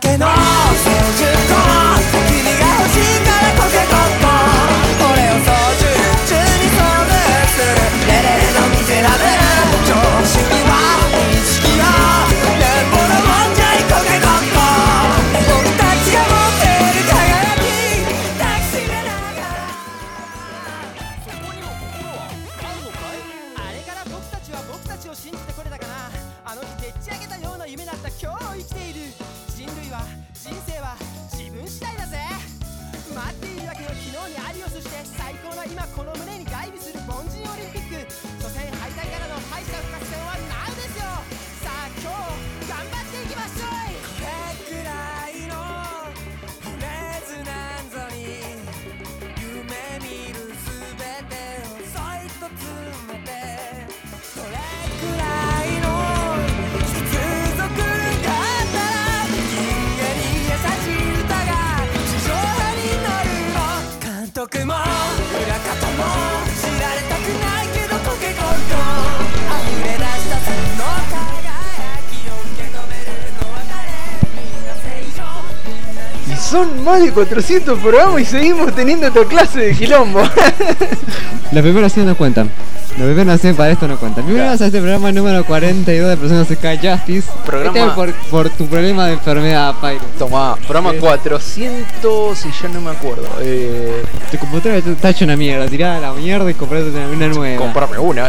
けの操縦と君が欲しいからコケコッコ俺を操縦中に遭遇するレレレのミゼラブル常識は認識よなんぼのもんじゃいコケコッコ僕たちが持っている輝き抱きしめながらそこにも心はあるのかいあれから僕たちは僕たちを信じてこれたかなあの日でっち上げたような夢だった今日を生きている人類は人生は自分次第だぜ待っているだけの昨日にアディオスして最高の今この胸に外備する凡人オリンピック初戦敗退からの敗者復活戦はナウですよさあ今日頑張っていきましょうこれくらいのフレーズなんぞに夢見るすべてをそいと詰めてそれくらいの接続があったら人間に優しい歌が地上波に乗るの監督も裏方も知られたくないけどコケコッコ溢れ出したその輝きを受け止めるのは誰みんな正常 Y son más de 400 programas y seguimos teniendo esta clase de quilombo. La primera sí no cuentan. La primera sí para esto no cuentan. Bienvenidos a este programa número 42 de Personas Sky Justice. Programa- Por tu problema de enfermedad, Pyro. Toma, programa 400 y ya no me acuerdo. Tu computadora está hecha una mierda. Tirá a la mierda y comprate una nueva. Comprarme una.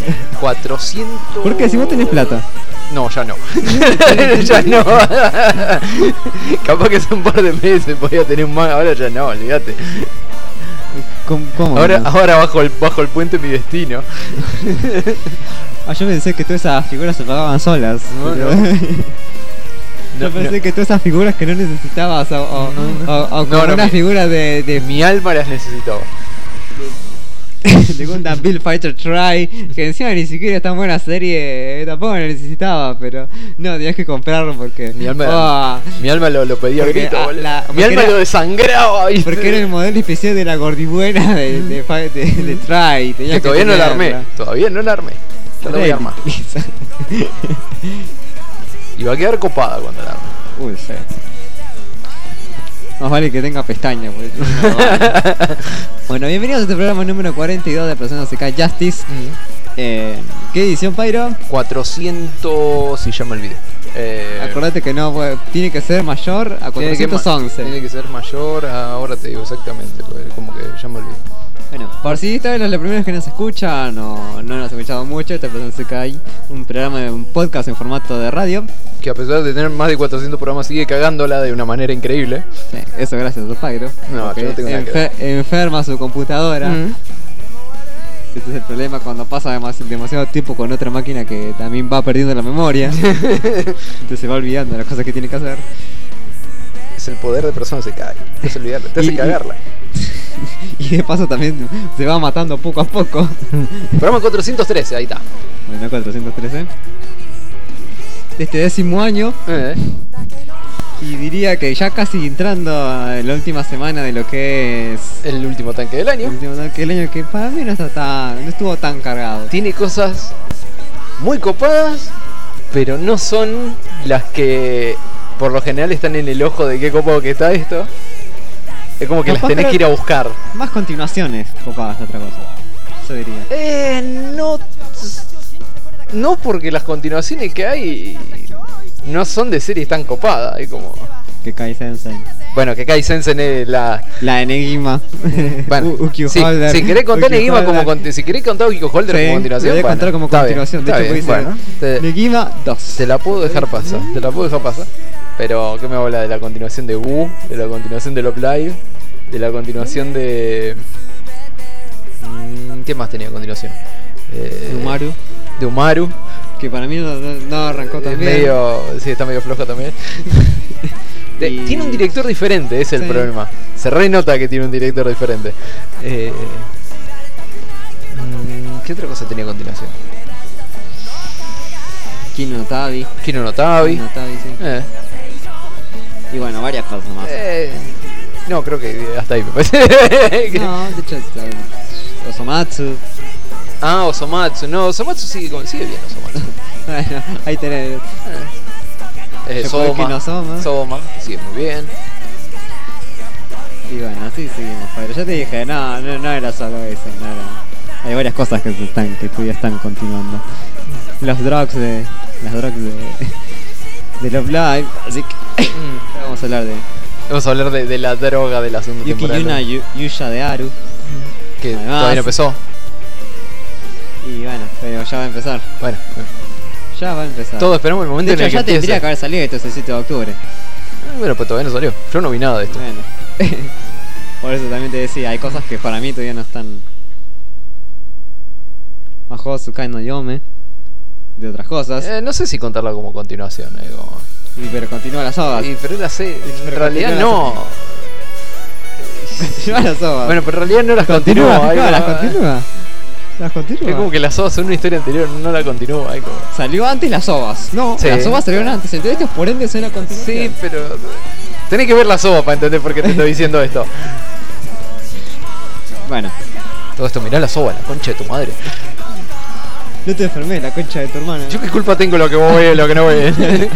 400... ¿Por qué? Si vos tenés plata. No, ya no. Ya no. Capaz que hace un par de meses podía tener más, ahora ya no, olvídate. ¿Cómo? Ahora, no? ahora bajo el puente mi destino. Ah, yo pensé que todas esas figuras se pagaban solas. No, pero- no. Yo pensé que todas esas figuras que no necesitabas o como No, una figura de Mi alma las necesitaba. de Gundam Build Fighter Try, que encima ni siquiera es tan buena serie, tampoco lo necesitaba, pero no, tenías que comprarlo porque Mi alma, Ah, mi alma lo pedía Porque, grito, boludo. mi Mi alma era- lo desangraba, ¿viste? porque era el modelo especial de la gordibuena de Try, tenías Que que todavía no la armé. tenerla. Todavía no la armé. Ya la voy a armar. Y va a quedar copada cuando la arme. Uy, sí. Más vale que tenga pestañas. Porque no, no. Bueno, bienvenidos a este programa número 42 de Personas Sky Justice. ¿Qué edición, Pyro? 400 y ya me olvidé. Acordate que no, tiene que ser mayor a Tiene que 411. Tiene que ser mayor, ahora te digo exactamente, porque como que ya me olvidé. Bueno, por si esta vez es la primera vez que nos escuchan o no nos has escuchado mucho, este Personas Sky, un podcast en formato de radio. Que a pesar de tener más de 400 programas sigue cagándola de una manera increíble. Sí, eso gracias a Pyro. No, yo no tengo nada que ver. Enferma su computadora. Este es el problema cuando pasa demasiado tiempo con otra máquina que también va perdiendo la memoria. Entonces se va olvidando de las cosas que tiene que hacer. Es el poder de Personas se cae. Te hace olvidarla, te hace cagarla. Y de paso también se va matando poco a poco. Programa 413, ahí está. Bueno, 413. De este 10º año. Y diría que ya casi entrando a la última semana de lo que es El último tanque del año. el último tanque del año, que para mí no estuvo tan cargado. Tiene cosas muy copadas, pero no son las que por lo general están en el ojo de qué copado que está esto. Es como que Capaz las tenés que que ir a buscar. Más continuaciones copadas que otra cosa. Eso diría. No porque las continuaciones que hay no son de series tan copadas. Hay como... Que Kai Sensei. Bueno, que Kai Sensen es la... La Enigma. Bueno, Ukyu sí, Holder. si querés contar Ukyu Negima como Holder. si querés contar Ukyu Holder Sí, como continuación, lo voy a contar como está continuación. bien, De hecho, está bien, dice bueno, Negima 2. te la puedo dejar pasar, Pero, ¿qué me habla de la continuación de Wu? De la continuación de Love Live, de la continuación de... ¿Qué más tenía a continuación? Umaru. De Umaru. Que para mí no arrancó tan bien. Sí, está medio floja también. Y- Tiene un director diferente, ese es el Sí. problema. Se renota que tiene un director diferente. ¿Qué otra cosa tenía a continuación? Kino Tabi. Kino no Tabi. Kino Tabi, sí. Y bueno, varias cosas más. No, creo que hasta ahí me parece. No, de hecho, Osomatsu. Ah, Osomatsu. No, Osomatsu sigue bien, Osomatsu. Bueno, ahí tenés. Shokugeki no Soma. Soma, sigue muy bien. Y bueno, así seguimos. Pero yo te dije, no era solo eso, no era. Hay varias cosas que todavía están continuando. Las drugs de Love Live, así que vamos a hablar de la droga de la segunda Yuki temporada. Yuna Yusha de Aru, Que además, todavía no empezó. y bueno, pero ya va a empezar. Bueno, todos esperamos el momento De hecho, en el que ya tendría empiece. que haber salido esto el 7 de octubre. Bueno, pues todavía no salió. Yo no vi nada de esto. Bueno, por eso también te decía, hay cosas que para mí todavía no están. Mahou Tsukai no Yome, de otras cosas. No sé si contarla como continuación. Pero continúa las ovas. Pero la sé. En Pero realidad continúa no. Continúa las ovas. Bueno, pero en realidad no las continúa. ahí va. las continúa. Las continúa. Es como que las ovas son una historia anterior, no la continúa. Ahí como... Salió antes las ovas. No, Sí. las ovas salieron antes. Entonces esto por ende suena continuación. Sí, pero tenés que ver las ovas para entender por qué te estoy diciendo esto. Bueno, Todo esto, mirá las ovas, la concha de tu madre. no te enfermé, la concha de tu hermana. Yo qué culpa tengo lo que vos ves, lo que no ves.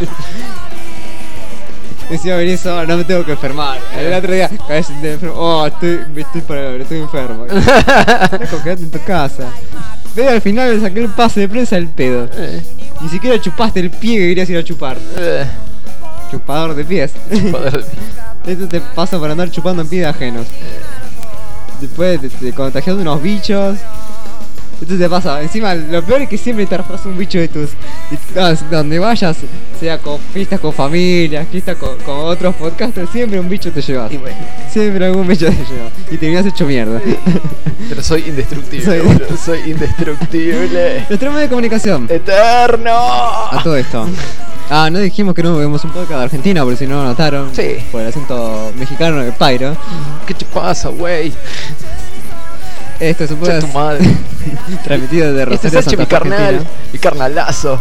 Decía venir sola, no me tengo que enfermar. El otro día, cabeza de enfermo. Oh, estoy enfermo. Loco, quédate en tu casa. Ve, al final le saqué el pase de prensa del pedo. Ni siquiera chupaste el pie que querías ir a chupar. Chupador de pies. Joder. Esto te pasa por andar chupando en pies de ajenos. Después te contagias de unos bichos. Esto te pasa. Encima, lo peor es que siempre te arrastras un bicho de tus. Donde vayas, sea con fiestas con familias, fiestas con otros podcasters, siempre un bicho te llevas. Y bueno, Siempre algún bicho te lleva. Y terminas hecho mierda. pero soy indestructible, Soy- boludo, soy indestructible. Nuestro medio de comunicación. ¡Eterno! A todo esto. No dijimos que no vemos un podcast de Argentina, por si no lo notaron. Sí. Por el acento mexicano de Pyro. ¿Qué te pasa, güey? Esto es un Concha de podcast tu madre. transmitido de Este Rosario, es H, mi Santa Fe, carnal, Argentina. mi carnalazo.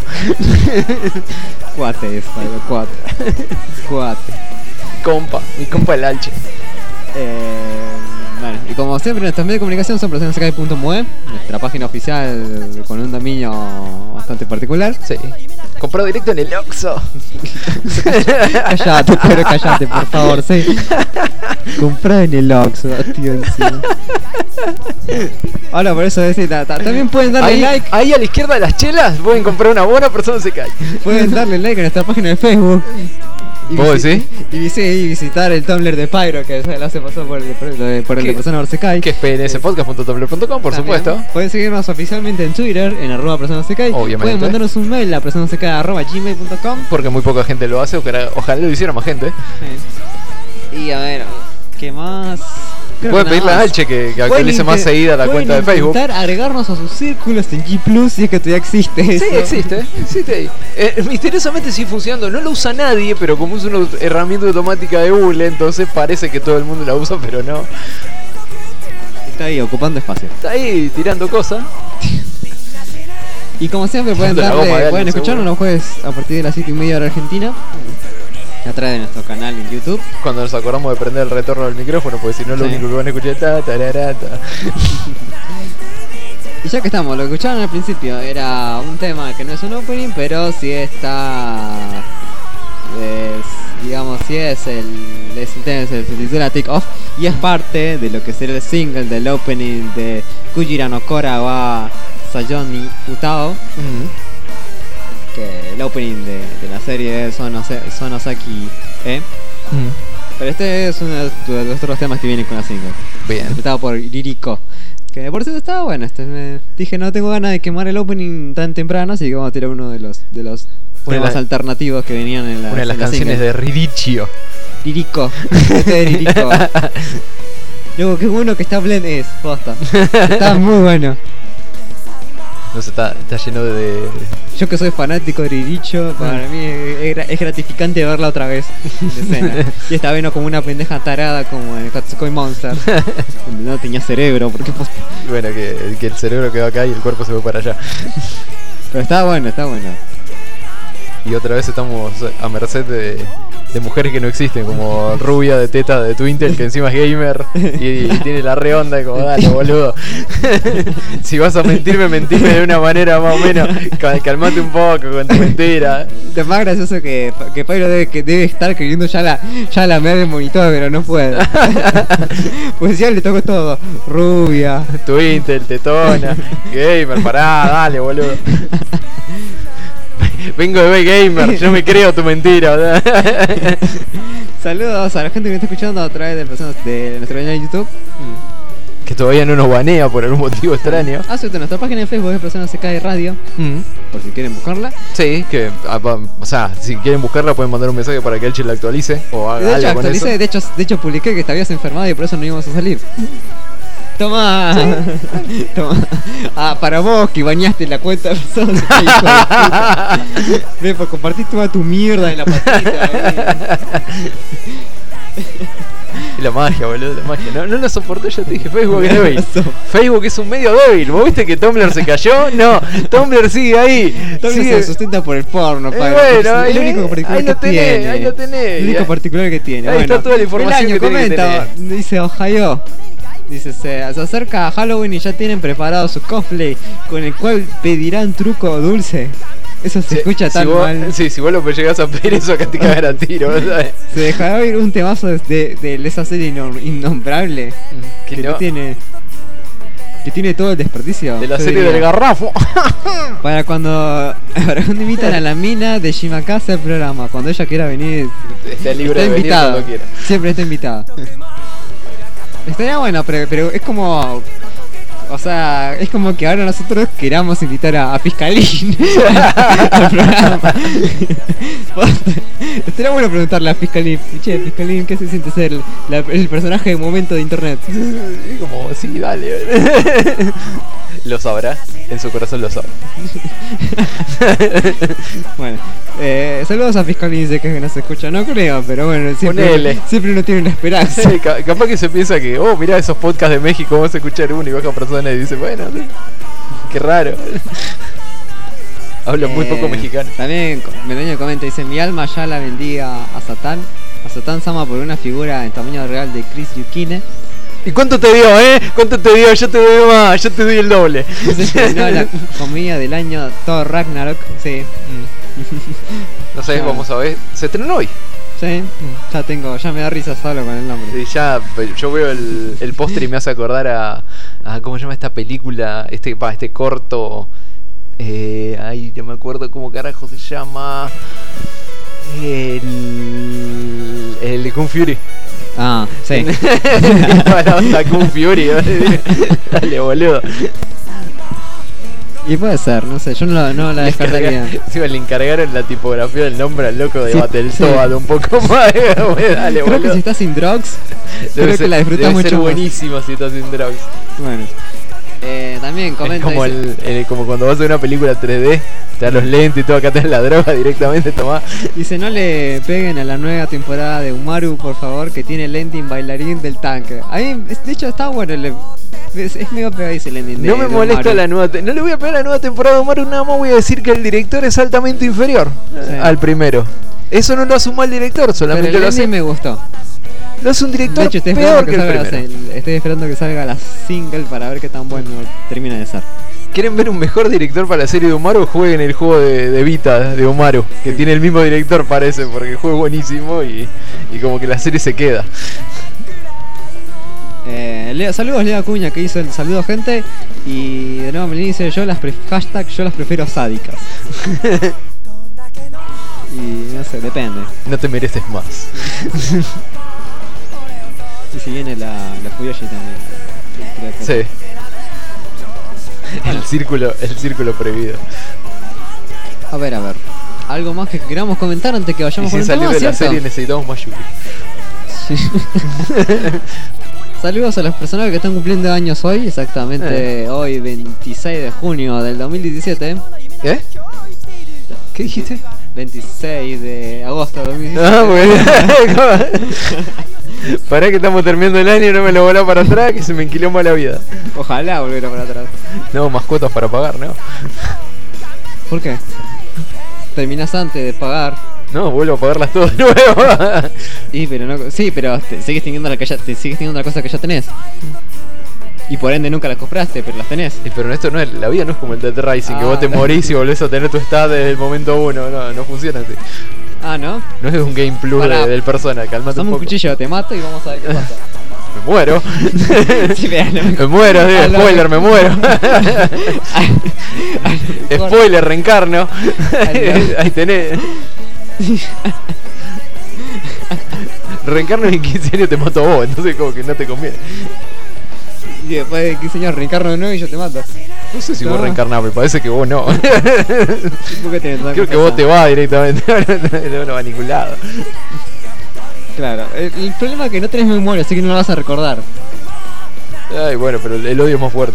Cuate, Pyro, cuate. Mi compa el alche. Bueno, y como siempre nuestros medios de comunicación son personasacai.mue, nuestra página oficial con un dominio bastante particular. Sí. Comprado directo en el Oxxo. Callate, pero callate, por favor, sí. Comprá en el Oxxo, tío, encima. Ahora por eso decir, también pueden darle like. Ahí a la izquierda de las chelas pueden comprar una buena persona se cae. Pueden darle like a nuestra página de Facebook. ¿Vos decís? Y visitar el Tumblr de Pyro, que se lo hace pasar por el de ¿Qué? persona Orsekai. Que es pnspodcast.tumblr.com, por supuesto. Pueden seguirnos oficialmente en Twitter, en @personasekai. Obviamente. Pueden mandarnos un mail a personasekai@gmail.com. Porque muy poca gente lo hace, ojalá lo hiciera más gente. Y a ver, ¿qué más? Creo Pueden que pedirle nada a más. Alche que Pueden actualice más seguida la pueden cuenta de Facebook. intentar agregarnos a sus círculos en G+, si es que todavía existe eso. Sí, existe ahí. Misteriosamente sigue funcionando, no lo usa nadie, pero como es una herramienta automática de Google, entonces parece que todo el mundo la usa, pero no. Está ahí ocupando espacio. Está ahí tirando cosas. Y como siempre pueden De la goma de alguien, pueden escucharnos seguro. los jueves a partir de las 7:30 hora Argentina. A través de nuestro canal en YouTube. Cuando nos acordamos de prender el retorno del micrófono, porque si no lo Sí. único que van a escuchar es ta. Y ya que estamos, lo que escucharon al principio era un tema que no es un opening, pero sí está. Digamos, sí es el tema, se titula Take Off y es parte de lo que será el single del opening de Kujira no Kora wa Sayoni Utao, que el opening de la serie es Sonosaki Pero este es uno de los otros temas que vienen con la single, Bien. interpretado por Ririko. Que por cierto estaba bueno. Dije, no tengo ganas de quemar el opening tan temprano, así que vamos a tirar uno de los Una de temas las- alternativos que venían en la Una de las canciones de Ridicchio. Ririko. Este de Ririko. Luego, qué bueno que está Blend es, posta. Está muy bueno. No sé, está lleno de. Yo que soy fanático de Riricho, para mí es gratificante verla otra vez en escena. Y esta vez no como una pendeja tarada como en Hatsukoi Monster, donde no tenía cerebro, porque Bueno, que el cerebro quedó acá y el cuerpo se fue para allá. pero está bueno, está bueno. Y otra vez estamos a merced de de mujeres que no existen, como rubia de teta de Twintel, que encima es gamer y tiene la re onda, como dale, boludo. Si vas a mentirme de una manera más o menos, calmate un poco con tu mentira. Lo más gracioso que Pyro debe estar queriendo ya la mear del monitor, pero no puede. Pues ya le tocó todo. Rubia. Twintel, tetona, gamer, pará, dale, boludo. Vengo de B-Gamer, yo me creo tu mentira, ¿verdad? Saludos a la gente que me está escuchando a través de personas de nuestro canal de YouTube. Que todavía no nos banea por algún motivo extraño. Cierto, nuestra página de Facebook es Personas CK de Radio, por si quieren buscarla. Sí, que, o sea, si quieren buscarla pueden mandar un mensaje para que Elche la actualice o haga De hecho, algo con eso. actualicé, de hecho publiqué que te habías enfermado y por eso no íbamos a salir. Toma. ¿Sí? Toma. Ah, para vos que bañaste la cuenta de Personas CK, hijo de puta. Ve, pues compartí toda tu mierda en la patita. La magia, boludo, la magia. No lo soporté, yo te dije, Facebook es débil. Facebook es un medio débil. ¿Vos viste que Tumblr se cayó? No, Tumblr sigue ahí. Tumblr se sustenta por el porno, padre. Bueno, es el único particular que tiene. Ahí lo tenés. El único particular que tiene. Ahí bueno, está toda la información el año que tiene que comenta, tener. dice Ohio. Dice, se acerca a Halloween y ya tienen preparado su cosplay con el cual pedirán truco dulce. Eso se escucha tan mal. Sí, si vos lo llegás a pedir eso acá te cagan a tiro, ¿sabes? Se dejará oír un temazo de esa serie innombrable que no tiene, que tiene todo el desperdicio. De la serie del garrafo. Para cuando invitan a la mina de Shimakase al programa, cuando ella quiera venir, está libre está de venir invitada. cuando quiera. Siempre está invitada. Estaría bueno, pero es como... O sea, es como que ahora nosotros queramos invitar a Fiscalín al programa. Estaría bueno preguntarle a Fiscalín, che, Fiscalín, ¿qué se siente ser el personaje de momento de internet? Y como, sí, dale. Lo sabrá, en su corazón lo sabe. Bueno, saludos a Fiscalín, sé que nos escucha, no creo, pero bueno, siempre uno tiene una esperanza. Capaz que se piensa que, oh, mirá esos podcasts de México, vamos a escuchar uno y baja persona y dice, bueno, qué raro. Habla muy poco mexicano. También Meloño comenta, dice, mi alma ya la vendí a Satán Sama por una figura en tamaño real de Chris Yukine. ¿Y cuánto te dio, ¿Cuánto te dio? Yo te doy más, yo te doy el doble. Se estrenó la comedia del año Thor Ragnarok, sí. No sé, vamos a ver. ¿Se estrenó hoy? Sí, ya me da risa solo con el nombre. Sí, ya, yo veo el póster y me hace acordar a ¿cómo se llama esta película? Este corto. Ay, no me acuerdo cómo carajo se llama. El de Kung Fury. Ah, sí. La onda Kung Fury. Dale, boludo. Y puede ser, no sé, yo no la descartaría. Sí, le encargaron la tipografía del nombre al loco de Battletoad un poco más. Dale, creo que si estás sin drugs, creo que la disfrutas mucho. Debe ser buenísimo si estás sin drugs. Bueno. También comenta. Es como cuando vas a ver una película 3D, te dan los lentes y todo, acá te dan la droga directamente, tomá. Dice, no le peguen a la nueva temporada de Umaru, por favor, que tiene el ending bailarín del tanque. A mí, de hecho, está bueno, es medio pegadizo el ending. No me molesta la nueva no le voy a pegar a la nueva temporada de Umaru, nada más voy a decir que el director es altamente inferior al primero. Eso no lo hace un mal director, solamente pero lo hace. Me gustó. No es un director, de hecho, peor que el primero. Estoy esperando que salga la single para ver qué tan bueno termina de ser. ¿Quieren ver un mejor director para la serie de Umaru? Jueguen el juego de Vita de Umaru, que tiene el mismo director, parece, porque el juego es buenísimo y como que la serie se queda. Saludos Leo Acuña, que hizo el saludo gente. Y de nuevo me dice, hashtag yo las prefiero sádicas. Y no sé, depende. No te mereces más. Y si viene la Fuyoshi también. Sí. El círculo prohibido. A ver. ¿Algo más que queramos comentar antes que vayamos con el tema? Si salir de la ¿cierto? serie necesitamos más Yuri. Sí. Saludos a las personas que están cumpliendo años hoy, exactamente hoy 26 de junio del 2017. ¿Qué? ¿Qué dijiste? 26 de agosto del 2017. Ah, bueno. Pará que estamos terminando el año y no me lo volá para atrás, que se me enquilomba la vida. Ojalá volviera para atrás. No, más cuotas para pagar, ¿no? ¿Por qué? Terminás antes de pagar No, vuelvo a pagarlas todas de nuevo. Sí, pero no, sí, pero sigues teniendo te sigues teniendo la cosa que ya tenés. Y por ende nunca las compraste, pero las tenés. Pero esto no es, la vida no es como el Dead Rising, que vos te morís y volvés a tener tu stat desde el momento uno. No, no funciona así. Ah, ¿no? No es un game plus del Persona, calmate un Pasamos un poco. cuchillo, te mato y vamos a ver qué pasa. Me muero. Sí, pero Me muero, spoiler, me muero. Spoiler, reencarno. Ahí tenés. Reencarno y en 15 años te mato a vos, entonces como que no te conviene. Y después de 15 años reencarno de nuevo y yo te mato. No sé si vos No. reencarnás, me parece que vos no. ¿Por qué tenés tanta Creo que confianza? vos te vas directamente, no va a ningún lado. Claro, el problema es que no tenés memoria, así que no lo vas a recordar. Ay, bueno, pero el odio es más fuerte.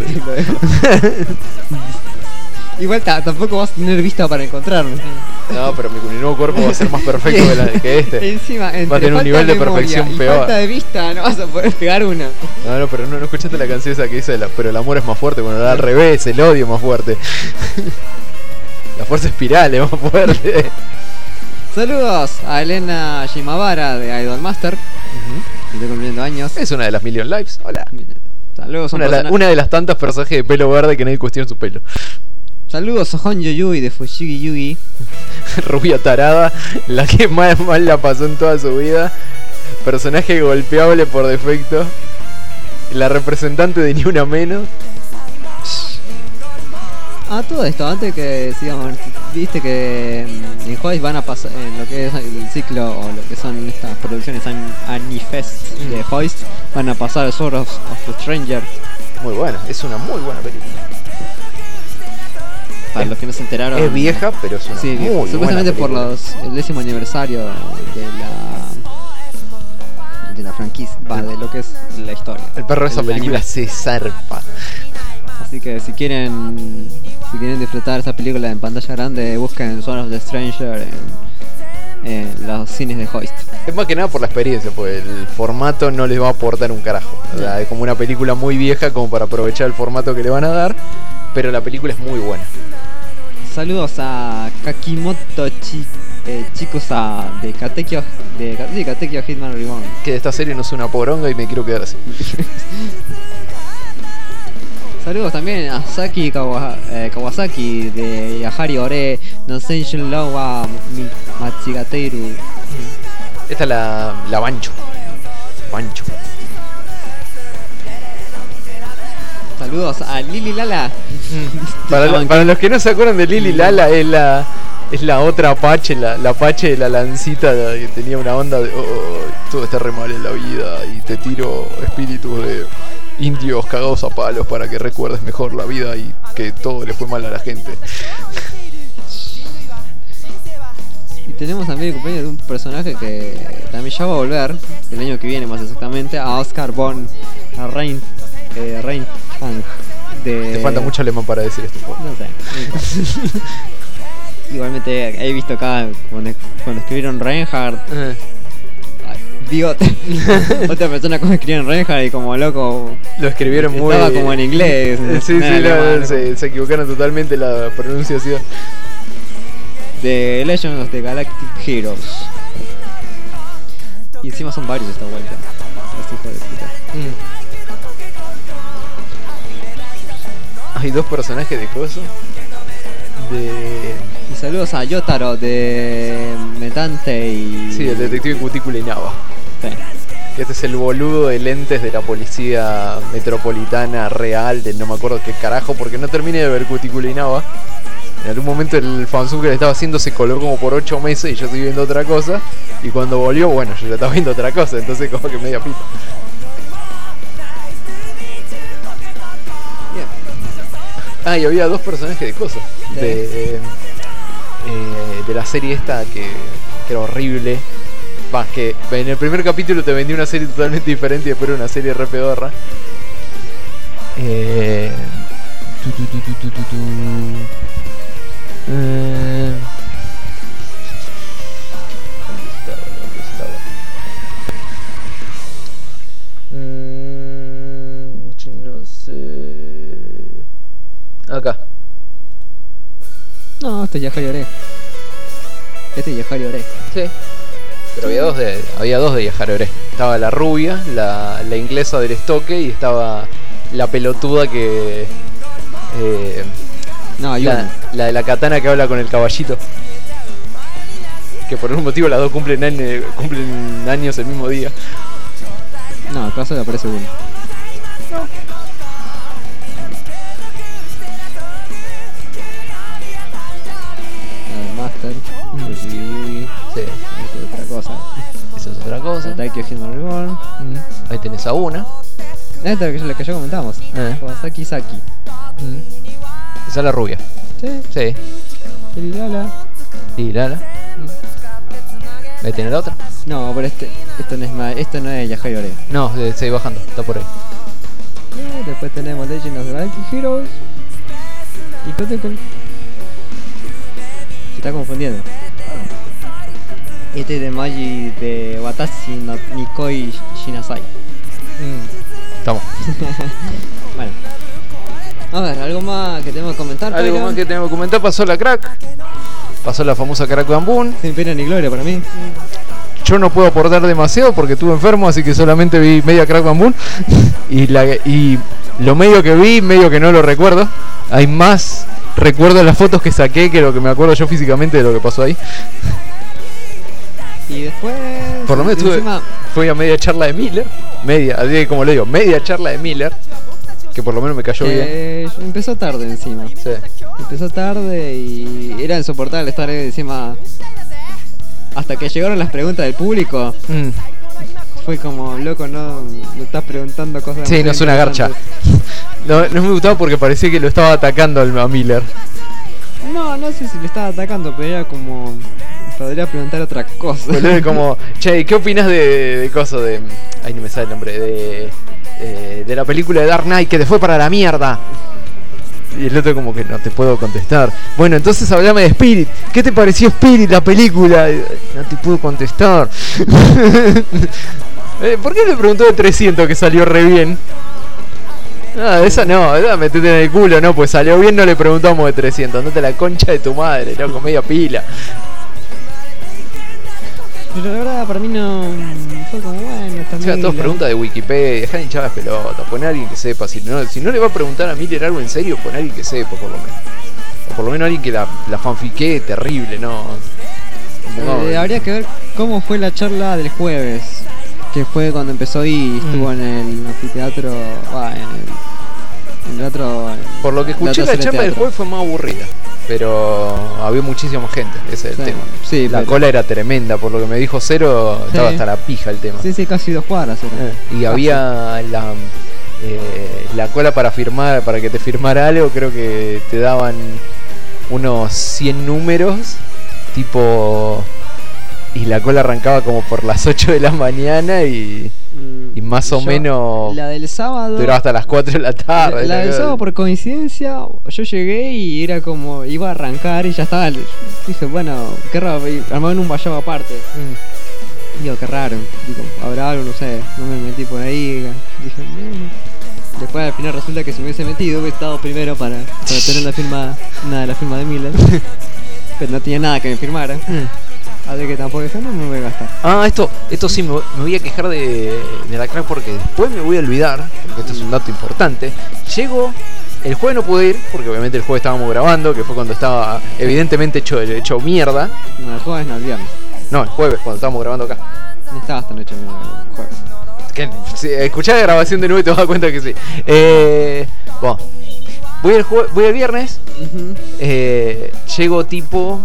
Igual tampoco vas a tener vista para encontrarme. No, pero mi nuevo cuerpo va a ser más perfecto que este. Encima, entre Va a tener un falta nivel de memoria perfección y peor. falta de vista, no vas a poder pegar una. No, pero no escuchaste la canción esa que dice, pero el amor es más fuerte. Bueno, era al revés, el odio es más fuerte. La fuerza espiral es más fuerte. Saludos a Elena Shimabara de Idolmaster, que está cumpliendo años. Es una de las Million Lives. Hola. Saludos a Una de las tantas personajes de pelo verde que nadie cuestiona su pelo. Saludos a Honjo Yui de Fushigi Yugi. Rubia tarada, la que más mal la pasó en toda su vida. Personaje golpeable por defecto. La representante de Ni Una Menos. Todo esto, antes que sigamos, viste que en Hoist van a pasar, en lo que es el ciclo o lo que son estas producciones Anifest de Hoist, van a pasar Sword of the Stranger. Muy buena, es una muy buena película. Para los que no se enteraron. Es vieja, pero es una Sí, muy buena supuestamente por película. el 10º aniversario de la franquicia, de lo que es la historia. El perro de esa El película anime. se zarpa. Así que si quieren disfrutar esa película en pantalla grande, busquen Sword of the Stranger en los cines de Hoist. Es más que nada por la experiencia, pues el formato no les va a aportar un carajo. O sea, es como una película muy vieja como para aprovechar el formato que le van a dar, pero la película es muy buena. Saludos a Kakimoto Chikusa de Katekyo Hitman Reborn. Que de esta serie no es una poronga y me quiero quedar así. Saludos también a Saki Kawasaki de Yahari Ore no Senshin Lowa Machigateiru. Esta es la Bancho. Bancho. Saludos a Lili Lala. Para los que no se acuerdan de Lili Lala, es la otra Apache, la Apache de la lancita que tenía una onda de todo está re mal en la vida y te tiro espíritus de indios cagados a palos para que recuerdes mejor la vida y que todo le fue mal a la gente. Y tenemos también el cumpleaños de un personaje que también ya va a volver el año que viene, más exactamente, a Oscar von Reinhang de... Te falta mucho alemán para decir esto. No sé. Igualmente he visto acá cuando escribieron Reinhardt, digo, otra persona como escribieron Reinhardt y como loco Lo escribieron muy... estaba como en inglés. Sí, se equivocaron totalmente la pronunciación. De Legend of the Galactic Heroes. Y encima son varios esta vuelta. Los hijos de puta. Hay dos personajes de coso. Y saludos a Yotaro de Metante y... Sí, el detective Cutícula y Nava. Sí. Que este es el boludo de lentes de la policía metropolitana real, de no me acuerdo qué carajo, porque no terminé de ver Cutícula y Nava. En algún momento el fansub que le estaba haciendo se coló como por 8 meses y yo estoy viendo otra cosa. Y cuando volvió, bueno, yo ya estaba viendo otra cosa, entonces como que media pita. Bien. Ah, y había dos personajes de cosas. De la serie esta que era horrible. Va, que en el primer capítulo te vendí una serie totalmente diferente y después era una serie re pedorra. No sé. Acá. No, este ya lloré. Este es Yahari Ore. Sí. Pero había dos de Yahari Ore. Estaba la rubia, la inglesa del estoque, y estaba la pelotuda que... No, hay una. la de la katana que habla con el caballito. Que por algún motivo las dos cumplen años el mismo día. No, acá solo aparece uno. Master, Yugi, Sí. esto es otra cosa. Eso es otra cosa. Ataque Human Reborn. Ahí tenés a una. Esta es la que ya comentamos. Kawasaki Saki. Esa es la rubia. Sí. Sí. Lala. Y Lala. Ahí tenés la otra. No, pero esto no es Yahari Ore. No, seguí bajando, está por ahí. Después tenemos Legend of the Galactic Heroes. Y Kotekon. Se está confundiendo. Este es de Magi de Watashi no Nikoi Shinasai. Estamos. Bueno. A ver, algo más que tenemos que comentar. Algo Tyron? más que tenemos que comentar. Pasó la crack. Pasó la famosa crack Bambún. Sin pena ni gloria para mí. Yo no puedo aportar demasiado porque estuve enfermo, así que solamente vi media crack Bambún. y lo medio que vi, medio que no lo recuerdo. Hay más recuerdo en las fotos que saqué que lo que me acuerdo yo físicamente de lo que pasó ahí. Y después... Por lo menos encima, fui a media charla de Miller. Media, así que como le digo, media charla de Miller. Que por lo menos me cayó bien. empezó tarde encima. Sí. Empezó tarde y era insoportable estar encima. Hasta que llegaron las preguntas del público. Fue como, loco, no estás preguntando cosas. Sí, no es una garcha. No me gustaba porque parecía que lo estaba atacando a Miller. No sé si le estaba atacando, pero era como... Podría preguntar otra cosa. Pero era como, che, ¿qué opinas de coso de... Ay, no me sale el nombre. De la película de Dark Knight que te fue para la mierda. Y el otro como que no te puedo contestar. Bueno, entonces hablame de Spirit. ¿Qué te pareció Spirit, la película? No te puedo contestar. ¿Por qué le preguntó de 300 que salió re bien? Ah, esa no, esa metete en el culo, no, pues salió bien, no le preguntamos de 300. Andate a la concha de tu madre, loco, media pila. Pero la verdad, para mí no... Fue como, bueno, O sea, también... todas preguntas de Wikipedia, dejá de hinchar las pelotas, pon a alguien que sepa. Si no le va a preguntar a Miller algo en serio, pon a alguien que sepa, por lo menos. O por lo menos alguien que la fanfiquee terrible, ¿no? Habría que ver cómo fue la charla del jueves. Que fue cuando empezó y estuvo en el anfiteatro... en el otro... Por lo que escuché, la charla del jueves fue más aburrida. Pero había muchísima gente, ese es el tema. Sí, la cola era tremenda, por lo que me dijo Cero, estaba hasta la pija el tema. Sí, casi 2 cuadras era. Y había la cola para firmar, para que te firmara algo, creo que te daban unos 100 números, tipo... Y la cola arrancaba como por las 8 de la mañana y más o menos... La del sábado... Duraba hasta las 4 de la tarde. La del sábado, por coincidencia, yo llegué y era como... Iba a arrancar y ya estaba... Dije, bueno, qué raro, armaban un vallado aparte. Digo, qué raro. Digo, habrá algo, no sé. No me metí por ahí. Dije, no. Después al final resulta que si me hubiese metido, hubiese estado primero para tener la firma... Una de la firma de Miller. Pero no tenía nada que me firmara. Así que tampoco eso no me voy a gastar. Ah, esto sí, me voy a quejar de la crack porque después me voy a olvidar, porque esto es un dato importante. Llego, el jueves no pude ir, porque obviamente el jueves estábamos grabando, que fue cuando estaba evidentemente hecho mierda. No, el jueves no, el viernes. No, el jueves, cuando estábamos grabando acá. No estabas tan hecho mierda el jueves. Que, si escuchá la grabación de nuevo y te vas a dar cuenta que sí. Bueno, voy el viernes, llego tipo...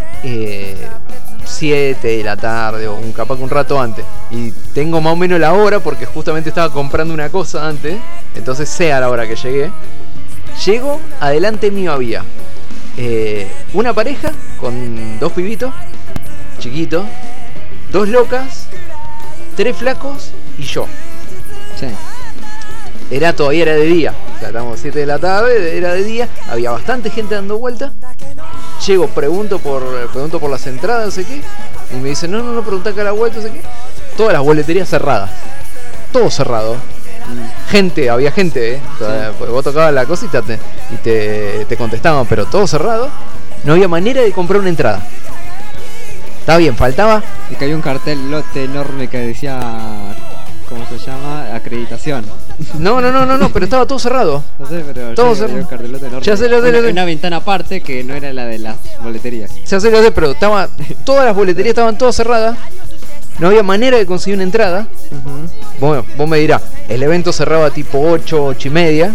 7 de la tarde o capaz que un rato antes y tengo más o menos la hora porque justamente estaba comprando una cosa antes, entonces sé a la hora que llego, adelante mío había una pareja con 2 pibitos chiquitos, 2 locas, 3 flacos y yo. Sí. Todavía era de día, o sea, estábamos 7 de la tarde, era de día, había bastante gente dando vuelta. Llego, pregunto por las entradas, no sé qué, y me dicen, no, preguntá acá a la vuelta, no sé qué. Todas las boleterías cerradas, todo cerrado. Había gente, porque vos tocabas la cosa y te contestaban, pero todo cerrado. No había manera de comprar una entrada. Está bien, faltaba. Y que había un cartel lote enorme que decía, ¿cómo se llama? Acreditación. No, pero estaba todo cerrado. No sé, pero Todo había cerrado. un cartelote enorme. Ya sé, lo sé, lo sé. Una ventana aparte que no era la de las boleterías. Ya sé, pero estaba. Todas las boleterías estaban todas cerradas. No había manera de conseguir una entrada. Bueno, vos me dirás, el evento cerraba tipo 8, 8 y media.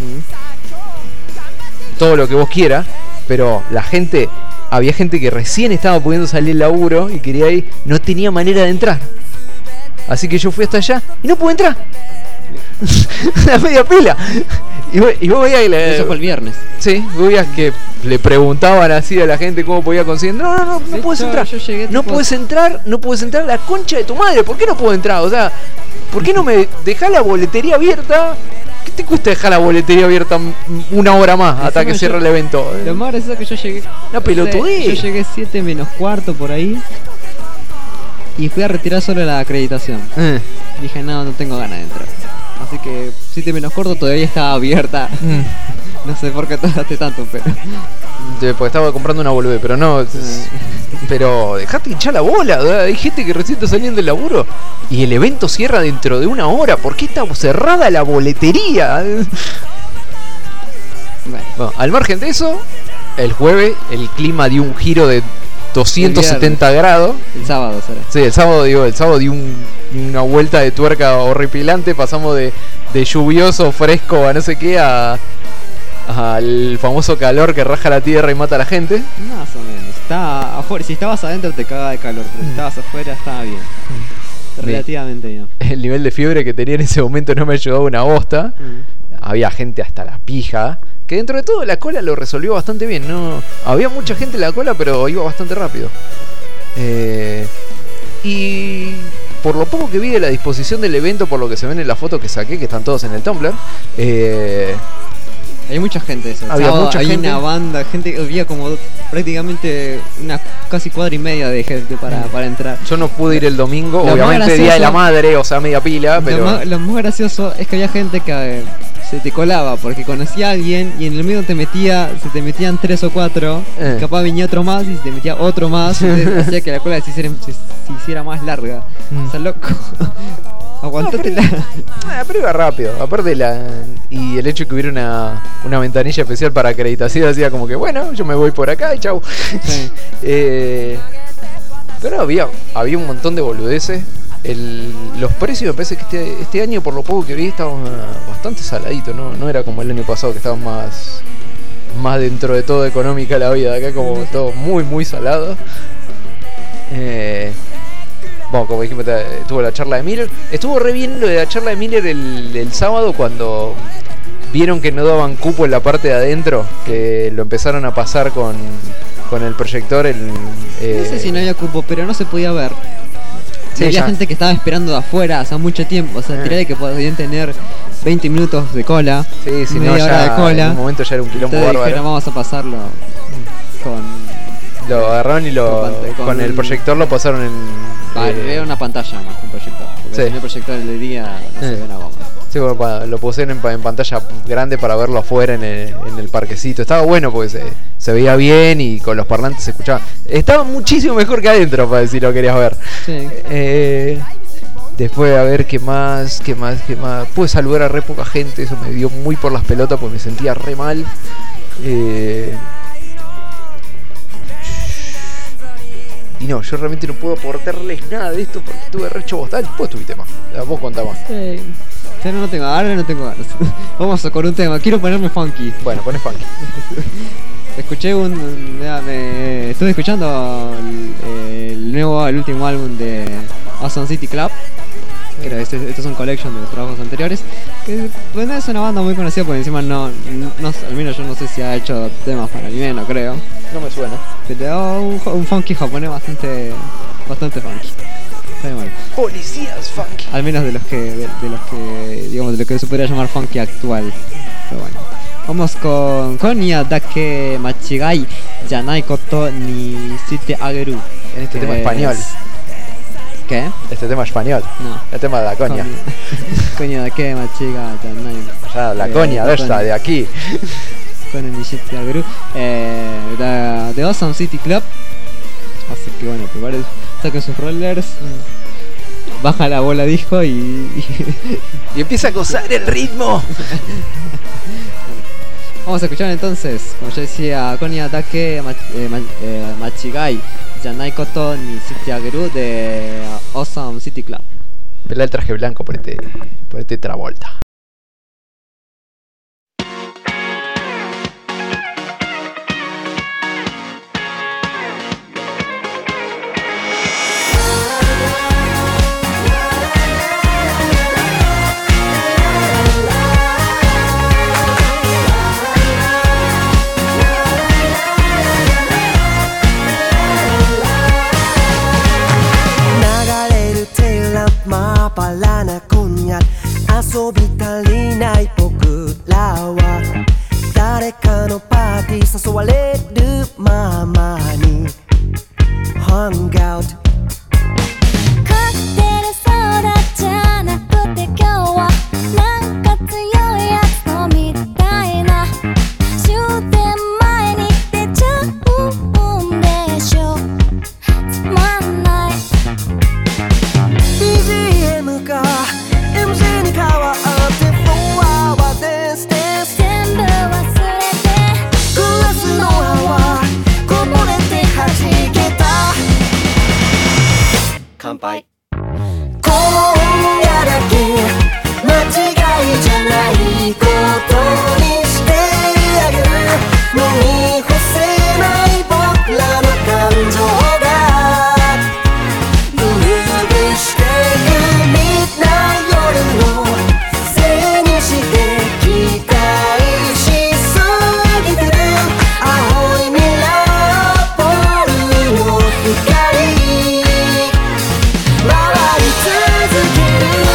Todo lo que vos quieras. Pero la gente. Había gente que recién estaba pudiendo salir del laburo y quería ir. No tenía manera de entrar. Así que yo fui hasta allá y no pude entrar. La media pila. Y vos veías que Eso fue el viernes. Sí, vos veías que le preguntaban así a la gente cómo podía conseguir. No Sí, puedes entrar. yo llegué No tipo- puedes entrar, no puedes entrar a la concha de tu madre. ¿Por qué no puedo entrar? O sea, ¿por qué no me dejás la boletería abierta? ¿Qué te cuesta dejar la boletería abierta una hora más hasta Encima que cierre yo- el evento? Lo más gracioso es que yo llegué. Una pelotudez. Yo llegué 7 menos cuarto por ahí. Y fui a retirar solo la acreditación. Dije, no tengo ganas de entrar. Así que 7 menos cuarto todavía estaba abierta. No sé por qué tardaste tanto, pero. Porque estaba comprando una boludez, pero no. Pero dejate hinchar la bola. ¿Verdad? Hay gente que recién está saliendo del laburo y el evento cierra dentro de una hora. ¿Por qué está cerrada la boletería? Bueno, al margen de eso, el jueves el clima dio un giro de 270 grados. El sábado será. Sí, el sábado dio una vuelta de tuerca horripilante. Pasamos de lluvioso, fresco, a no sé qué, al famoso calor que raja la tierra y mata a la gente. Más o menos. Estaba afuera. Si estabas adentro te cagaba de calor, pero si estabas afuera estaba bien. Relativamente bien. El nivel de fiebre que tenía en ese momento no me ayudaba una bosta. Había gente hasta la pija. Que dentro de todo la cola lo resolvió bastante bien. No había mucha gente en la cola, pero iba bastante rápido. Y por lo poco que vi de la disposición del evento, por lo que se ven en las fotos que saqué, que están todos en el Tumblr, Hay mucha gente eso. Había mucha hay gente. una banda, gente, había como prácticamente una casi cuadra y media de gente para entrar. yo no pude ir el domingo, Lo más obviamente Día de la gracioso- Madre, o sea, media pila, pero Lo más gracioso es que había gente que se te colaba porque conocía a alguien y en el medio se te metían 3 o 4, capaz venía otro más y se te metía otro más, entonces hacía que la cola se hiciera más larga. O sea, loco. Aguantatela. Pero iba rápido. Aparte y el hecho de que hubiera una ventanilla especial para acreditación hacía como que bueno, yo me voy por acá y chau. Sí. Pero había un montón de boludeces. Los precios me parece que este año, por lo poco que vi, estaban bastante saladitos, no era como el año pasado que estaban más dentro de todo económica la vida. Acá como todo muy muy salado. Bueno, como dijimos, tuvo la charla de Miller. Estuvo re bien lo de la charla de Miller el sábado cuando vieron que no daban cupo en la parte de adentro, que lo empezaron a pasar con el proyector. No sé si no había cupo, pero no se podía ver. Sí, había ya. gente que estaba esperando de afuera hace mucho tiempo. O sea, tiré de que podían tener 20 minutos de cola. Sí, si no, media hora ya de cola. en un momento ya era un quilombo Entonces bárbaro. dijeron, vamos a pasarlo con... Lo agarraron y con el proyector lo pasaron en... era una pantalla más que un proyector. Porque Sí. si no el proyector de día no se ve una bomba. Sí, bueno, lo pusieron en pantalla grande para verlo afuera en el parquecito. Estaba bueno porque se veía bien y con los parlantes se escuchaba. Estaba muchísimo mejor que adentro, para si lo querías ver. Sí. Después a ver qué más. Pude saludar a re poca gente, eso me dio muy por las pelotas porque me sentía re mal. Y no, yo realmente no puedo aportarles nada de esto porque estuve re chobostal. Vos tuviste más, vos contá más. Sí. Pero ahora no tengo ganas. Vamos a con un tema. Quiero ponerme funky. Bueno, pones funky. Escuché estuve escuchando el último álbum de Awesome City Club. Que esto es un collection de los trabajos anteriores. Que bueno, es una banda muy conocida porque encima no, al menos yo no sé si ha hecho temas para anime, no creo. No me suena. Pero un funky japonés bastante funky. Está bien mal. Policías funky. Al menos de los que digamos de lo que se podría llamar funky actual. Pero bueno. Vamos con Konya dake machigai janai koto ni shite ageru. En este tema Que español. es- ¿Qué? Este tema español. No. El tema de la coña. Konya dake machigai janai. Ya, la coña de esta, de aquí. Konya ni shite ageru. De Awesome City Club. Así que bueno, preparen, saquen sus rollers, baja la bola disco y Y empieza a gozar el ritmo. vamos a escuchar entonces, como ya decía, Konya Dake Machigai Janai Koto ni Shite Ageru de Awesome City Club. Pelá el traje blanco por este Travolta. Mapalana kunyat 遊び足りない僕らは誰かのパーティー誘われるままに Hung out カクテルソーダじゃなくて今日はなんか強いやつ飲みたいな終点前に出ちゃうんでしょつまんない BGM が MC に変わってフロアはデンスデンス全部忘れてグラスの泡こぼれて弾けた乾杯今夜だけ間違いじゃないことにしてあげる飲み干せない僕らの感情がグルーブしてくみた夜のせいにして期待しすぎてる青いミラーボールの光回り続ける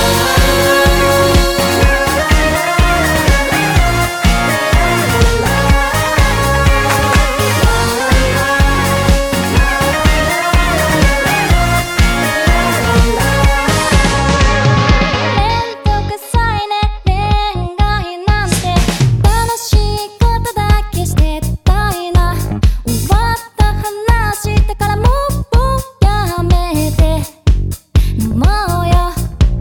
めんどくさいね恋愛なんて楽しいことだけしてたいな終わった話してからもうやめて飲もうよ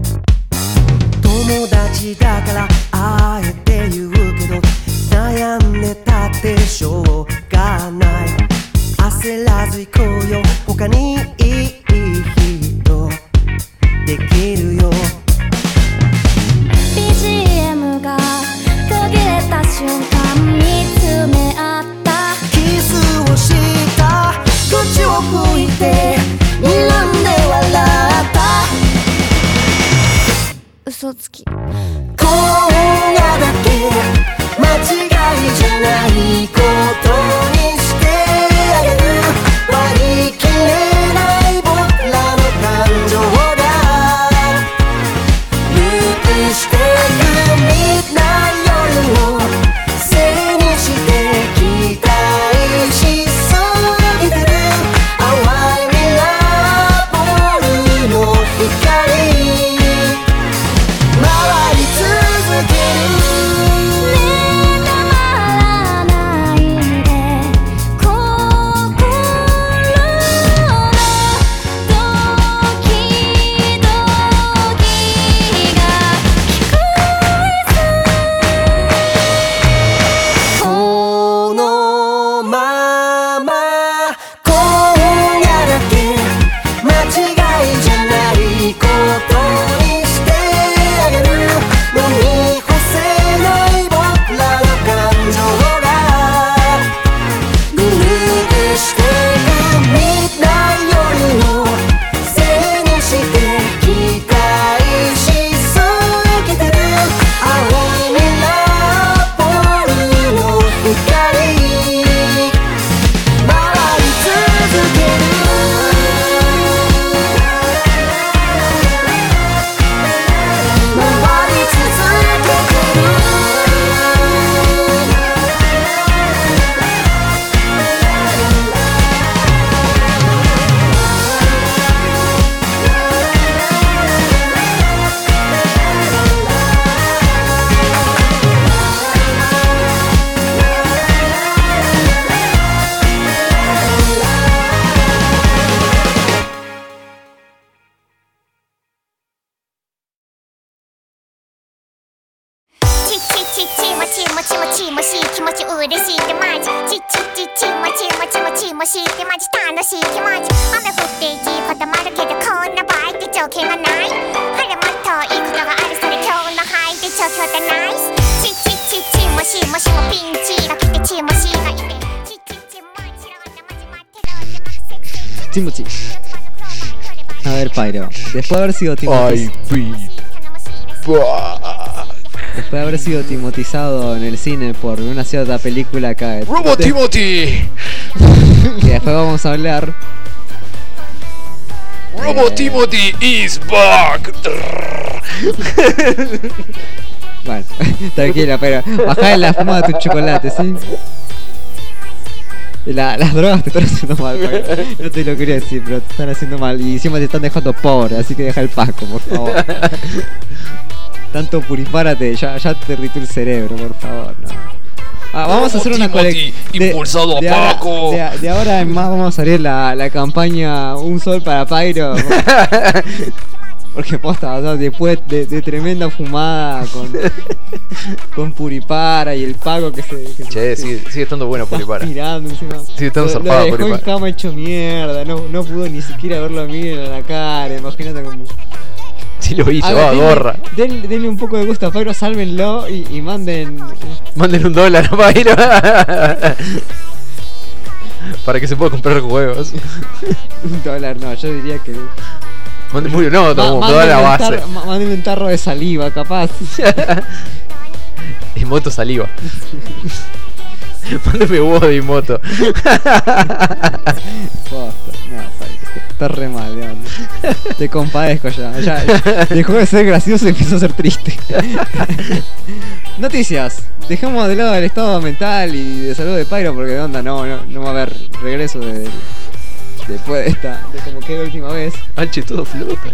友達だからあえて言うけど悩んでたってしょうがない焦らず行こうよ他にいい人できるよ BGM が途切れた瞬間見つめ合ったキスをした口を拭いて睨んで笑った嘘つき今夜だけ間違いじゃないことにしてあげる割り切れない僕らの感情がループしてくみた夜のせいにして期待しすぎてる淡いミラーボールの光回り続もちもしい気持ち嬉しいってマジちちちちもちもちもちもしいってマジ楽しい気持ち雨降って地固まるけどこんな場合って条件がない晴れもっといいことがあるそれ今日の範囲で状況ってナイスちちちちもしもしもピンチが来てちもしがいてちちちもちろんな待ち待ってろって待ってチモチ。A ver, Pyro. Después de haber sido después de haber sido timotizado en el cine por una cierta película acá. ¡Robo Timothy! Que después vamos a hablar. ¡Robo Timothy is back! Bueno, tranquila, pero bajá la fuma de tu chocolate, ¿sí? Las drogas te están haciendo mal, Pyro. No te lo quería decir, pero te están haciendo mal. Y encima te están dejando pobre, así que deja el Paco, por favor. Tanto purifárate, ya te irritó el cerebro, por favor, no. Vamos a hacer una Timothy, impulsado a Paco. De ahora en más vamos a abrir la campaña Un Sol para Pyro. Porque posta, o sea, después de tremenda fumada con Puripara y el Paco que se Che, sigue estando bueno Puripara. mirando encima. Sigue estando Lo zarpado dejó en Puripara. cama hecho mierda, no pudo ni siquiera verlo a mí en la cara, imagínate como... Sí lo hizo, va, denle- gorra. Denle un poco de gusto a Pyro, sálvenlo y manden... Manden $1 a Pyro. Para que se pueda comprar juegos. $1, no, yo diría que... Manden muy, no, toda la base. Manden un tarro de saliva, capaz. Y moto saliva. Mándeme huevo de moto. Posta, no, está re mal, de onda. Te compadezco ya dejó de ser gracioso y empezó a ser triste. Noticias. Dejemos de lado el estado mental y de salud de Pyro porque de onda no va a haber regreso después de esta, de como que la última vez. Anche, todo flota.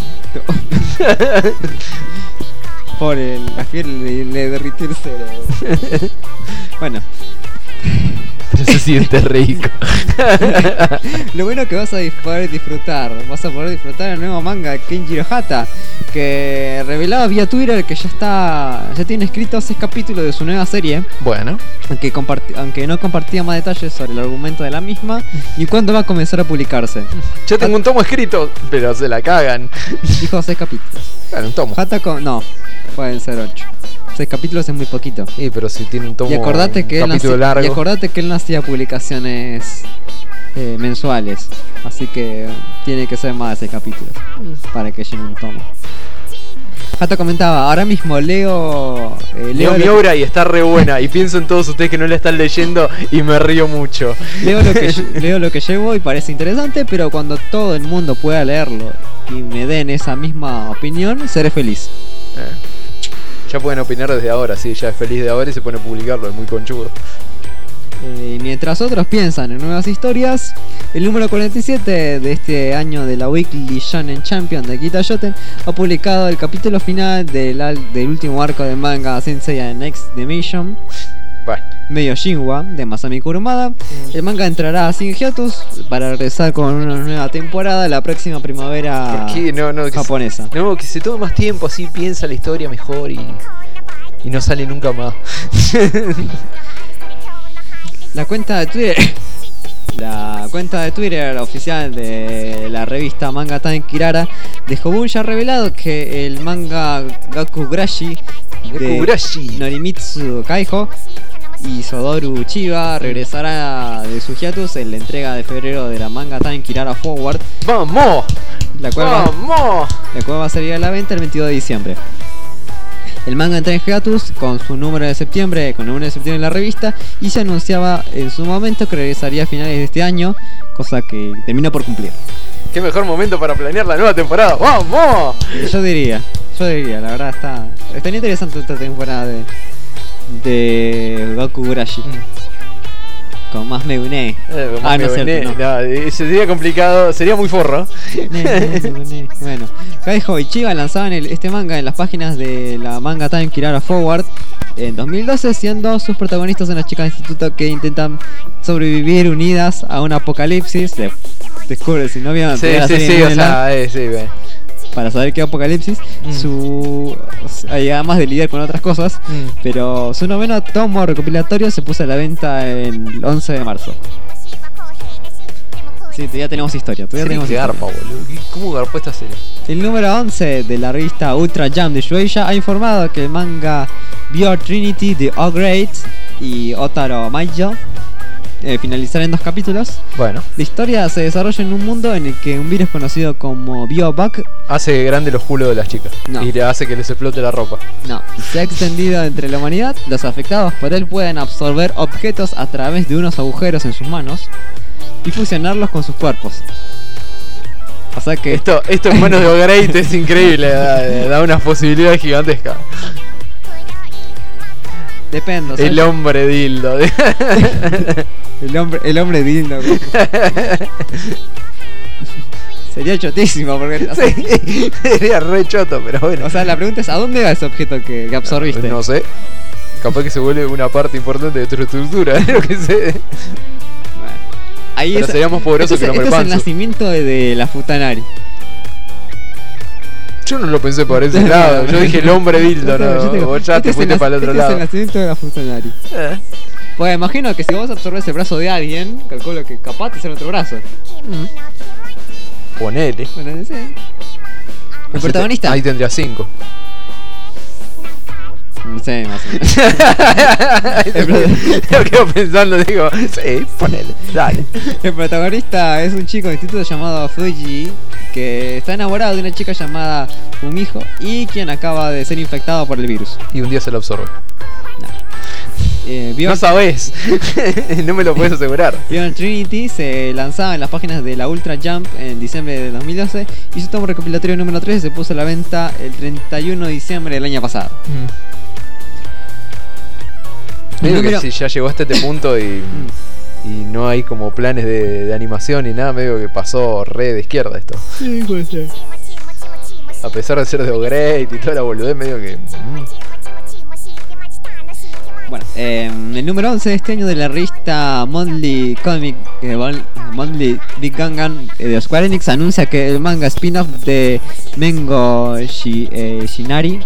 Por la piel le derritió el cerebro. Bueno. Pero se siente rico. Lo bueno que vas a poder disfrutar el nuevo manga de Kenjiro Hata, que revelaba vía Twitter que ya tiene escritos 6 capítulos de su nueva serie, Bueno, aunque no compartía más detalles sobre el argumento de la misma ni cuándo va a comenzar a publicarse. yo tengo un tomo escrito, pero se la cagan. Dijo 6 capítulos. Claro, un tomo. Hata no, pueden ser 8. 6 capítulos es muy poquito. Sí, pero si tiene un tomo, Y acordate que un capítulo largo. él no hacía publicaciones mensuales, así que tiene que ser más de 6 capítulos para que llene un tomo. Hata comentaba, ahora mismo leo Leo mi obra y está re buena. Y pienso en todos ustedes que no la están leyendo y me río mucho. leo lo que llevo y parece interesante, pero cuando todo el mundo pueda leerlo y me den esa misma opinión, seré feliz. Ya pueden opinar desde ahora, sí, ya es feliz de ahora y se pone a publicarlo, es muy conchudo. Mientras otros piensan en nuevas historias, el número 47 de este año de la Weekly Shonen Champion de Kita Shoten ha publicado el capítulo final del último arco de manga Sensei Next Dimension, Bueno, medio Shinwa, de Masami Kurumada. El manga entrará sin hiatus para regresar con una nueva temporada la próxima primavera ¿por qué no, japonesa. No, que se tome más tiempo, así piensa la historia mejor y no sale nunca más. La cuenta de Twitter oficial de la revista Manga Time Kirara de Jobun ya ha revelado que el manga Gakugurashi de Norimitsu Kaiho y Sodoru Chiba regresará de su hiatus en la entrega de febrero de la Manga Time Kirara Forward, ¡Vamos! la cual va a salir a la venta el 22 de diciembre. El manga entra en hiatus con el número de septiembre en la revista y se anunciaba en su momento que regresaría a finales de este año, cosa que terminó por cumplir. ¡Qué mejor momento para planear la nueva temporada! ¡Vamos! Yo diría, la verdad está interesante esta temporada de Gakugurashi. Con más Megune. No es cierto, no. No, sería complicado, sería muy forro. Bueno, Kaiho y Chiba lanzaban este manga en las páginas de la Manga Time Kirara Forward en 2012, siendo sus protagonistas unas chicas de instituto que intentan sobrevivir unidas a un apocalipsis. Descubre si no vieron Sí, la serie o Nela. sea, sí, ve. para saber qué apocalipsis, además de lidiar con otras cosas, pero su noveno tomo recopilatorio se puso a la venta el 11 de marzo. Sí, todavía tenemos historia. Serie Tenemos que historia. garpa, boludo. ¿Cómo garpó esta serie? El número 11 de la revista Ultra Jump de Shueisha ha informado que el manga Beyond Trinity de O-Grade y Otaro Maijo finalizará en 2 capítulos. Bueno, La historia se desarrolla en un mundo en el que un virus conocido como Biobug hace grande los culos de las chicas. No. Y le hace que les explote la ropa. se ha extendido entre la humanidad. Los afectados por él pueden absorber objetos a través de unos agujeros en sus manos y fusionarlos con sus cuerpos. O sea que Esto en manos de O'Grade es increíble. Da unas posibilidades gigantescas. depende. O sea, El hombre dildo. el hombre dildo. Sería chotísimo porque o sea, Sí, sería re choto, pero bueno. o sea, la pregunta es ¿a dónde va ese objeto que absorbiste? No sé. Capaz que se vuelve una parte importante de tu estructura, lo que sé. Ahí Pero sería más poderoso que el hombre este es el panzo. nacimiento de la Futanari. Yo no lo pensé por ese lado. Yo dije el hombre dildo, Yo te digo, no. Vos ya este te es fuiste el para el otro este es lado. el nacimiento de la Futanari. Pues imagino que si vos absorbes el brazo de alguien, calculo que capaz te sale otro brazo. Ponele. Bueno, no sé. El protagonista. Ahí tendría 5. No sé, más o menos. Yo quedo pensando, digo, sí, ponele, dale. El protagonista es un chico de instituto llamado Fuji que está enamorado de una chica llamada Fumijo y quien acaba de ser infectado por el virus. Y un día se lo absorbe. Beyond No sabés. No me lo puedes asegurar. Beyond Trinity se lanzaba en las páginas de la Ultra Jump en diciembre de 2012 y su tomo recopilatorio número 3 se puso a la venta el 31 de diciembre del año pasado. Medio número- que si ya llegó hasta este punto y no hay como planes de animación ni nada, medio que pasó re de izquierda esto. Sí, puede ser. A pesar de ser de O'Grade y toda la boludez, medio que... Bueno, el número 11 de este año de la revista Monthly Comic Monthly Big Gangan de Square Enix anuncia que el manga spin-off de Mengo Shinari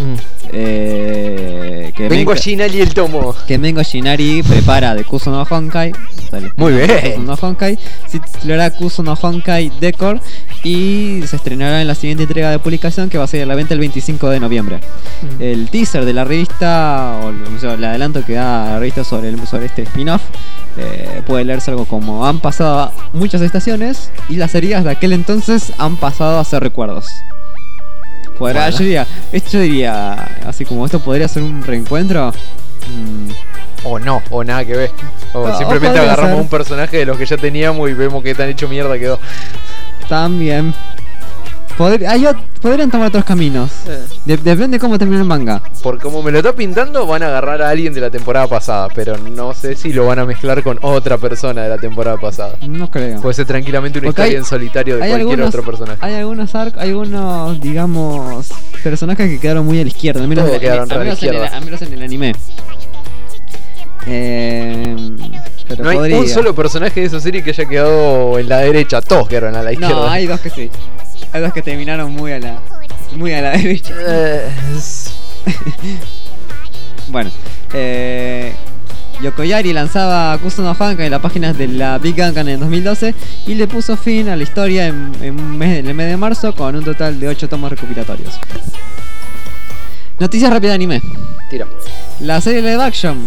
Vengo a Shinari el tomo. que Mengo Shinari prepara de Kuso no Honkai. Muy bien. Kuso no Honkai. Se titulará Kuso no Honkai Decor y se estrenará en la siguiente entrega de publicación que va a salir a la venta el 25 de noviembre. El teaser de la revista, o sea, el adelanto que da la revista sobre este spin-off, puede leerse algo como: han pasado muchas estaciones y las heridas de aquel entonces han pasado a ser recuerdos. Podrá, Bueno. yo diría, así como esto podría ser un reencuentro. O no, o nada que ver. O O simplemente podría agarramos ser. un personaje de los que ya teníamos y vemos que tan hecho mierda quedó. También. Podrían tomar otros caminos. Depende de cómo termine el manga. Por como me lo está pintando, van a agarrar a alguien de la temporada pasada, pero no sé si lo van a mezclar con otra persona de la temporada pasada. No creo. Puede ser tranquilamente una Porque historia en solitario de cualquier otro personaje. Hay algunos, digamos, personajes que quedaron muy a la izquierda. Al menos, Todos quedaron re a la izquierda. al menos en el anime. Pero No hay podría. un solo personaje de esa serie que haya quedado en la derecha, todos quedaron a la izquierda. No, hay dos que sí. Hay dos que terminaron muy a la derecha. Bueno, Yokoyari lanzaba Kuso no Honkai en las páginas de la Big Gangan en 2012 y le puso fin a la historia en el mes de marzo con un total de 8 tomos recopilatorios. Noticias rápidas de anime. Tira. La serie live action,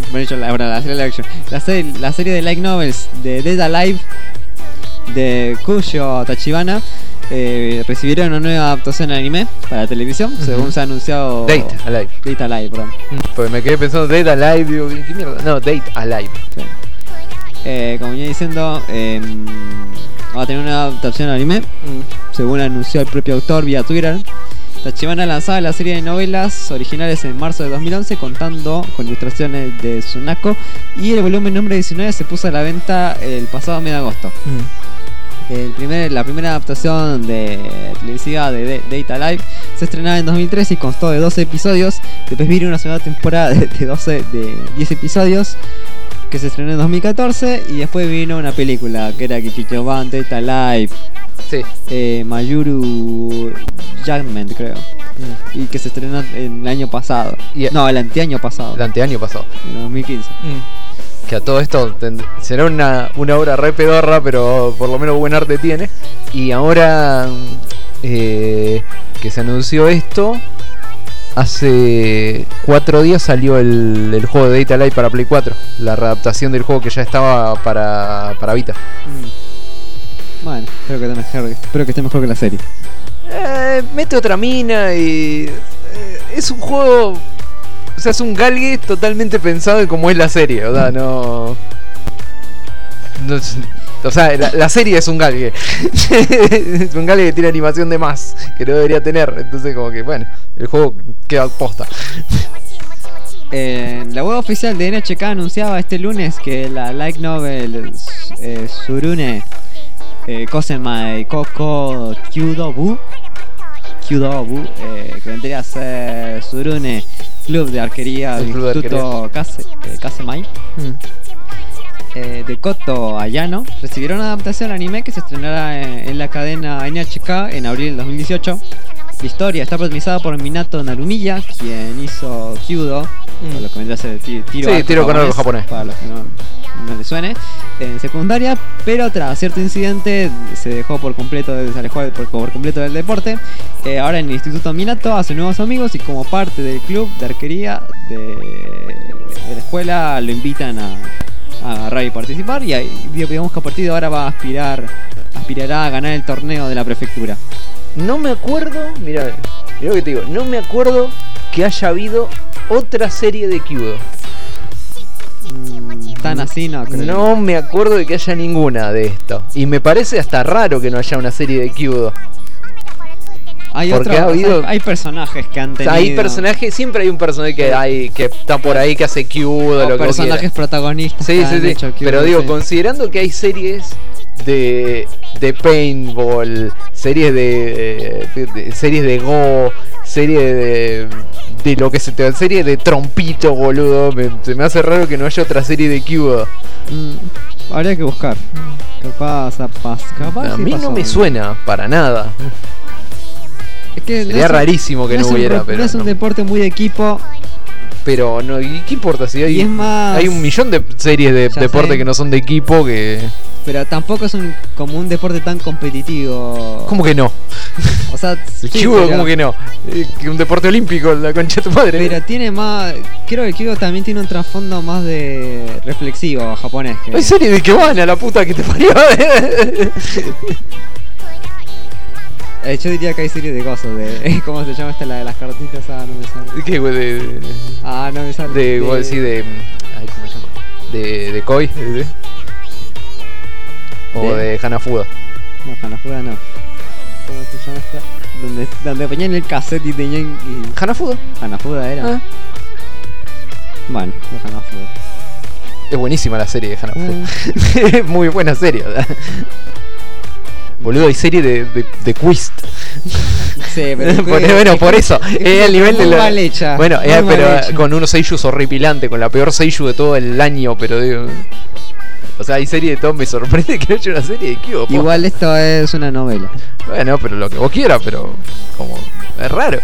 la serie de light novels de Dead Alive de Kuyo Tachibana recibieron una nueva adaptación al anime para televisión, según se ha anunciado. Date Alive. Date Alive, perdón. Pues me quedé pensando Date Alive, digo, ¿qué mierda? No, Date Alive. Sí. Como venía diciendo, va a tener una adaptación al anime, según anunció el propio autor vía Twitter. Tachibana lanzaba la serie de novelas originales en marzo de 2011, contando con ilustraciones de Tsunako, y el volumen número 19 se puso a la venta el pasado mes de agosto. La primera adaptación televisiva de Date Alive se estrenaba en 2013 y constó de 12 episodios. Después vino una segunda temporada de 10 episodios que se estrenó en 2014, y después vino una película que era Kichichoban Date Alive Sí. Mayuru Judgment, creo. Y que se estrenó el año pasado. Y- No, el anteaño pasado. El anteaño pasado. En 2015. Que a todo esto será una obra re pedorra, pero por lo menos buen arte tiene. Y ahora que se anunció esto, hace 4 días salió el juego de Data Light para Play 4. La readaptación del juego que ya estaba para Vita. Bueno, espero que esté mejor que la serie. Mete otra mina y es un juego, o sea, es un galgue totalmente pensado en cómo es la serie, o sea, no o sea, la serie es un galgue. Es un galgue que tiene animación de más, que no debería tener, entonces como que bueno, el juego queda posta. La web oficial de NHK anunciaba este lunes que la light novel Surune Kosenmai Koko Kyudobu, que vendría a ser Surune Club de Arquería del El club de Instituto Kasemai, de Koto Ayano, recibieron una adaptación al anime que se estrenará en la cadena NHK en abril del 2018. La historia está protagonizada por Minato Narumiya, quien hizo Kyudo, por lo que vendría a ser tiro con arco japonés. para los que no le suene, en secundaria, pero tras cierto incidente se alejó por completo del deporte. Ahora en el Instituto Minato hace nuevos amigos y como parte del club de arquería de la escuela lo invitan a agarrar y participar, y digamos que a partir de ahora aspirará a ganar el torneo de la prefectura. No me acuerdo, mirá lo que te digo, no me acuerdo que haya habido otra serie de Kyudo. Tan así no creo. No me acuerdo de que haya ninguna de esto. Y me parece hasta raro que no haya una serie de Kyudo. Porque hay personajes que han tenido. Hay personajes, siempre hay un personaje que está por ahí que hace Kyudo, lo que personajes quiera. protagonistas. Sí, que han sí, hecho sí. Kyudo, Pero digo, sí. considerando que hay series de paintball, series series de go, series de lo que se te series de trompito, boludo, se me hace raro que no haya otra serie de Kyudo. Habría que buscar. Capaz A sí mí no pasó. me suena para nada. Es que Sería rarísimo que no hubiera, pero no es un no. deporte muy de equipo. Pero no, ¿y qué importa si hay? Y es más- Hay un millón de series de Ya deporte sé. que no son de equipo que. Pero tampoco es como un deporte tan competitivo. ¿Cómo que no? O sea, El sí, Kyudo, pero- ¿cómo que no? Que un deporte olímpico, la concha de tu madre. Pero tiene más. Creo que el Kyudo también tiene un trasfondo más de reflexivo japonés. Hay series de que van a la puta que te parió. Yo diría que hay series de cosas. ¿Cómo se llama esta? La de las cartitas. Ah, no me sale. ¿Qué, güey? Ah, no me sale. De. ¿Cómo decir? Ay, ¿cómo se llama? De Koi. O de Hanafuda. No, Hanafuda no. ¿Cómo se llama esta? Donde ponían el cassette y tenían. ¿Hanafuda? Hanafuda era. Ah. Bueno, de Hanafuda. Es buenísima la serie de Hanafuda. Es muy buena serie, ¿verdad? Boludo, hay serie de Quist. Sí, pero Bueno, por eso. Es el nivel de muy la. mal hecha, Bueno, muy mal pero hecha. con unos seiyus horripilantes, con la peor seiyuu de todo el año, pero digo. O sea, hay serie de todo, me sorprende que no haya una serie de Kyudo. posta. Igual esto es una novela. Bueno, pero lo que vos quieras, pero. Como. Es raro.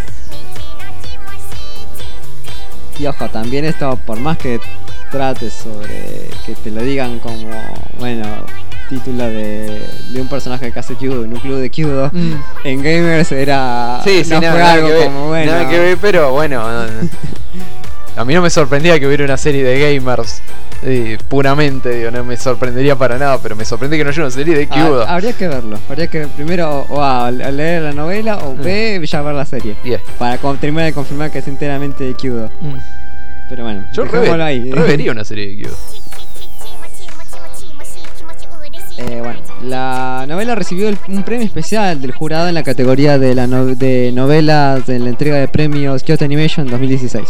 Y ojo, también esto, por más que trates sobre que te lo digan como, bueno, título de un personaje que hace Kyudo en un club de Kyudo, en Gamers era. Sí, sí, no nada, fue nada algo que ver, como, bueno. nada que ver, pero bueno. A mí no me sorprendía que hubiera una serie de gamers. Puramente, digo, no me sorprendería para nada, pero me sorprende que no haya una serie de Kyudo. Habría que verlo. Habría que primero o A, leer la novela o B, ya ver la serie. Yeah. Para terminar de confirmar que es enteramente de Kyudo. Pero bueno, Yo dejémoslo ahí. vería una serie de Kyudo. Bueno, la novela recibió un premio especial del jurado en la categoría de de novelas en la entrega de premios Kyoto Animation 2016.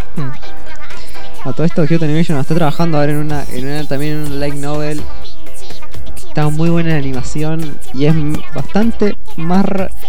A todo esto, Kyoto Animation está trabajando ahora también en un light novel. Está muy buena la animación y es bastante más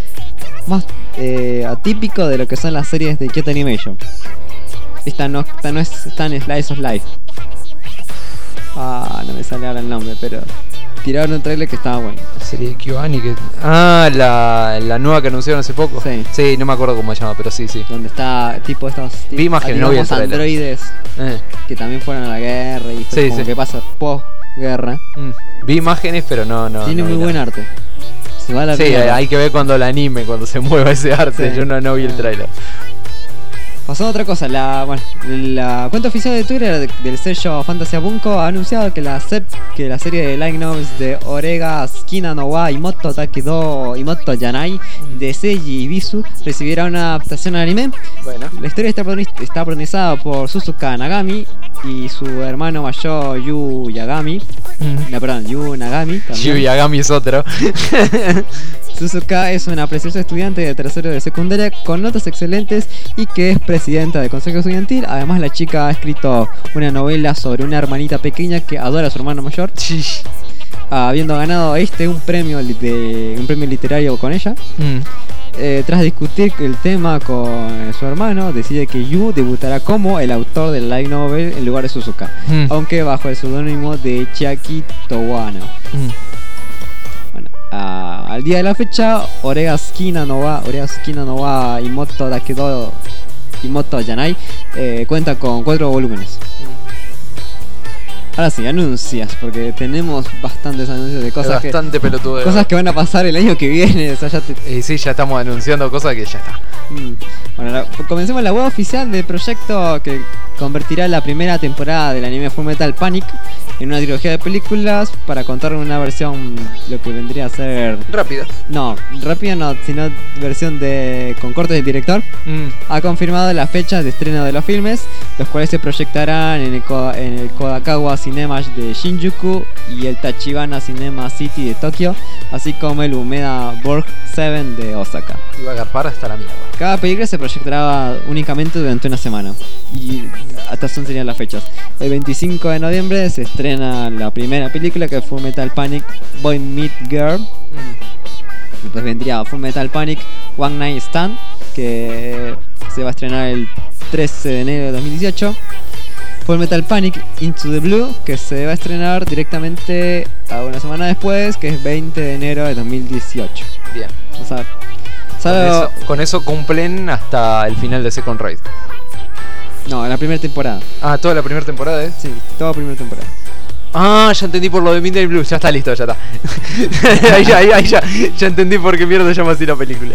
atípico de lo que son las series de Kyoto Animation. Esta no es tan Slice of Life. Ah, no me sale ahora el nombre, pero tiraron un trailer que estaba bueno. La serie de Kyoani que... Ah, la nueva que anunciaron hace poco. Sí. Sí, no me acuerdo cómo se llama, pero sí. Donde está tipo estos Vi imágenes, no vi el digamos, trailer. androides Eh. que también fueron a la guerra y Sí, como sí. que pasa post-guerra. Vi imágenes, pero no. Tiene no muy vi buen nada. arte. Se va a la Sí, pena. hay que ver cuando la anime, cuando se mueva ese arte. Sí. Yo no vi el trailer. Pasó otra cosa, la cuenta oficial de Twitter del sello Fantasy Bunko ha anunciado que la serie de light novels de Orega Tsukina no wa Imoto Takedo Imoto Yanai de Seiji Ibisu recibirá una adaptación al anime. Bueno. La historia está protagonizada por Suzuka Nagami y su hermano mayor Yu Yagami. No, perdón, Yu Nagami también. Yu Yagami es otro. Suzuka es una preciosa estudiante de tercero de secundaria con notas excelentes y que es presidenta del consejo estudiantil. Además, la chica ha escrito una novela sobre una hermanita pequeña que adora a su hermano mayor, habiendo ganado un premio literario con ella. Tras discutir el tema con su hermano, decide que Yu debutará como el autor del light novel en lugar de Suzuka, aunque bajo el seudónimo de Chiaki Towano. Bueno, al día de la fecha, Orega Tsukina no wa Imoto Takedo Imoto Yanai cuenta con 4 volúmenes. Ahora sí, anuncias, porque tenemos bastantes anuncios de cosas Bastante pelotudo. cosas que van a pasar el año que viene. O sea, ya Sí, ya estamos anunciando cosas que ya está. Bueno, comencemos la web oficial del proyecto que convertirá la primera temporada del anime Full Metal Panic en una trilogía de películas para contar una versión, lo que vendría a ser... Rápido. No, rápida no, sino versión con cortes del director. Ha confirmado las fechas de estreno de los filmes, los cuales se proyectarán en el Kodakawa Cinema de Shinjuku y el Tachibana Cinema City de Tokio, así como el Umeda Borg 7 de Osaka. Iba a agarpar hasta la mierda. Cada película se proyectará únicamente durante una semana y hasta son serían las fechas. El 25 de noviembre se estrena la primera película, que es Full Metal Panic Boy Meet Girl. Después vendría Full Metal Panic One Night Stand, que se va a estrenar el 13 de enero de 2018. Full Metal Panic Into the Blue, que se va a estrenar directamente a una semana después, que es 20 de enero de 2018. Bien. O sea, Con eso cumplen hasta el final de Second Raid. no, la primera temporada. Ah, toda la primera temporada, ¿eh? Sí, toda primera temporada. Ah, ya entendí por lo de Midnight Blue. Ya está listo, ya está. ahí ya entendí por qué mierda llama así la película.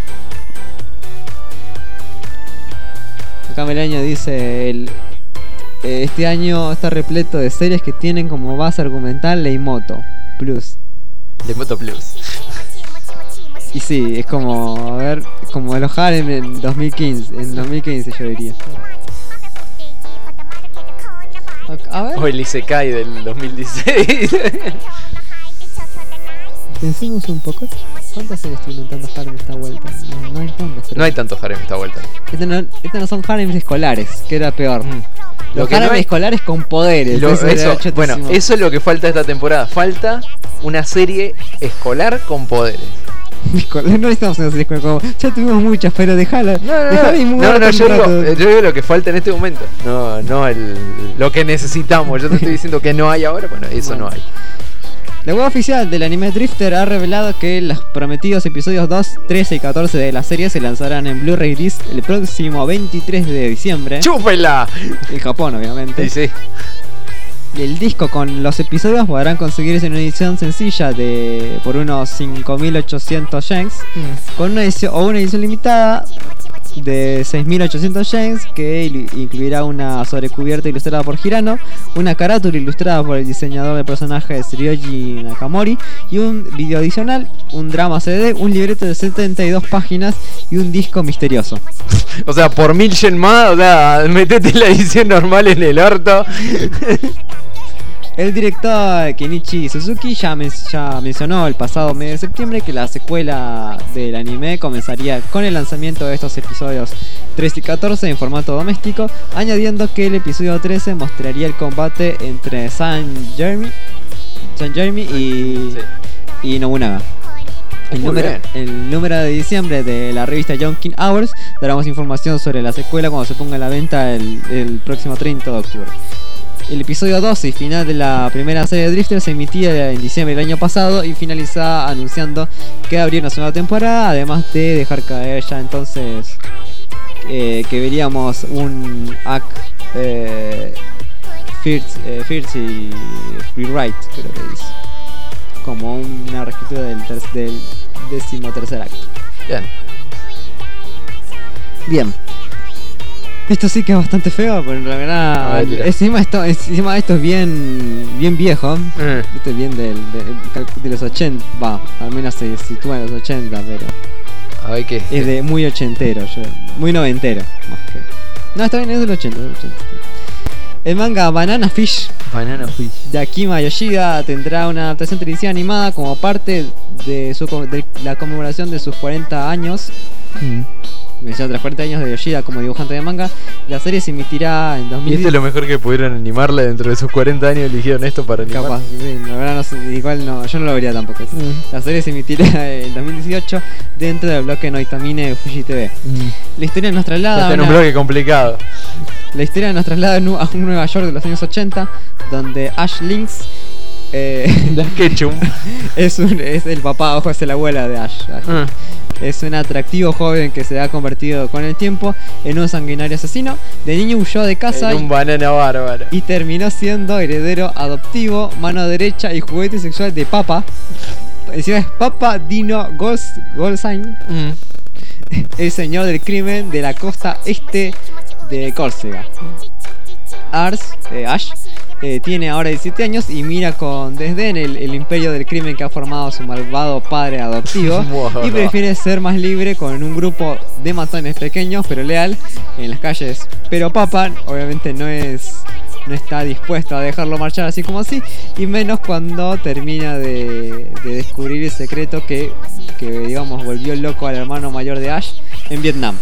Acá Melaño dice: este año está repleto de series que tienen como base argumental Leimoto Plus. De Moto Plus. Y sí, es como, a ver, como los Harem en 2015. En 2015 yo diría. A ver, O el Isekai del 2016. pensemos un poco. ¿Cuántas series tienen tantos Harem esta vuelta? No hay tantas. No hay tantos harem esta vuelta. Estos no son Harems escolares, que era peor. Lo Los que no Harems hay- escolares con poderes. Eso, era bueno, chotísimo. eso es lo que falta esta temporada. Falta una serie escolar con poderes. No necesitamos una serie escolar, como ya tuvimos muchas, pero dejala. Dejala y muévete yo un rato. digo lo que falta en este momento. No lo que necesitamos. Yo te estoy diciendo que no hay ahora. Bueno, eso Bueno. no hay. La web oficial del anime Drifter ha revelado que los prometidos episodios 2, 13 y 14 de la serie se lanzarán en Blu-ray Disc el próximo 23 de diciembre. ¡Chúpela! En Japón, obviamente. Sí, sí. Y el disco con los episodios podrán conseguirse en una edición sencilla por unos 5.800 yens, con una edición limitada de 6.800 yens, que incluirá una sobrecubierta ilustrada por Hirano, una carátula ilustrada por el diseñador del personaje Ryoji Nakamori, y un video adicional, un drama CD, un libreto de 72 páginas y un disco misterioso. O sea, por 1000 yen más, o sea, metete la edición normal en el orto. El director Kenichi Suzuki ya mencionó el pasado mes de septiembre que la secuela del anime comenzaría con el lanzamiento de estos episodios 13 y 14 en formato doméstico, añadiendo que el episodio 13 mostraría el combate entre San Jeremy y Nobunaga. Muy bien. El número de diciembre de la revista Jonkin Hours dará más información sobre la secuela cuando se ponga a la venta el próximo 30 de octubre. El episodio 12 y final de la primera serie de Drifter se emitía en diciembre del año pasado y finalizaba anunciando que habría una segunda temporada, además de dejar caer ya entonces que veríamos un Act First y Rewrite, creo que dice, como una reescritura del 13º acto. Bien. Bien. Esto sí que es bastante feo, pero en A realidad ver, tira. encima esto es bien viejo. Esto es bien de los 80, va, al menos se sitúa en los 80, pero A ver qué es de muy ochentero, muy noventero, más que. No, está bien, es del 80, El manga Banana Fish Banana Fish. de Akima Yoshida tendrá una adaptación televisiva animada como parte de la conmemoración de sus 40 años. Tras 40 años de Yoshida como dibujante de manga. La serie se emitirá en Y 2010. esto es lo mejor que pudieron animarle dentro de sus 40 años. Eligieron esto para animar. Capaz, sí, la verdad no sé, igual no, yo no lo vería tampoco. La serie se emitirá en 2018 dentro del bloque Noitamine de Fuji TV. La historia nos traslada Está en un bloque complicado. La historia nos traslada a un Nueva York de los años 80, donde Ash Lynx La Ketchum. es el papá, ojo, es la abuela de Ash. Es un atractivo joven que se ha convertido con el tiempo en un sanguinario asesino. De niño huyó de casa En un banana bárbaro. y terminó siendo heredero adoptivo, mano derecha y juguete sexual de Papa. Encima es Papa Dino Goldstein, el señor del crimen de la costa este de Córcega. Ash tiene ahora 17 años y mira con desdén el imperio del crimen que ha formado su malvado padre adoptivo y prefiere ser más libre con un grupo de matones pequeños pero leal en las calles. Pero Papa obviamente no está dispuesto a dejarlo marchar así como así, y menos cuando termina de descubrir el secreto que digamos volvió loco al hermano mayor de Ash en Vietnam.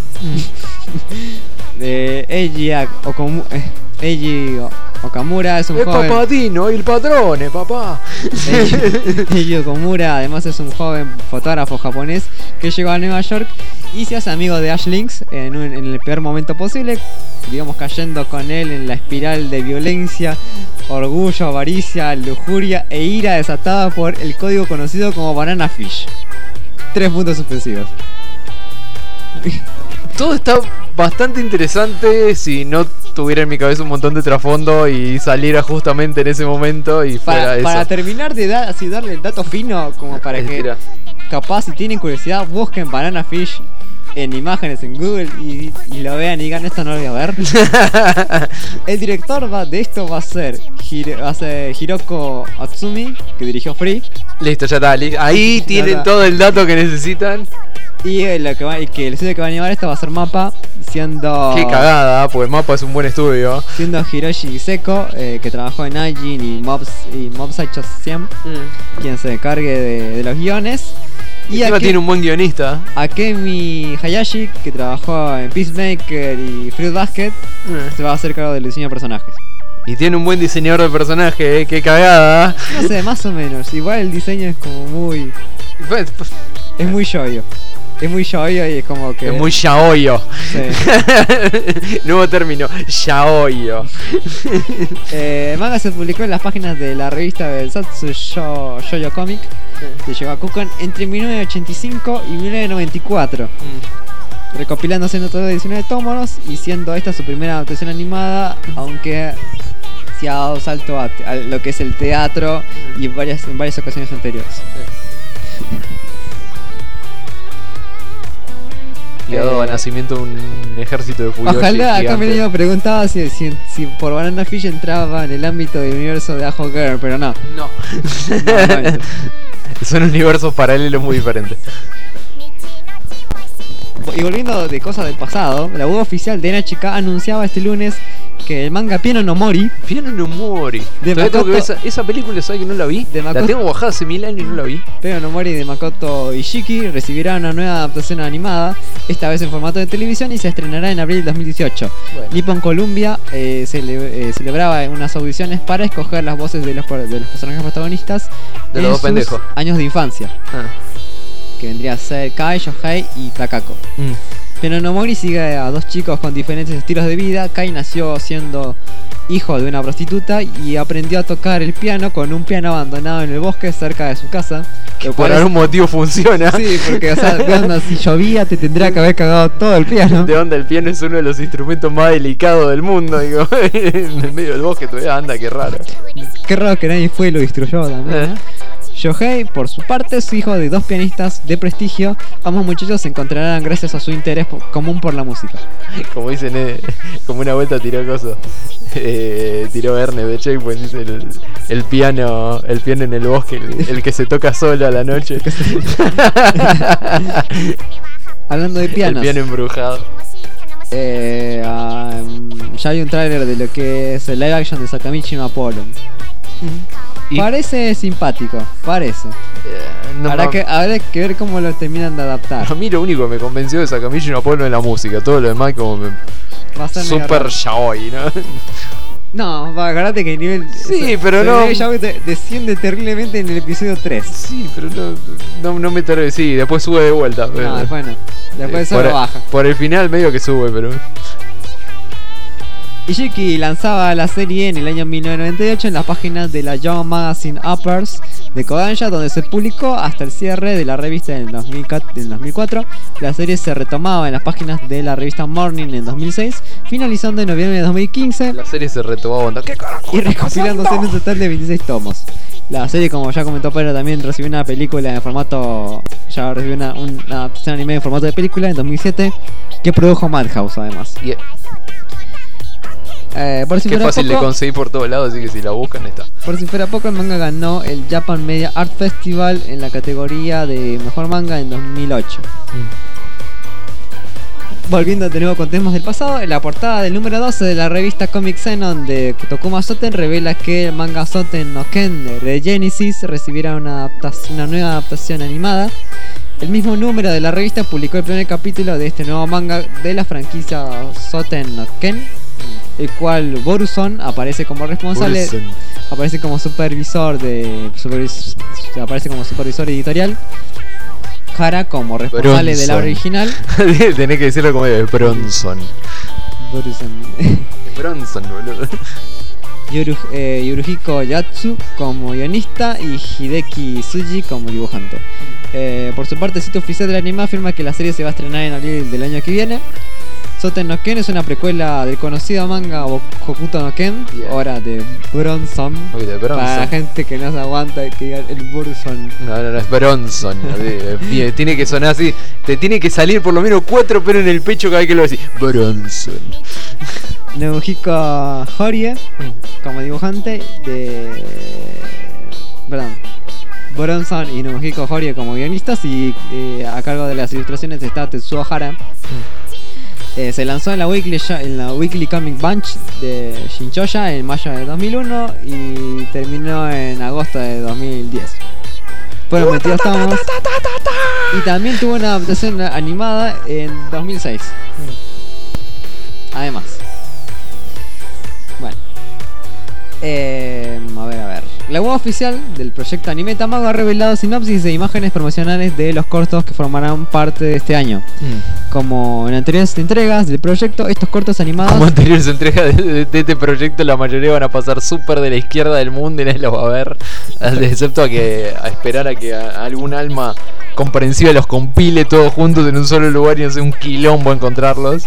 Eiji Okamura es un joven. Papadino, el padrone, papá. Eiji Okamura además es un joven fotógrafo japonés que llegó a Nueva York y se hace amigo de Ash Lynx en el peor momento posible, digamos cayendo con él en la espiral de violencia, orgullo, avaricia, lujuria e ira desatada por el código conocido como Banana Fish. 3 puntos suspensivos. Todo está bastante interesante si no tuviera en mi cabeza un montón de trasfondo y saliera justamente en ese momento y fuera Para eso. terminar de así darle el dato fino como para que Tira. capaz si tienen curiosidad busquen Banana Fish en imágenes en Google y lo vean y digan esto no lo voy a ver. El director de esto va a ser Hiroko Atsumi, que dirigió Free. Listo, ya está. Ahí tienen está. todo el dato que necesitan. Y el estudio que va a animar esto va a ser Mappa, siendo Qué cagada, pues Mapa es un buen estudio. siendo Hiroshi Seko, que trabajó en Aijin y Mob Psycho 100, quien se encargue de los guiones. Y Encima tiene un buen guionista. Akemi Hayashi, que trabajó en Peacemaker y Fruit Basket, se va a hacer cargo del diseño de personajes. Y tiene un buen diseñador de personaje, qué cagada. No sé, más o menos. Igual el diseño es como muy... Pues, Es muy yoyo. Es muy yoyo y es como que... es muy yaoyo. Sí. Nuevo término, yaoyo. El manga se publicó en las páginas de la revista Belsatsu Shoujo Comic de Shogakukan entre 1985 y 1994, recopilándose en un total de 19 tomos y siendo esta su primera adaptación animada, aunque se ha dado salto a lo que es el teatro y en varias ocasiones anteriores. Le ha dado a nacimiento un ejército de furiosos. Ojalá, acá me preguntaba si por Banana Fish entraba en el ámbito del universo de Ajo Girl, pero no. No. No. Son universos paralelos muy diferentes. Y volviendo de cosas del pasado, la web oficial de NHK anunciaba este lunes que el manga Piano no Mori Piano no Mori. De Todavía tengo que ver Makoto- esa película, ¿sabes que no la vi? de La Makoto- tengo bajada hace 1000 años y no la vi. Piano no Mori de Makoto Ishiki recibirá una nueva adaptación animada, esta vez en formato de televisión, y se estrenará en abril de 2018. Bueno. Nippon Columbia celebraba unas audiciones para escoger las voces de los personajes protagonistas De los en dos sus pendejos. años de infancia, Ah. que vendría a ser Kai, Shohei y Takako. Pero no Mori sigue a dos chicos con diferentes estilos de vida. Kai nació siendo hijo de una prostituta y aprendió a tocar el piano con un piano abandonado en el bosque cerca de su casa. Que por algún motivo funciona. Sí, porque o sea, de onda, si llovía te tendría que haber cagado todo el piano. De onda, el piano es uno de los instrumentos más delicados del mundo, digo. En el medio del bosque todavía anda, qué raro. Qué raro que nadie fue y lo destruyó también, ¿no? Shohei, por su parte, es hijo de dos pianistas de prestigio. Ambos muchachos se encontrarán gracias a su interés común por la música. Como dicen, como una vuelta tiró coso. Tiró Ernest de Checkpoint, dice el piano en el bosque, el que se toca solo a la noche. Hablando de pianos, El piano embrujado. ya hay un tráiler de lo que es el live action de Sakamichi no Apollo. Y- Parece simpático, parece. No, habrá que ver cómo lo terminan de adaptar. A mí lo único que me convenció de Sakamichi no Apollo es la música, todo lo demás como Va a ser medio super raro. yaoi, ¿no? No, acordate que el nivel. Sí, pero no- El nivel yaoi desciende terriblemente en el episodio 3. Sí, pero no me tardé. Sí, después sube de vuelta. No, después no. Después solo baja. Por el final medio que sube, pero... Ishiki lanzaba la serie en el año 1998 en las páginas de la Young Magazine Uppers de Kodansha, donde se publicó hasta el cierre de la revista en 2004. La serie se retomaba en las páginas de la revista Morning en 2006, finalizando en noviembre de 2015 La serie se retomaba onda. ¿Qué carajo? y recopilándose en un total de 26 tomos. La serie, como ya comentó Pedro, también recibió una película en formato... Ya recibió una adaptación anime en formato de película en 2007 que produjo Madhouse, además. Y Por si qué fuera fácil de poco, conseguir por todos lados, así que si la buscan está. Por si fuera poco, el manga ganó el Japan Media Art Festival en la categoría de Mejor Manga en 2008. Volviendo de nuevo con temas del pasado, en la portada del número 12 de la revista Comic Xenon de Tokuma Soten revela que el manga Soten no Ken de Genesis recibirá una nueva adaptación animada. El mismo número de la revista publicó el primer capítulo de este nuevo manga de la franquicia Soten no Ken, el cual Boruson aparece como responsable, aparece como supervisor aparece como supervisor editorial, Hara como responsable de la Bronson. original. Tenés que decirlo como es Bronson. Boruson. Bronson, boludo. Yuruhiko Yatsu como guionista y Hideki Tsuji como dibujante. Por su parte, el sitio oficial del anime afirma que la serie se va a estrenar en abril del año que viene. Soten no Ken es una precuela del conocido manga Hokuto no Ken, Yeah. ahora de Bronson. Uy, de Bronson. Para la gente que no se aguanta que diga el Bronson. No, es Bronson. Tiene que sonar así. Te tiene que salir por lo menos 4 pelos en el pecho cada vez que lo decís. Bronson. Nobuhiko Horie como dibujante de... Perdón. Bronson y Nobuhiko Horie como guionistas y a cargo de las ilustraciones está Tetsuo Hara. Se lanzó en la Weekly Comic Bunch de Shinchoya en mayo de 2001 y terminó en agosto de 2010. Fueron 22 tomos y también tuvo una adaptación animada en 2006. Además. Bueno. A ver. La web oficial del proyecto Anime Tamago ha revelado sinopsis e imágenes promocionales de los cortos que formarán parte de este año. Como en anteriores entregas del proyecto, estos cortos animados... Como anteriores entregas de este proyecto, la mayoría van a pasar súper de la izquierda del mundo y nadie los va a ver. Excepto a esperar a que algún alma comprensiva los compile todos juntos en un solo lugar y hace un quilombo encontrarlos.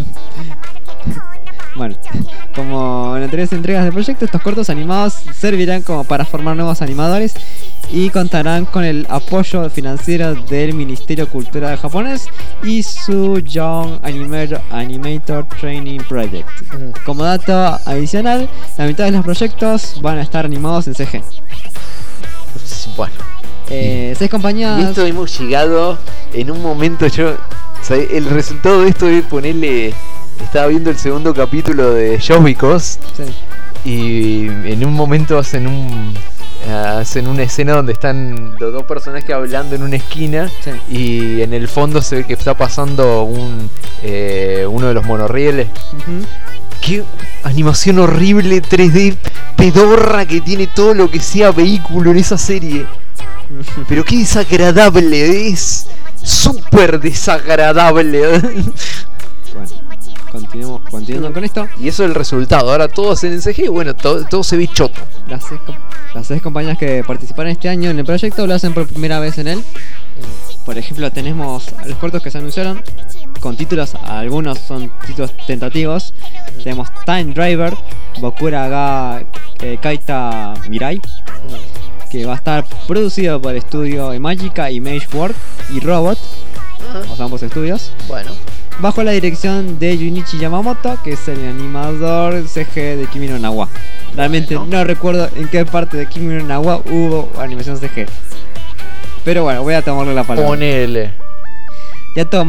Bueno, como en anteriores entregas del proyecto, estos cortos animados servirán como para formar nuevos animadores y contarán con el apoyo financiero del Ministerio Cultural japonés y su Young Animator Training Project. Como dato adicional, la mitad de los proyectos van a estar animados en CG. Bueno. 6 compañías... Y esto hemos llegado en un momento, el resultado de esto es ponerle... Estaba viendo el segundo capítulo de Just Because Sí. y en un momento hacen una escena donde están los dos personajes hablando en una esquina Sí. y en el fondo se ve que está pasando uno de los monorrieles. Ujú. Qué animación horrible 3D pedorra que tiene todo lo que sea vehículo en esa serie. Pero qué desagradable es. súper desagradable. Bueno, continuando con esto. Y eso es el resultado. Ahora todo se en CG y bueno, todo se ve choto. Las 6 compañías que participaron este año en el proyecto lo hacen por primera vez en él. Por ejemplo, tenemos los cortos que se anunciaron con títulos, algunos son títulos tentativos. Tenemos Time Driver, Bokura ga Kaita Mirai, que va a estar producido por el estudio Imagica, Image World y Robot, o sea, ambos estudios, Bueno, bajo la dirección de Junichi Yamamoto, que es el animador CG de Kimi no Na wa. Realmente Bueno. no recuerdo en qué parte de Kimi no Na wa hubo animación CG. Pero bueno, voy a tomarle la palabra. ponele. Yato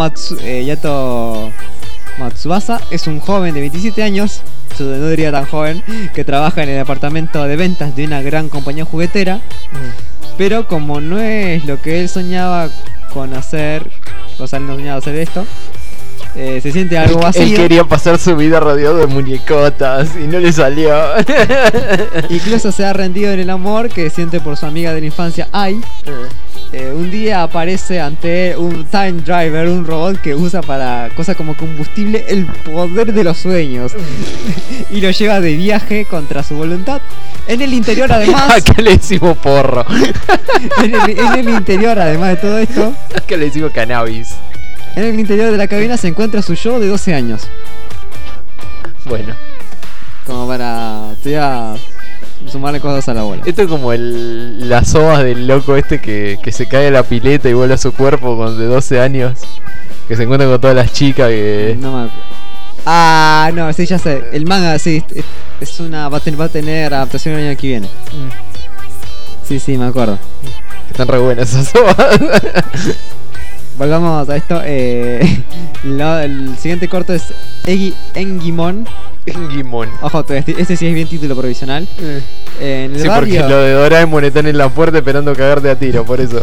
Matsubasa es un joven de 27 años, yo no diría tan joven, que trabaja en el departamento de ventas de una gran compañía juguetera, pero como no es lo que él soñaba con hacer, o sea, él no soñaba hacer esto, se siente algo vacío. Él quería pasar su vida rodeado de muñecotas y no le salió. Incluso se ha rendido en el amor que siente por su amiga de la infancia, Ai. Un día aparece ante él un Time Driver, un robot que usa para cosas como combustible el poder de los sueños y lo lleva de viaje contra su voluntad. En el interior, además, Acá le decimos porro. en el interior, además de todo esto, Acá le decimos cannabis. en el interior de la cabina se encuentra su yo de 12 años. Bueno, Como para sumarle cosas a la bola. esto es como las ovas del loco este que se cae a la pileta y vuelve a su cuerpo con de 12 años. Que se encuentra con todas las chicas que... No me acuerdo. Ah, no, sí, ya sé. El manga, sí, es una va a tener adaptación el año que viene. Sí, me acuerdo. Están re buenas esas ovas. Volvamos a esto. El siguiente corto es Engimon. Gimón. Ojo, este sí es bien título provisional. En el Sí, porque barrio. lo de Doraemon están en la puerta esperando cagarte a tiro, por eso.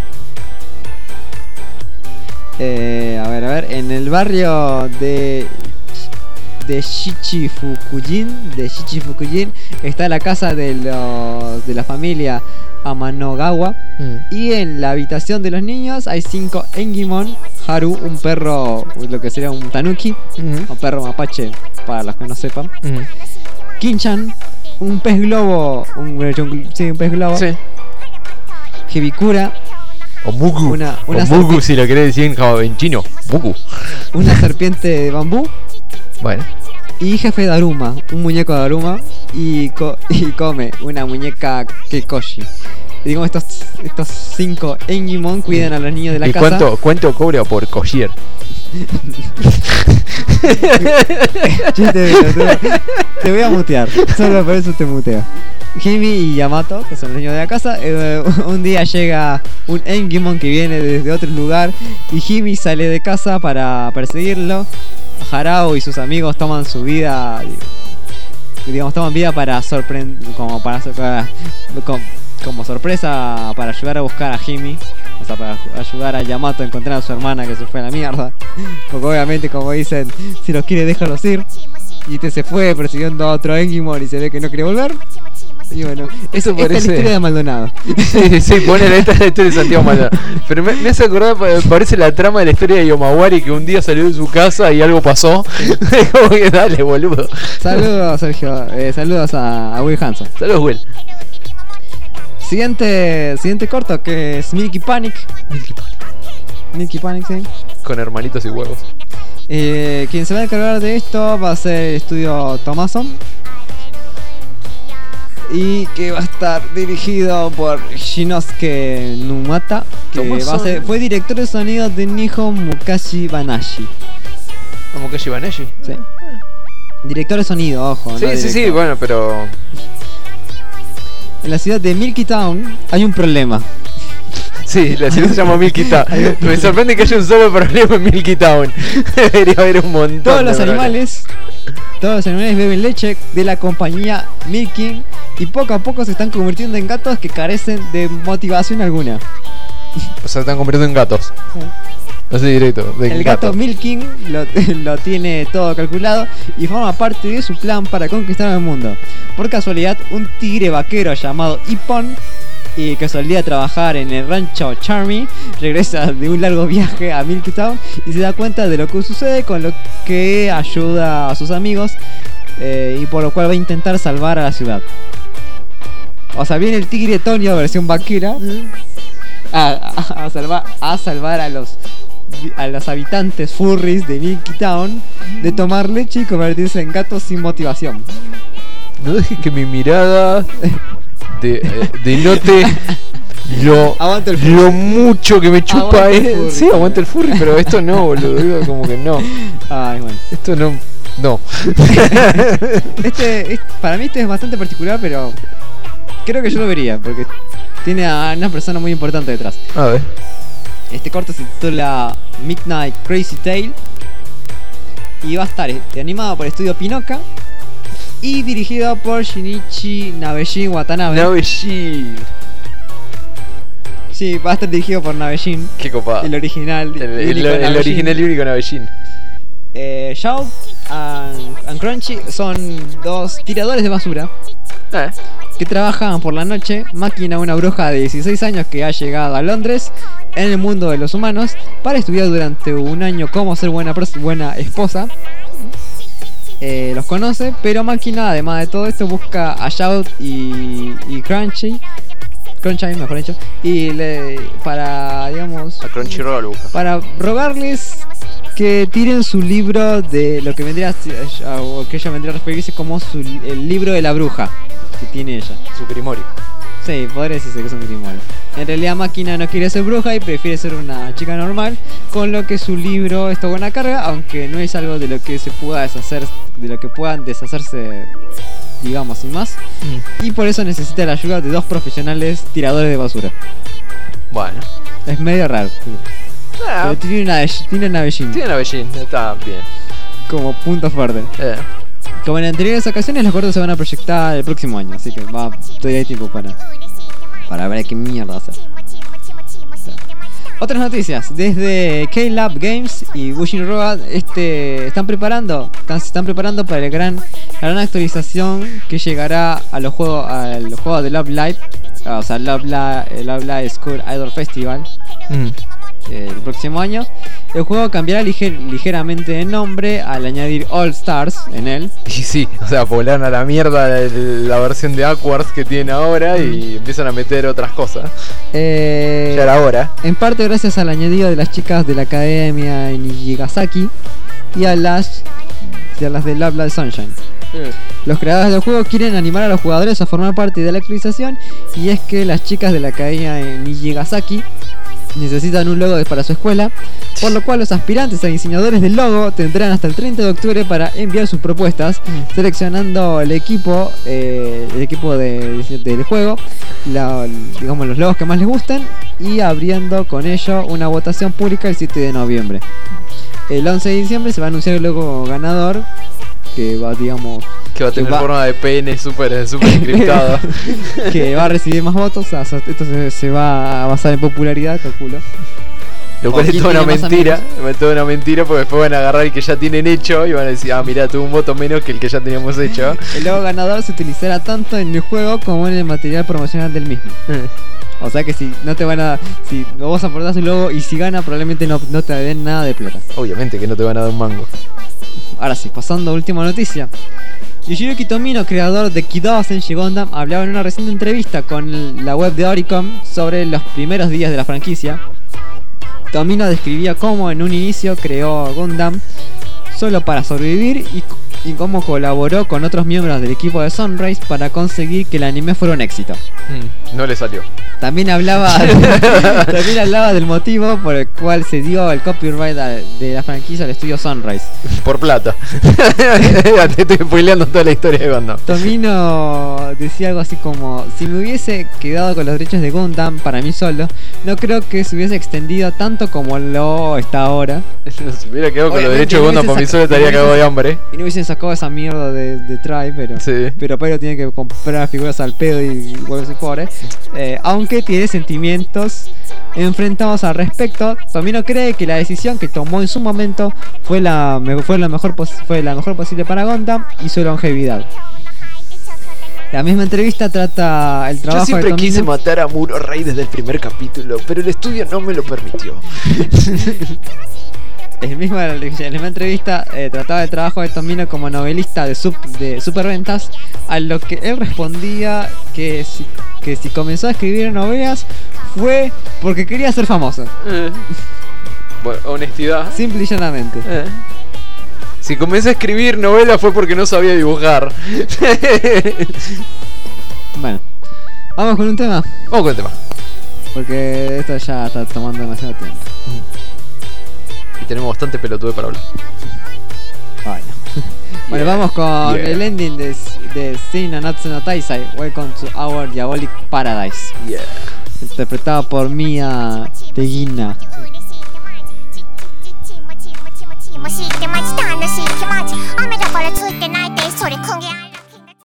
A ver. En el barrio de Shichifukujin está la casa de la familia Amanogawa. Y en la habitación de los niños hay 5 Engimon, Haru, un perro, lo que sería un tanuki, un perro mapache, para los que no sepan. Kinchan, un pez globo, un pez globo. Sí. Hibikura, O Mugu. Una o Mugu, si lo querés decir en chino. Mugu. una serpiente de bambú. Bueno. Y jefe Daruma, un muñeco de Daruma. Y come una muñeca Kekoshi. Y digamos, estos 5 Engimon cuidan a los niños de la ¿Y casa. cuánto cobra por Koshier? Chiste, te voy a mutear, solo por eso te muteo. Himi y Yamato, que son los niños de la casa, un día llega un Engimon que viene desde otro lugar y Himi sale de casa para perseguirlo. Harao y sus amigos toman su vida, digamos, toman vida para sorprender, como sorpresa para ayudar a buscar a Himi. O sea, para ayudar a Yamato a encontrar a su hermana que se fue a la mierda. Porque obviamente, como dicen, si los quiere déjalos ir. Y este se fue persiguiendo a otro Engimon y se ve que no quiere volver. Y bueno, Eso esta es la parece- historia de Maldonado. Sí, ponele, esta es la historia de Santiago Maldonado. Pero me hace acordar, parece la trama de la historia de Yomawari, que un día salió de su casa y algo pasó. Como que dale, boludo. Saludos, Sergio. Saludos a Will Hanson. Saludos, Will. Siguiente corto, que es Milky Panic. Milky Panic, sí. Con hermanitos y huevos. Quien se va a encargar de esto va a ser el estudio Tomason. Y que va a estar dirigido por Shinosuke Numata, que Tomason. fue director de sonido de Nihon Mukashi Banashi. ¿Cómo que Shibanashi? Sí. Director de sonido, ojo. no Sí, sí, director. bueno, pero... En la ciudad de Milky Town hay un problema. Sí, la ciudad se llama Milky Town. Me sorprende que haya un solo problema en Milky Town. Debería haber un montón. Todos de los problemas. animales beben leche de la compañía Milking y poco a poco se están convirtiendo en gatos que carecen de motivación alguna. O sea, se están convirtiendo en gatos. Así directo. De El gato Milking lo tiene todo calculado y forma parte de su plan para conquistar el mundo. Por casualidad, un tigre vaquero llamado Ippon y que solía trabajar en el rancho Charmy, regresa de un largo viaje a Milky Town y se da cuenta de lo que sucede, con lo que ayuda a sus amigos y por lo cual va a intentar salvar a la ciudad. O sea, viene el tigre Tonio versión vaquera a salvar a los habitantes furries de Milky Town de tomar leche y convertirse en gatos sin motivación. No dejes que mi mirada denote Aguanta el furry. lo mucho que me chupa. Aguanta el furry. Sí, aguanta el furry, pero esto no, boludo. Digo como que no. Ay, bueno. Esto no. No. Para mí este es bastante particular, pero creo que yo lo vería, porque tiene a una persona muy importante detrás. A ver. Este corto se titula Midnight Crazy Tale y va a estar animado por el estudio Pinoca y dirigido por Shinichi Nabeshin Watanabe. Nabeshi. Sí, va a estar dirigido por Nabeshin, Qué copado. el original. El original y único Nabeshin. Shout and Crunchy son dos tiradores de basura que trabajan por la noche. Máquina, una bruja de 16 años que ha llegado a Londres en el mundo de los humanos para estudiar durante un año cómo ser buena esposa. Los conoce, pero Máquina, además de todo esto, busca a Shout y Crunchy, mejor dicho, y para, digamos, A Crunchyroll busca. para rogarles que tiren su libro de lo que vendría o que ella vendría a referirse como el libro de la bruja que tiene ella. Su grimorio. Sí, podría decirse que es un grimorio. En realidad Máquina no quiere ser bruja y prefiere ser una chica normal, con lo que su libro es toda buena carga, aunque no es algo de lo que se pueda deshacer, de lo que puedan deshacerse, digamos, sin más. Y por eso necesita la ayuda de dos profesionales tiradores de basura. Bueno. Es medio raro. Pero tiene una bellina Tiene Nabeshin, está bien. como punto fuerte. Como en anteriores ocasiones, los cortos se van a proyectar el próximo año, así que todavía hay tiempo para ver qué mierda hacer. Otras noticias, desde K-Lab Games y Bushin Road se están preparando para la gran actualización que llegará a los juegos de Love Live, o sea, Love Live School Idol Festival. El próximo año. El juego cambiará ligeramente de nombre al añadir All Stars en él. Y sí, o sea, volaron a la mierda la versión de Aquars que tienen ahora y empiezan a meter otras cosas. Ya era hora. En parte gracias al añadido de las chicas de la academia en Nijigasaki y a las de Love Live Sunshine. Los creadores del juego quieren animar a los jugadores a formar parte de la actualización, y es que las chicas de la academia en Nijigasaki necesitan un logo para su escuela, por lo cual los aspirantes a diseñadores del logo tendrán hasta el 30 de octubre para enviar sus propuestas, seleccionando el equipo del juego, digamos los logos que más les gusten, y abriendo con ello una votación pública el 7 de noviembre. El 11 de diciembre se va a anunciar el logo ganador, que va, digamos, Que va a tener forma de pene súper encriptada. que va a recibir más votos. O sea, esto se va a basar en popularidad, calculo. Lo cual ¿O es quién toda una tiene más mentira. amigos? Es toda una mentira, porque después van a agarrar el que ya tienen hecho y van a decir, ah, mirá, tuvo un voto menos que el que ya teníamos hecho. El logo ganador se utilizará tanto en el juego como en el material promocional del mismo. O sea que si vos aportás un logo y si gana, probablemente no te den nada de plata. Obviamente que no te van a dar un mango. Ahora sí, pasando a última noticia. Yoshiyuki Tomino, creador de Kidoba Senshi Gundam, hablaba en una reciente entrevista con la web de Oricom sobre los primeros días de la franquicia. Tomino describía cómo en un inicio creó Gundam solo para sobrevivir y cómo colaboró con otros miembros del equipo de Sunrise para conseguir que el anime fuera un éxito. No le salió. También hablaba del motivo por el cual se dio el copyright de la franquicia al estudio Sunrise. Por plata. Te estoy spoileando toda la historia de Gundam. Tomino decía algo así como: si me hubiese quedado con los derechos de Gundam para mí solo, no creo que se hubiese extendido tanto como lo está ahora. Si hubiera quedado con los Obviamente derechos de no Gundam hubiese para mí solo estaría cagado de hambre. Y no hubiesen sacado esa mierda de Try, pero Sí. Pero tiene que comprar figuras al pedo y volverse pobre. Aunque tiene sentimientos enfrentados al respecto, Tomino cree que la decisión que tomó en su momento fue la mejor posible para Gundam y su longevidad. La misma entrevista trata el trabajo Yo siempre de Tomino. quise matar a Muro Rey desde el primer capítulo, pero el estudio no me lo permitió. La misma entrevista trataba el trabajo de Tomino como novelista de superventas, a lo que él respondía que si comenzó a escribir novelas fue porque quería ser famoso. Bueno, honestidad. Simple y llanamente. Si comencé a escribir novelas fue porque no sabía dibujar. Bueno, vamos con un tema, Vamos con el tema. porque esto ya está tomando demasiado tiempo. Y tenemos bastante pelotude para hablar. Bueno, bueno, Yeah. vamos con Yeah. el ending de Shin Nanatsu no Taisai, Welcome to Our Diabolic Paradise, Yeah. interpretado por Mia Tegina. もしってまち楽しい気持ち雨だからついてないってそれ焦げあら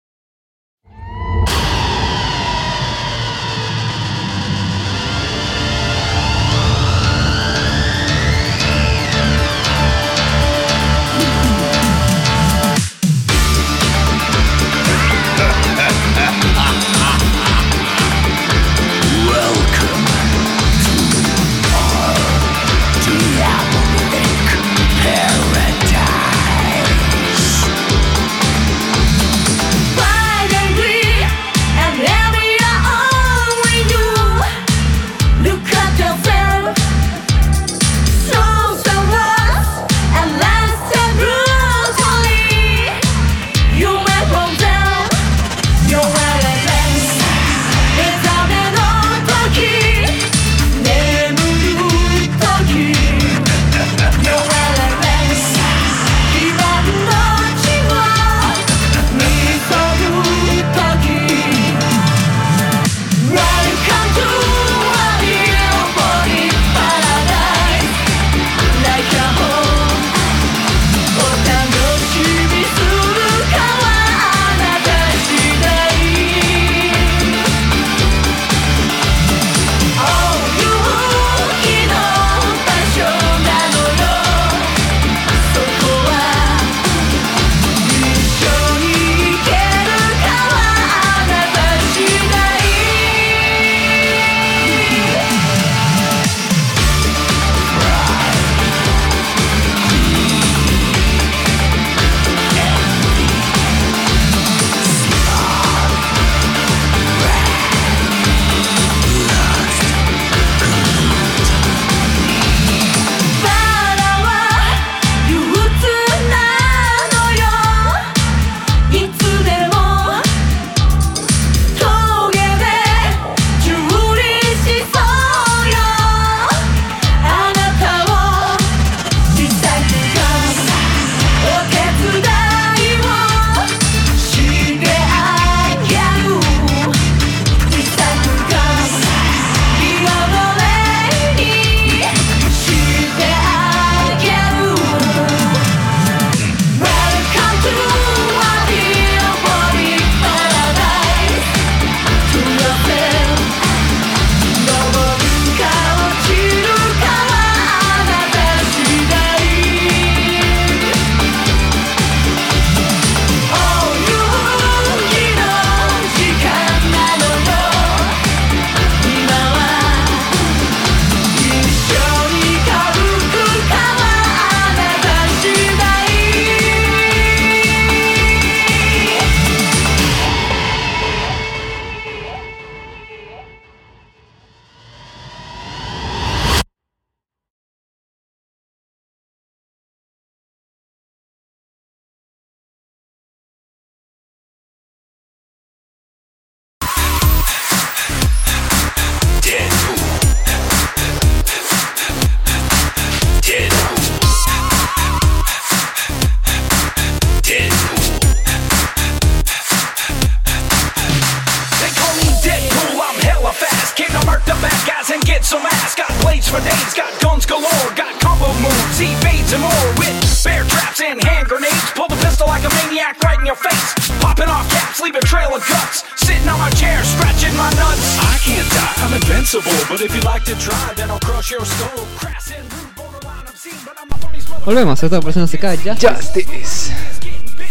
for days. Got guns galore, got combo moves, evades and more. With bear traps and hand grenades. Pull the pistol like a maniac right in your face. Popping off caps, leave a trail of guts. Sitting on my chair, scratching my nuts. I can't die, I'm invincible. But if you like to try, then I'll crush your skull. Crass and rude, borderline obscene, but I'm the funniest mother- Volvemos, esta persona se cae ya. Justice.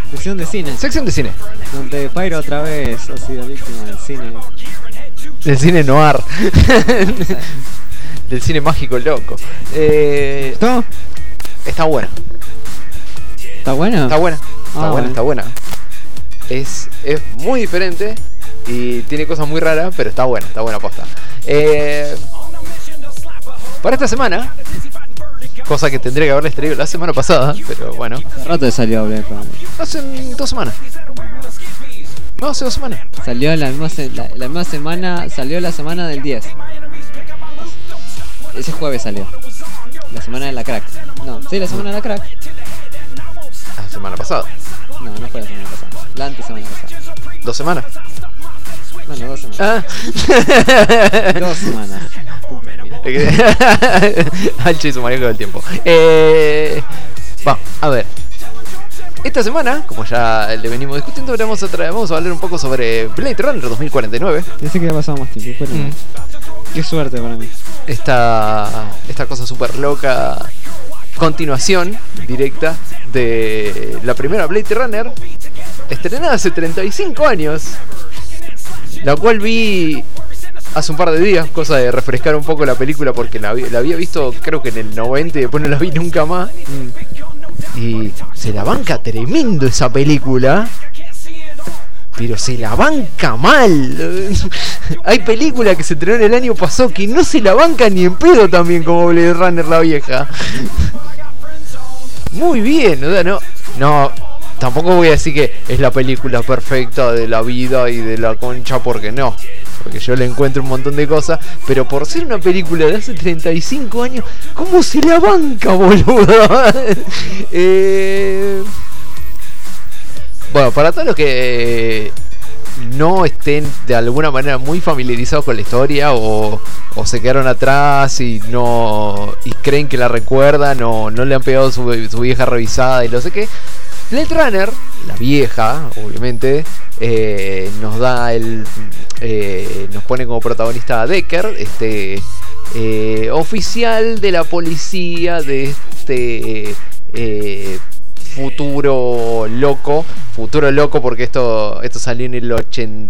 Sección de cine. Sección de cine. Donde Pyro otra vez ha sido víctima del cine. Del cine noir. Del cine mágico loco. ¿Esto? Está buena. ¿Está bueno? Está buena. Está Ah, buena, bueno. está buena. Es muy diferente y tiene cosas muy raras, pero está buena posta. Para esta semana, cosa que tendría que haberles traído la semana pasada, pero bueno, Hace rato que salió Blade Runner. hace 2 semanas. No, hace 2 semanas. Salió la misma semana, salió la semana del 10. Ese jueves salió. La semana de la crack. No, sí, la semana de la crack. La semana pasada. No, no fue la semana pasada. La antes semana pasada. 2 semanas. Bueno, 2 semanas. Ah. 2 semanas. Alche y su manejo del tiempo. Va, a ver. Esta semana, como ya le venimos discutiendo, vamos a hablar un poco sobre Blade Runner 2049. Pensé que había pasado más tiempo, pero no. Qué suerte para mí. Esta cosa súper loca. Continuación directa de la primera Blade Runner, estrenada hace 35 años. La cual vi hace un par de días, cosa de refrescar un poco la película porque la había visto creo que en el 90 y después no la vi nunca más. Y se la banca tremendo esa película. Pero se la banca mal. Hay películas que se estrenaron el año pasado que no se la bancan ni en pedo también como Blade Runner la vieja. Muy bien, o sea, no, tampoco voy a decir que es la película perfecta de la vida y de la concha, porque no. Porque yo le encuentro un montón de cosas, pero por ser una película de hace 35 años, ¿cómo se la banca, boludo? Bueno, para todos los que no estén de alguna manera muy familiarizados con la historia o se quedaron atrás y creen que la recuerdan o no le han pegado su vieja revisada y no sé qué, Blade Runner, la vieja, obviamente, nos pone como protagonista a Deckard, oficial de la policía de este futuro loco porque esto salió en el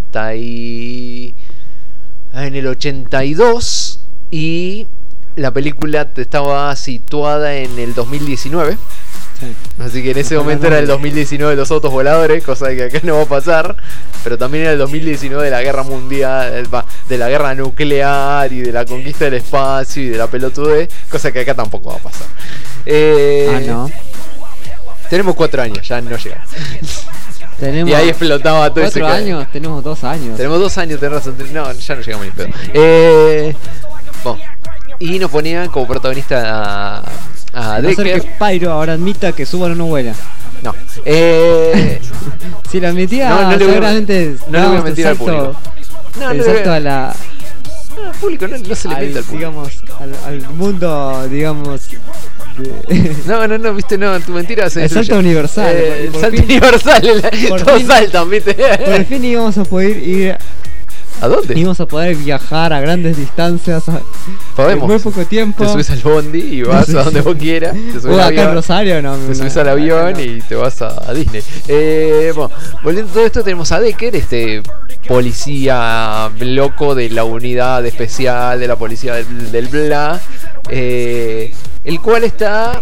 82 y la película estaba situada en el 2019. Sí. Así que en ese momento era el 2019 de los autos voladores, cosa que acá no va a pasar. Pero también era el 2019 de la guerra mundial, de la guerra nuclear y de la conquista del espacio y de la pelotudez, cosa que acá tampoco va a pasar. No. Tenemos 4 años, ya no llegamos. Tenemos Y ahí explotaba todo ese 4 años, tenemos 2 años. Tenemos 2 años, tenés razón. No, ya no llegamos ni pedo. Bueno, y nos ponían como protagonista a no ser que Deckard. Pyro ahora admita que Subaru no vuela. No. Si lo admitía, No le voy a- seguramente no le voy a dábamos mentir al público. No, el no, salto a la, al público no se le miente al público. digamos, al mundo, digamos, No, viste, no, tu mentira se El salto destruye. universal, El por salto fin- universal, por todos fin- saltan, viste. por fin íbamos a poder ir, ¿A dónde? íbamos a poder viajar a grandes distancias en Podemos. muy poco tiempo. Te subes al bondi y vas a donde vos quieras. Te subes al Acá en avión. Rosario, no. Te subes al avión y te vas a Disney. Bueno, volviendo a todo esto, tenemos a Deckard, policía loco de la unidad especial de la policía del Bla, el cual está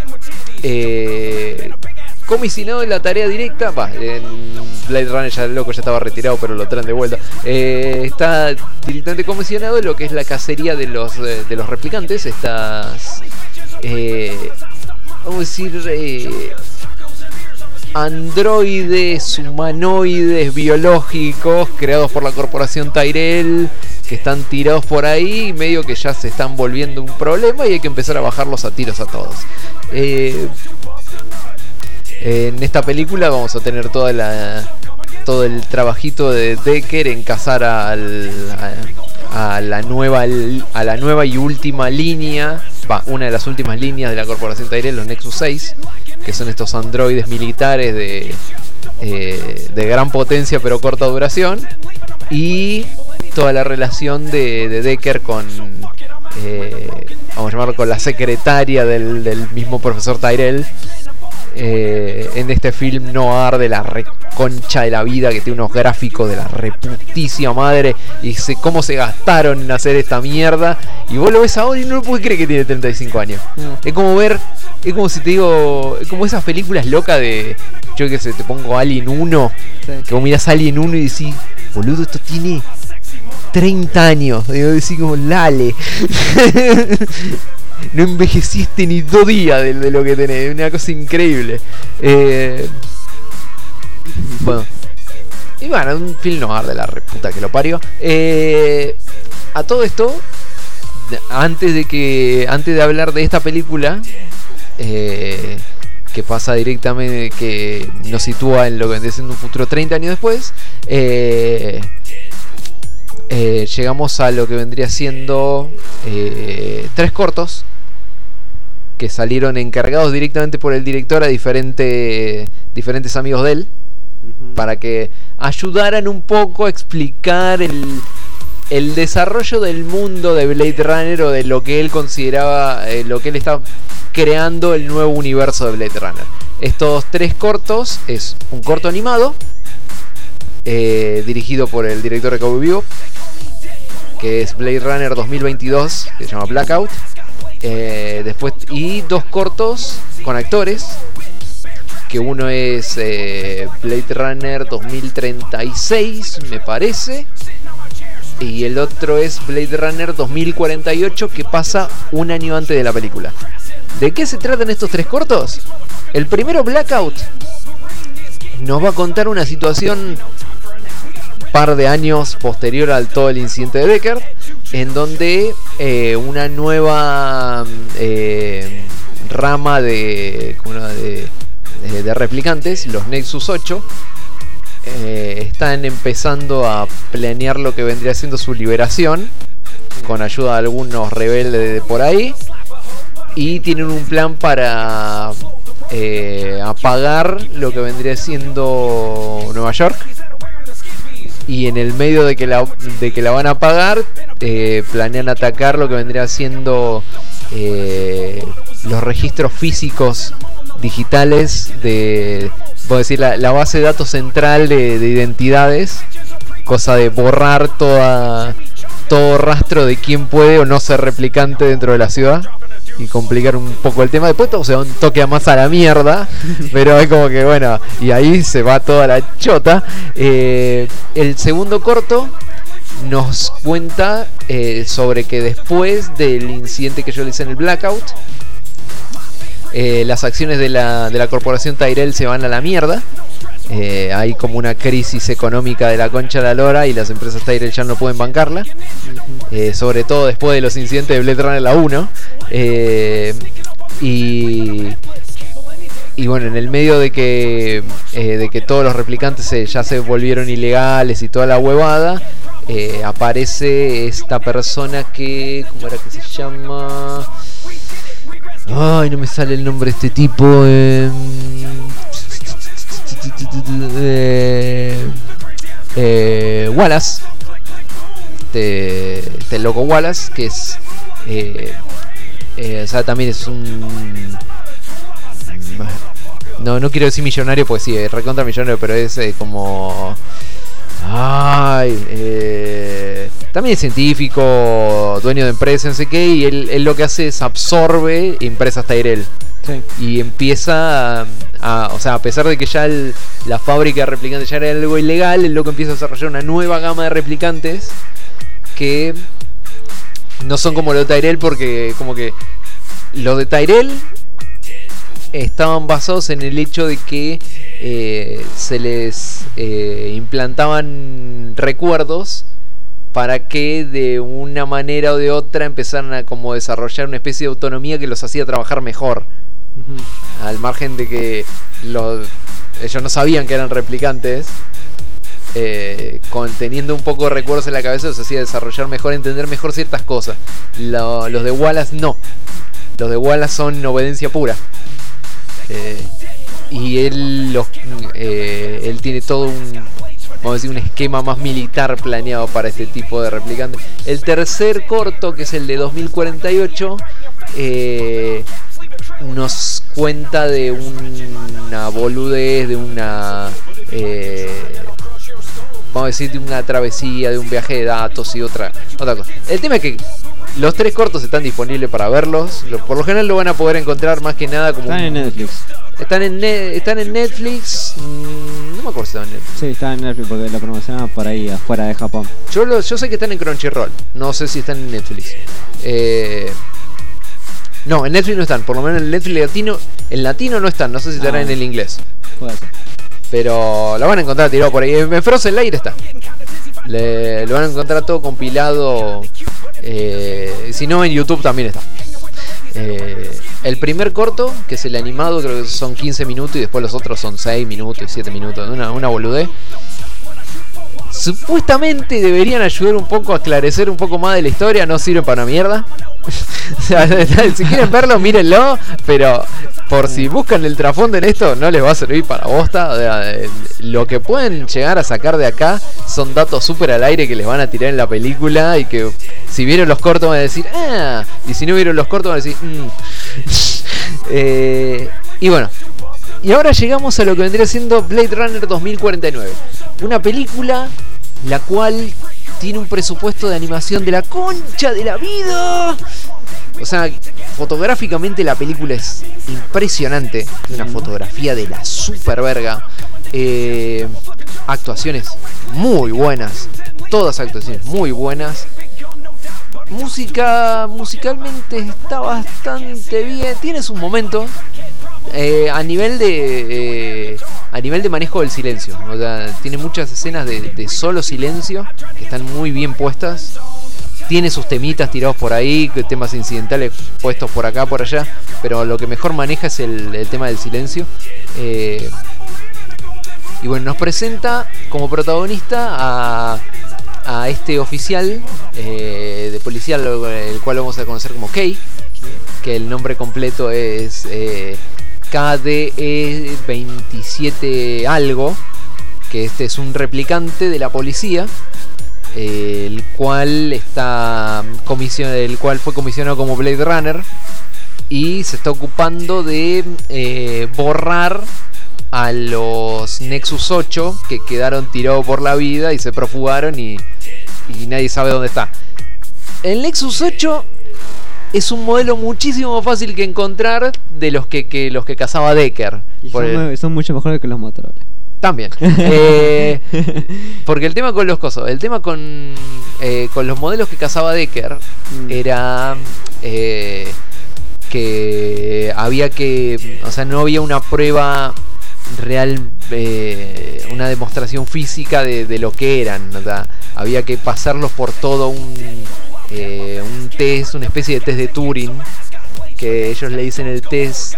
comisionado en la tarea directa. En Blade Runner ya el loco ya estaba retirado, pero lo traen de vuelta. Está directamente comisionado en lo que es la cacería de los replicantes. Estas vamos a decir androides, humanoides, biológicos creados por la corporación Tyrell, que están tirados por ahí y medio que ya se están volviendo un problema y hay que empezar a bajarlos a tiros a todos. En esta película vamos a tener todo el trabajito de Deckard en cazar a la nueva y última línea, una de las últimas líneas de la corporación Tyrell, los Nexus 6, que son estos androides militares de gran potencia pero corta duración, y toda la relación de Deckard con vamos a llamarlo, con la secretaria del mismo profesor Tyrell, en este film noir de la reconcha de la vida, que tiene unos gráficos de la reputísima madre, y cómo se gastaron en hacer esta mierda, y vos lo ves ahora y no lo puedes creer que tiene 35 años. No. Es como ver, es como si te digo, es como esas películas locas de, yo que sé, te pongo Alien 1, Sí. que vos mirás Alien 1 y decís, boludo, esto tiene 30 años. Digo, decís como, lale. No envejeciste ni 2 días de lo que tenés. Es una cosa increíble. Bueno. Y bueno, un film noir de la reputa que lo parió. A todo esto, antes de hablar de esta película, que pasa directamente, que nos sitúa en lo que vendría siendo un futuro 30 años después, llegamos a lo que vendría siendo 3 cortos que salieron encargados directamente por el director a diferentes amigos de él, para que ayudaran un poco a explicar el desarrollo del mundo de Blade Runner, o de lo que él consideraba, lo que él está creando, el nuevo universo de Blade Runner. Estos 3 cortos es un corto animado dirigido por el director de Cowboy Vivo, que es Blade Runner 2022, que se llama Blackout. Después, y 2 cortos con actores, que uno es Blade Runner 2036, me parece, y el otro es Blade Runner 2048, que pasa un año antes de la película. ¿De qué se tratan estos 3 cortos? El primero, Blackout, nos va a contar una situación par de años posterior al todo el incidente de Deckard, en donde una nueva rama de replicantes, los Nexus 8, están empezando a planear lo que vendría siendo su liberación, con ayuda de algunos rebeldes de por ahí, y tienen un plan para apagar lo que vendría siendo Nueva York. Y en el medio de que la van a apagar, planean atacar lo que vendría siendo los registros físicos digitales de, puedo decir, la base de datos central de identidades, cosa de borrar todo rastro de quién puede o no ser replicante dentro de la ciudad, y complicar un poco el tema. Después todo se da un toque más a la mierda, pero es como que bueno, y ahí se va toda la chota. El segundo corto nos cuenta sobre que después del incidente que yo le hice en el Blackout, las acciones de la corporación Tyrell se van a la mierda. Hay como una crisis económica de la concha de la lora, y las empresas Tyrell ya no pueden bancarla, sobre todo después de los incidentes de Blade Runner la 1, y bueno, en el medio de que todos los replicantes ya se volvieron ilegales y toda la huevada, aparece esta persona que, ¿cómo era que se llama? Ay, no me sale el nombre de este tipo. Wallace, este loco Wallace, que es o sea, también es un, no quiero decir millonario, pues sí, recontra millonario, pero es como, también es científico, dueño de empresa, no sé qué, y él lo que hace es absorbe empresas Tyrell. Sí. Y empieza o sea, a pesar de que ya la fábrica de replicantes ya era algo ilegal, el loco empieza a desarrollar una nueva gama de replicantes que no son como los de Tyrell, porque como que los de Tyrell estaban basados en el hecho de que se les implantaban recuerdos para que de una manera o de otra empezaran a como desarrollar una especie de autonomía que los hacía trabajar mejor. Al margen de que ellos no sabían que eran replicantes, teniendo un poco de recuerdos en la cabeza los hacía desarrollar mejor, entender mejor ciertas cosas. Los de Wallace no. Los de Wallace son obediencia pura. Y él tiene todo vamos a decir, un esquema más militar planeado para este tipo de replicantes. El tercer corto, que es el de 2048, nos cuenta de una boludez, de una vamos a decir, de una travesía, de un viaje de datos y otra cosa. El tema es que los 3 cortos están disponibles para verlos. Por lo general lo van a poder encontrar más que nada como... Están en Netflix. Están en Netflix. No me acuerdo si están en Netflix. Sí, están en Netflix porque lo promocionaban por ahí afuera de Japón. Yo sé que están en Crunchyroll. No sé si están en Netflix. No, en Netflix no están. Por lo menos en Netflix latino. En latino no están. No sé si estarán en el inglés. Puede ser. Pero lo van a encontrar tirado por ahí. En Frozen Light está. Lo van a encontrar todo compilado. Si no, en YouTube también está. El primer corto, que es el animado, creo que son 15 minutos. Y después los otros son 6 minutos y 7 minutos. Una boludez. Supuestamente deberían ayudar un poco a esclarecer un poco más de la historia. No sirve para una mierda. O sea, si quieren verlo, mírenlo. Pero por si buscan el trasfondo en esto, no les va a servir para bosta. O sea, lo que pueden llegar a sacar de acá son datos súper al aire que les van a tirar en la película. Y que si vieron los cortos van a decir, ah. Y si no vieron los cortos van a decir, y bueno. Y ahora llegamos a lo que vendría siendo Blade Runner 2049. Una película la cual tiene un presupuesto de animación de la concha de la vida. O sea, fotográficamente la película es impresionante. Una fotografía de la super verga. Actuaciones muy buenas. Todas actuaciones muy buenas. Musicalmente está bastante bien. Tiene sus momentos. A nivel de manejo del silencio, o sea, tiene muchas escenas de solo silencio que están muy bien puestas. Tiene sus temitas tirados por ahí, temas incidentales puestos por acá, por allá, pero lo que mejor maneja es el tema del silencio. Y bueno, nos presenta como protagonista a este oficial de policía, el cual vamos a conocer como Kei, que el nombre completo es KDE 27 algo, que este es un replicante de la policía, el cual fue comisionado como Blade Runner y se está ocupando de borrar a los Nexus 8 que quedaron tirados por la vida y se profugaron y nadie sabe dónde está. El Nexus 8 es un modelo muchísimo más fácil que encontrar de los que cazaba Decker. Y son mucho mejores que los Motorola. También. Porque el tema con los cosos, el tema con los modelos que cazaba Decker era que había que, o sea, no había una prueba real, una demostración física de lo que eran, o sea, había que pasarlos por todo un test, una especie de test de Turing, que ellos le dicen el test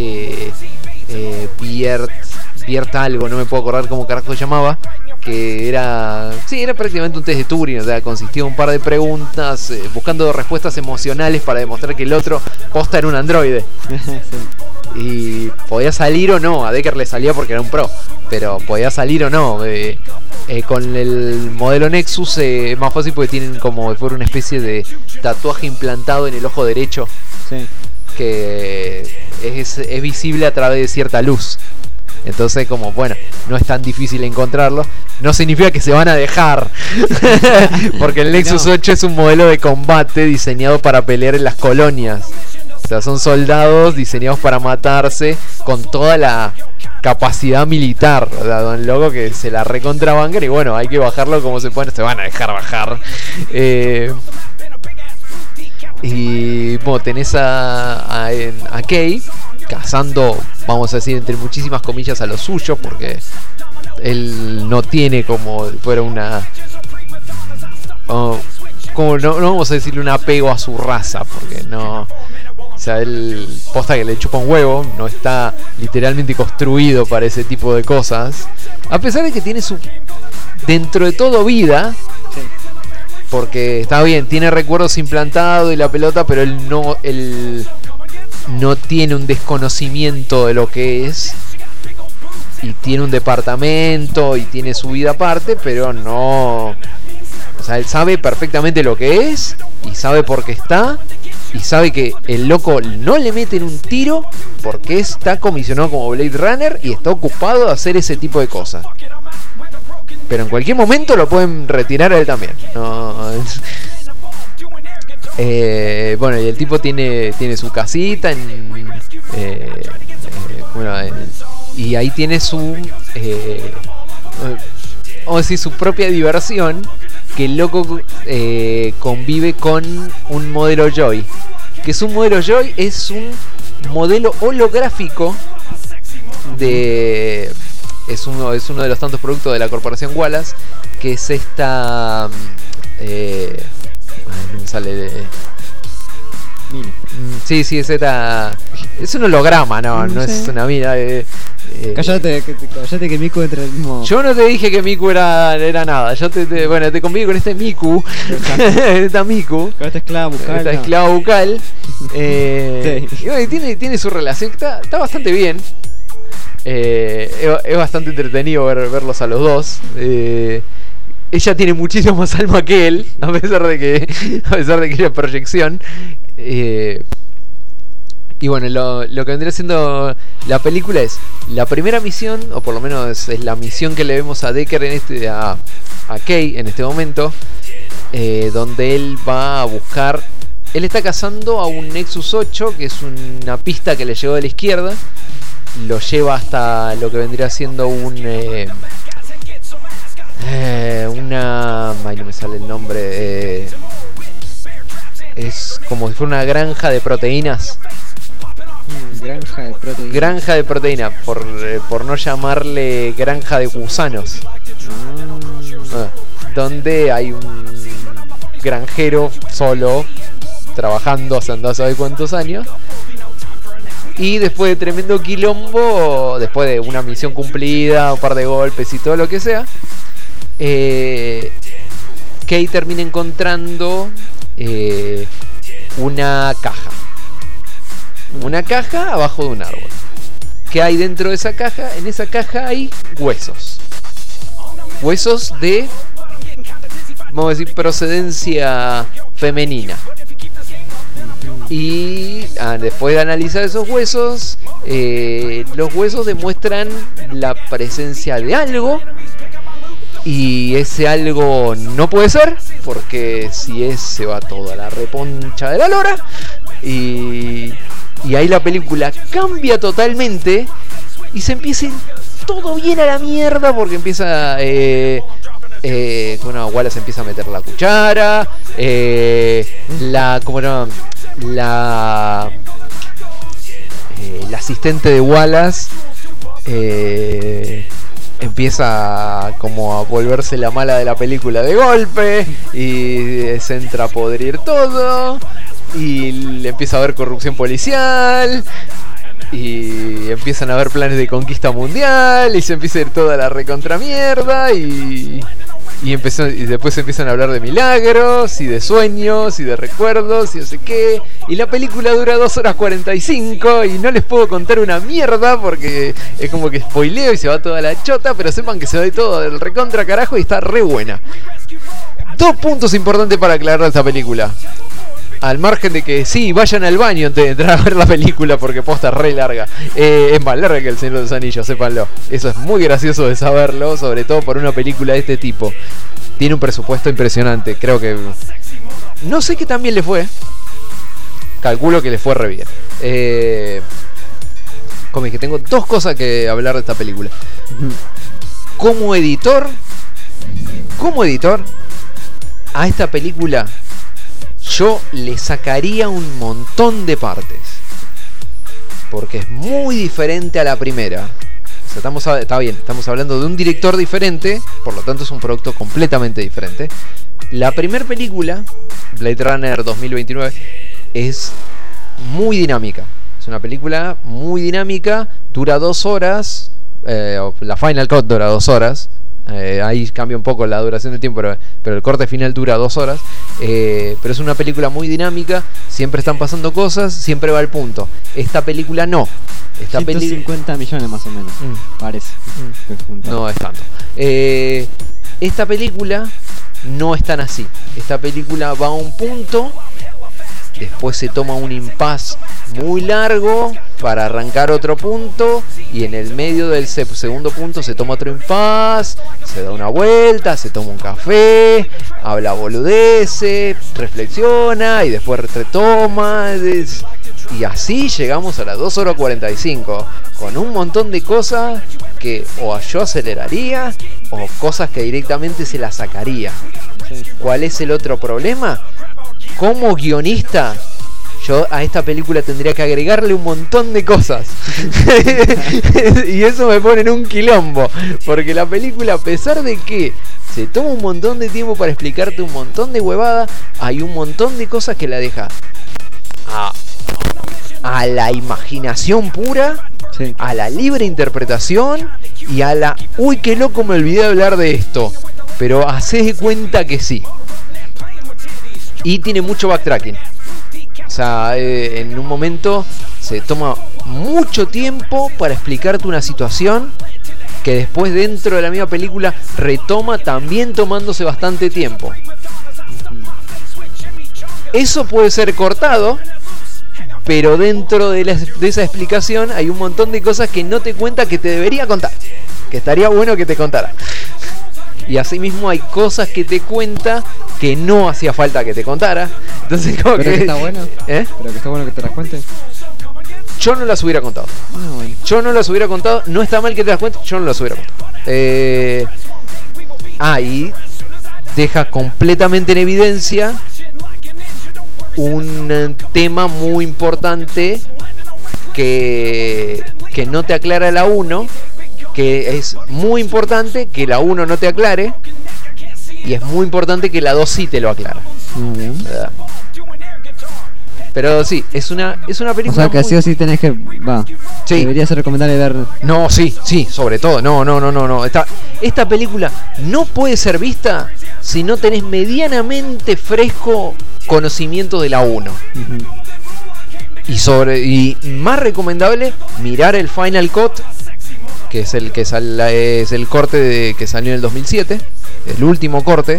Biert algo, no me puedo acordar cómo carajo se llamaba, que era prácticamente un test de Turing, o sea, consistía en un par de preguntas, buscando respuestas emocionales para demostrar que el otro posta era un androide. Sí. Y podía salir o no, a Decker le salía porque era un pro, pero podía salir o no. Con el modelo Nexus es más fácil porque tienen como si fuera una especie de tatuaje implantado en el ojo derecho, sí, que es visible a través de cierta luz. Entonces, como bueno, no es tan difícil encontrarlo. No significa que se van a dejar porque el Nexus 8 es un modelo de combate diseñado para pelear en las colonias. O sea, son soldados diseñados para matarse con toda la capacidad militar. O sea, un loco que se la recontrabancan y bueno, hay que bajarlo como se puede. Se van a dejar bajar. Y bueno, tenés a Kei cazando, vamos a decir entre muchísimas comillas, a lo suyo, porque él no tiene como fuera una como no vamos a decirle un apego a su raza, porque no, o sea, él posta que le chupa un huevo, no está literalmente construido para ese tipo de cosas, a pesar de que tiene su, dentro de todo, vida. Sí. Porque está bien, tiene recuerdos implantados y la pelota, pero él no tiene un desconocimiento de lo que es. Y tiene un departamento y tiene su vida aparte, pero no... O sea, él sabe perfectamente lo que es y sabe por qué está. y sabe que el loco no le meten un tiro porque está comisionado como Blade Runner y está ocupado de hacer ese tipo de cosas. Pero en cualquier momento lo pueden retirar a él también. No. Bueno, y el tipo tiene su casita y ahí tiene su vamos a decir, su propia diversión, que el loco convive con un modelo Joy. Que es un modelo Joy, es un modelo holográfico de... Es uno de los tantos productos de la corporación Wallace, que es esta... no me sale... Sí, es esta... Es un holograma, no es una mina. Cállate que Miku entra en el mismo... Yo no te dije que Miku era nada. Yo te convivo con este Miku. Esta Miku. Con esta esclava bucal. Esta esclava bucal. Sí. Y bueno, tiene su relación que está bastante bien. Es bastante entretenido verlos a los dos. Ella tiene muchísimo más alma que él, a pesar de que ella es proyección. Y bueno, lo que vendría siendo la película es la primera misión, o por lo menos es la misión que le vemos a Decker a Kay en este momento, donde él va a buscar. Él está cazando a un Nexus 8, que es una pista que le llegó de la izquierda. Lo lleva hasta lo que vendría siendo ay, no me sale el nombre. Es como si fuera una granja de proteínas. Granja de proteína, por no llamarle granja de gusanos. Donde hay un granjero solo trabajando hace no sabe cuántos años. Y después de tremendo quilombo, después de una misión cumplida, un par de golpes y todo lo que sea, Kay termina encontrando una caja. Una caja abajo de un árbol. ¿Qué hay dentro de esa caja? En esa caja hay huesos. Huesos de, vamos a decir, procedencia femenina. Y después de analizar esos huesos, los huesos demuestran la presencia de algo. Y ese algo no puede ser, porque si es, se va toda la reponcha de la lora. Y ahí la película cambia totalmente y se empieza a ir todo bien a la mierda, porque empieza... bueno, Wallace empieza a meter la cuchara. La asistente de Wallace empieza como a volverse la mala de la película de golpe y se entra a podrir todo y le empieza a haber corrupción policial y empiezan a haber planes de conquista mundial y se empieza a ir toda la recontramierda y después empiezan a hablar de milagros y de sueños y de recuerdos y no sé qué. Y la película dura 2 horas 45 y no les puedo contar una mierda porque es como que spoileo y se va toda la chota, pero sepan que se va de todo del recontra carajo y está re buena. 2 puntos importantes para aclarar de esta película. Al margen de que sí, vayan al baño antes de entrar a ver la película porque posta es re larga. Es más larga que El Señor de los Anillos, sépanlo. Eso es muy gracioso de saberlo, sobre todo por una película de este tipo. Tiene un presupuesto impresionante, creo que... No sé qué tan bien le fue. Calculo que le fue re bien. Como que tengo 2 cosas que hablar de esta película. Como editor, a esta película... yo le sacaría un montón de partes, porque es muy diferente a la primera. O sea, está bien, estamos hablando de un director diferente, por lo tanto es un producto completamente diferente. La primera película, Blade Runner 2029, es muy dinámica. Es una película muy dinámica, dura 2 horas, la Final Cut dura 2 horas. Ahí cambia un poco la duración del tiempo, pero el corte final dura 2 horas. Pero es una película muy dinámica, siempre están pasando cosas, siempre va al punto. Esta película no. 150 millones más o menos, parece. No es tanto. Esta película no es tan así. Esta película va a un punto después se toma un impasse muy largo para arrancar otro punto, y en el medio del segundo punto se toma otro impasse, se da una vuelta, se toma un café, habla boludeces, reflexiona y después retoma, y así llegamos a las 2 horas 45 con un montón de cosas que o yo aceleraría o cosas que directamente se las sacaría. ¿Cuál es el otro problema? Como guionista, yo a esta película tendría que agregarle un montón de cosas. Y eso me pone en un quilombo. Porque la película, a pesar de que se toma un montón de tiempo para explicarte un montón de huevada, hay un montón de cosas que la deja a la imaginación pura, Sí. a la libre interpretación y a la uy, qué loco, me olvidé de hablar de esto, pero hacés de cuenta que sí. Y tiene mucho backtracking. O sea, en un momento se toma mucho tiempo para explicarte una situación que después dentro de la misma película retoma, también tomándose bastante tiempo. Eso puede ser cortado, pero dentro de esa explicación hay un montón de cosas que no te cuenta, que te debería contar, que estaría bueno que te contara. Y asimismo hay cosas que te cuenta que no hacía falta que te contara. Entonces, como Pero que que está bueno. ¿Eh? Pero que está bueno que te las cuente. Yo no las hubiera contado. No, bueno. Yo no las hubiera contado. No está mal que te las cuentes, yo no las hubiera contado. Y deja completamente en evidencia un tema muy importante que no te aclara la 1, que es muy importante que la 1 no te aclare, y es muy importante que la 2 sí te lo aclara. Muy bien. ¿Verdad? Pero sí, es una O película sea que muy... sí o sí tenés que. Va. Sí. Debería ser recomendable ver. No, sí, sobre todo. No. Esta película no puede ser vista si no tenés medianamente fresco conocimiento de la 1. Y más recomendable, mirar el Final Cut, que es el que es el corte que salió en el 2007, el último corte.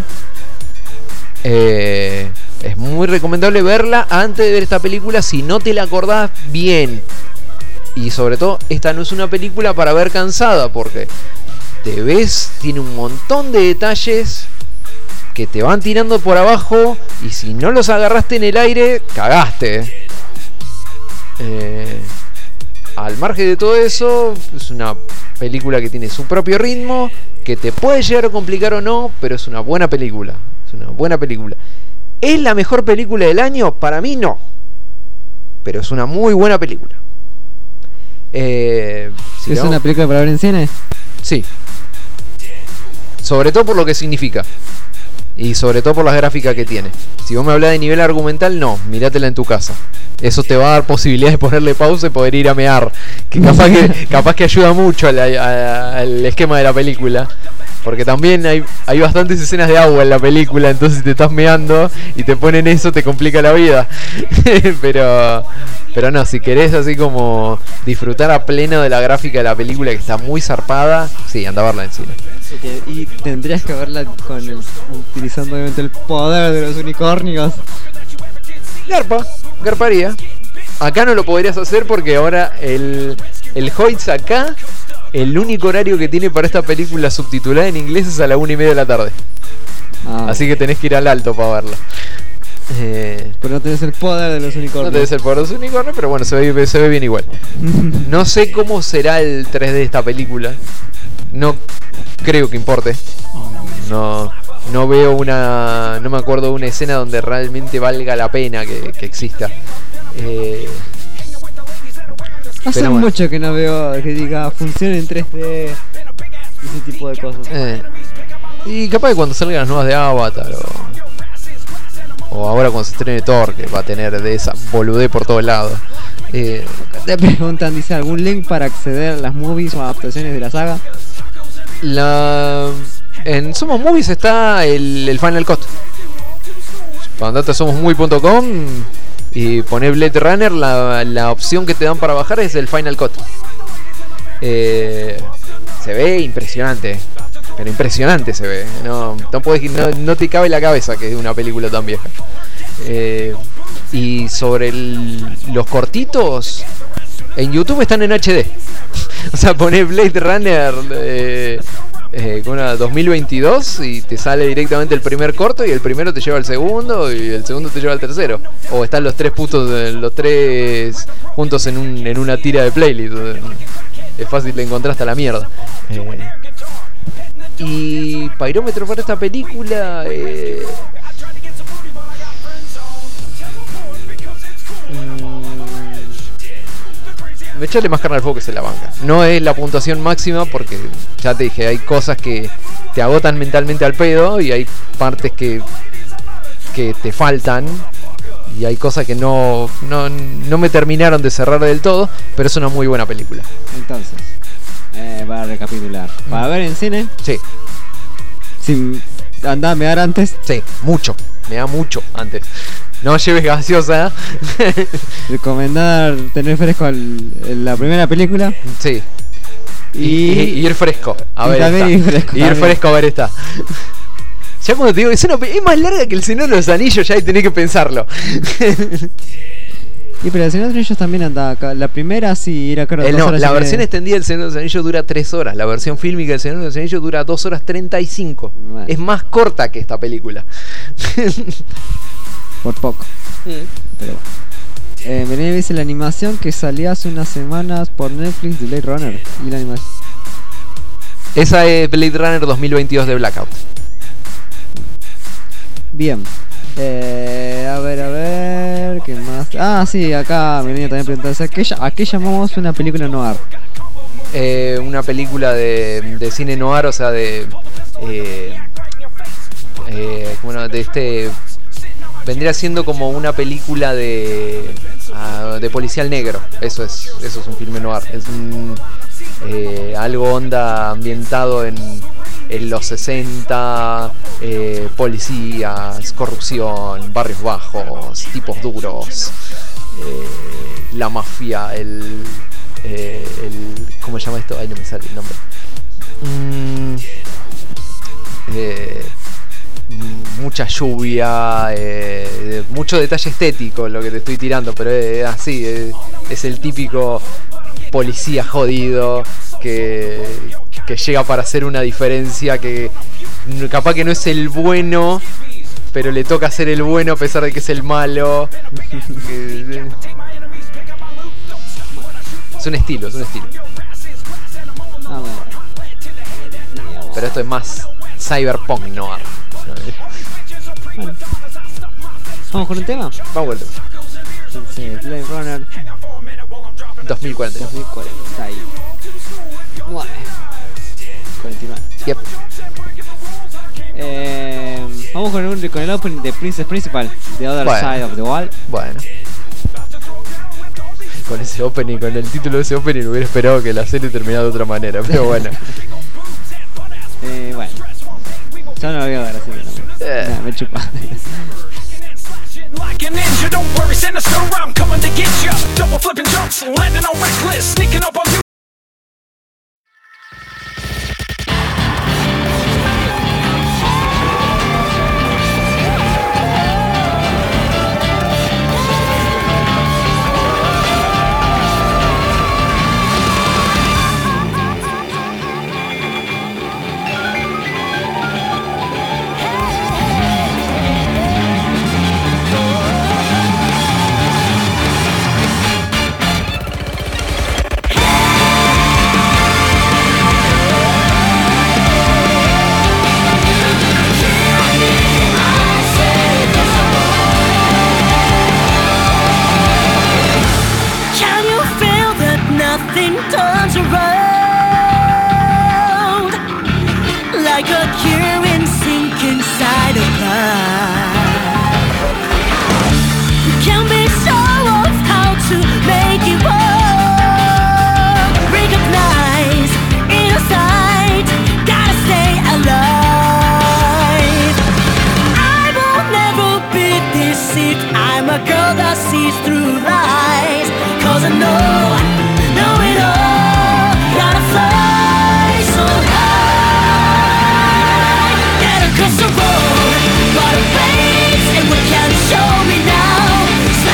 Es muy recomendable verla antes de ver esta película si no te la acordás bien. Y sobre todo, esta no es una película para ver cansada, porque te ves, tiene un montón de detalles que te van tirando por abajo, y si no los agarraste en el aire, cagaste. Al margen de todo eso, es una película que tiene su propio ritmo, que te puede llegar a complicar o no, pero es una buena película. Es una buena película. ¿Es la mejor película del año? Para mí no. Pero es una muy buena película. ¿Es una película para ver en cine? Sí. Sobre todo por lo que significa. Y sobre todo por las gráficas que tiene. Si vos me hablas de nivel argumental, no, mirátela en tu casa. Eso te va a dar posibilidad de ponerle pausa y poder ir a mear. Que capaz que ayuda mucho al esquema de la película. Porque también hay bastantes escenas de agua en la película. Entonces si te estás meando y te ponen eso, te complica la vida. Pero no, si querés así como disfrutar a pleno de la gráfica de la película, que está muy zarpada, sí, anda a verla en cine. Y tendrías que verla utilizando obviamente el poder de los unicornios. Garparía. Acá no lo podrías hacer porque ahora el Hoyts acá, el único horario que tiene para esta película subtitulada en inglés es a la 1:30 de la tarde. Así que tenés que ir al alto para verla. Pero no tenés el poder de los unicornios. No tenés el poder de los unicornios, pero bueno, se ve bien igual. No sé cómo será el 3D de esta película. No creo que importe. No veo no me acuerdo de una escena donde realmente valga la pena que exista. Hace pero bueno. mucho que no veo que diga funciona en 3D, ese tipo de cosas. Y capaz que cuando salgan las nuevas de Avatar o ahora cuando se estrene Thor, que va a tener de esa boludez por todos lados. Te preguntan, dice, ¿algún link para acceder a las movies o adaptaciones de la saga? En Somos Movies está el Final Cut. Cuando andate a somosmovie.com y poné Blade Runner, la opción que te dan para bajar es el Final Cut. Se ve impresionante, pero impresionante se ve. No te cabe la cabeza que es una película tan vieja. Y sobre los cortitos, en YouTube están en HD. O sea, ponés Blade Runner 2022 y te sale directamente el primer corto y el primero te lleva al segundo y el segundo te lleva al tercero. O están los tres juntos en una tira de playlist. Es fácil de encontrar hasta la mierda. Y Pyrómetro para esta película... echarle más carne al fuego que se la banca. No es la puntuación máxima porque, ya te dije, hay cosas que te agotan mentalmente al pedo y hay partes que te faltan y hay cosas que no me terminaron de cerrar del todo, pero es una muy buena película. Entonces, para recapitular, para ver en cine, Sí, si andaba a mear antes, sí, mucho. Me da mucho antes. No lleves gaseosa. recomendar tener fresco la primera película. Sí. Y ir fresco a y ver también esta. ir fresco, Ir también. fresco a ver esta. Ya cuando te digo, es más larga que el Señor de los Anillos, ya tenés que pensarlo. Y pero el Señor de los Anillos también andaba acá. La primera sí era creo 2 No, horas y la media. versión extendida del Señor de los Anillos dura 3 horas. La versión fílmica del Señor de los Anillos dura 2 horas 35. Bueno. Es más corta que esta película. Por poco. Pero bueno. Venía y dice la animación que salía hace unas semanas por Netflix de Blade Runner. Y la animación. Esa es Blade Runner 2022 de Blackout. Bien. A ver, ¿qué más? Ah, sí, acá me venía también preguntando, ¿a qué llamamos una película noir? Una película de cine noir, o sea, vendría siendo como una película de policial negro. Eso es un filme noir. Es algo onda ambientado en los 60, policías, corrupción, barrios bajos, tipos duros, la mafia, ¿cómo se llama esto? Ay, no me sale el nombre. Mucha lluvia, mucho detalle estético lo que te estoy tirando, pero es así, es el típico policía jodido que llega para hacer una diferencia, que capaz que no es el bueno, pero le toca ser el bueno a pesar de que es el malo. Es un estilo. Ah, bueno. Pero esto es más cyberpunk noir. Bueno. ¿Vamos con un tema? Vamos vuelta. Sí, Blade Runner 2040. 2040. Ahí. Bueno. 49. Yep. Vamos con el opening de Princess Principal, The Other Bueno. Side of the Wall. Bueno. Con ese opening, con el título de ese opening hubiera esperado que la serie terminara de otra manera, pero bueno. Bueno. Yo no lo voy a ver así que no. Nah, me chupa. Like an ninja, don't worry, sinister, I'm coming to get ya. Double flipping jumps, landing on reckless, sneaking up on you. Can you feel that nothing turns around? Like a current sink inside a cloud. You can't be sure of how to make it work. Recognize inner sight, gotta stay alive. I will never be deceived. I'm a girl that sees through lies. 'Cause I know it all. Gotta fly so high. Get across the road, but a face and what can you show me now?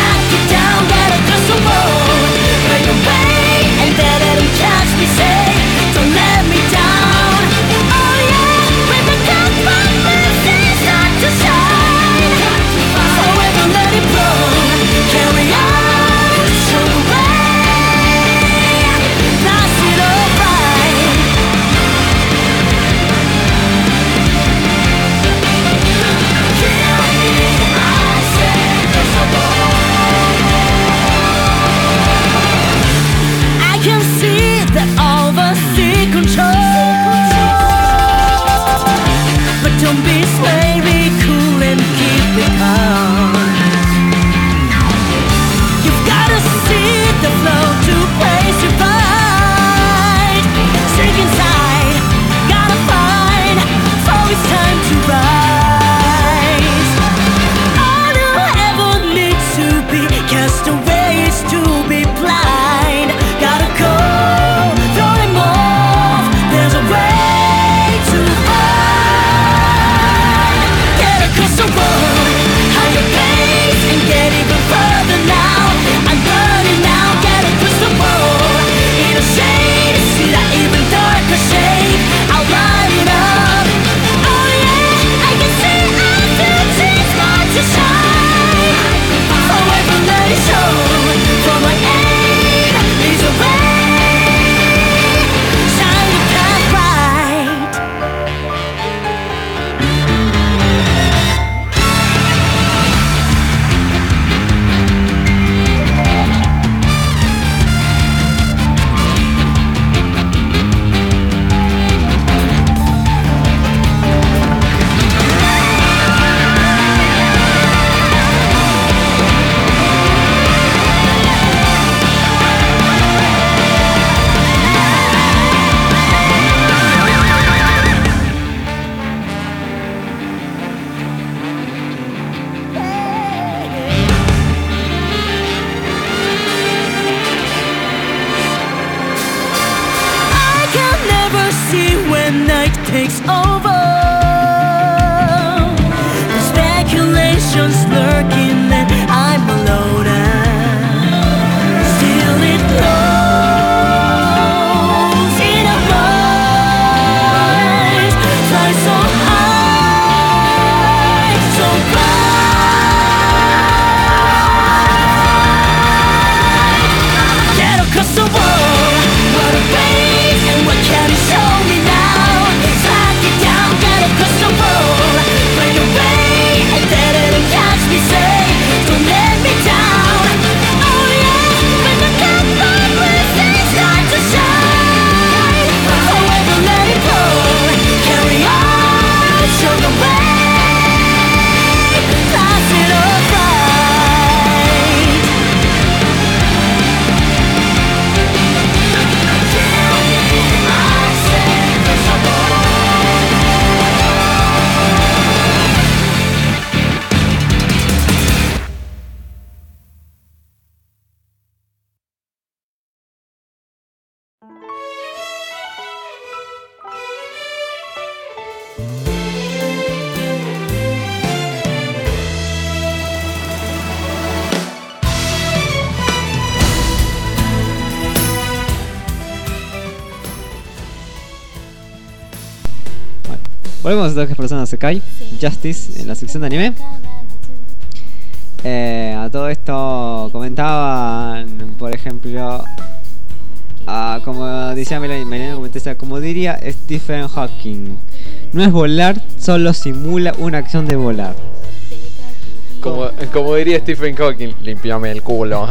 takes over. The speculations lurking and I'm alone and still it flows in a rise. Fly so high, so bright. Get across the world, what a face, and what can you show me now? Slide it down, get across the world, break away, and let it catch me, say, don't let me down. Oh yeah, when the catwalk blessings start to shine, forever let it go, carry on, show the way, pass it all right. Volvemos a todas las personas se cae. Justice en la sección de anime. A todo esto comentaban, por ejemplo, como decía Melania, como diría Stephen Hawking, no es volar, solo simula una acción de volar. Como diría Stephen Hawking, limpiame el culo.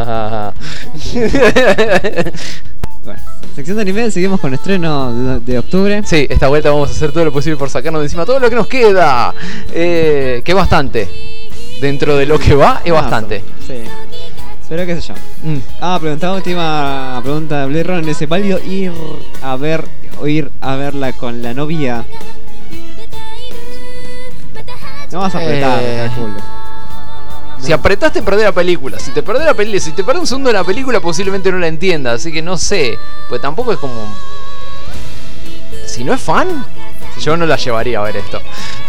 Bueno, sección de anime, seguimos con estreno de octubre. Sí, esta vuelta vamos a hacer todo lo posible por sacarnos de encima todo lo que nos queda. Que es bastante. Dentro de lo que va, es bastante. Sí. Pero qué sé yo. Preguntaba última pregunta de Blade Runner. ¿Es válido ir a verla con la novia? No vas a apretar, calculo. Si apretaste, perdés la película. Si te perdés un segundo de la película, posiblemente no la entiendas. Así que no sé. Pues tampoco es como. Si no es fan, yo no la llevaría a ver esto.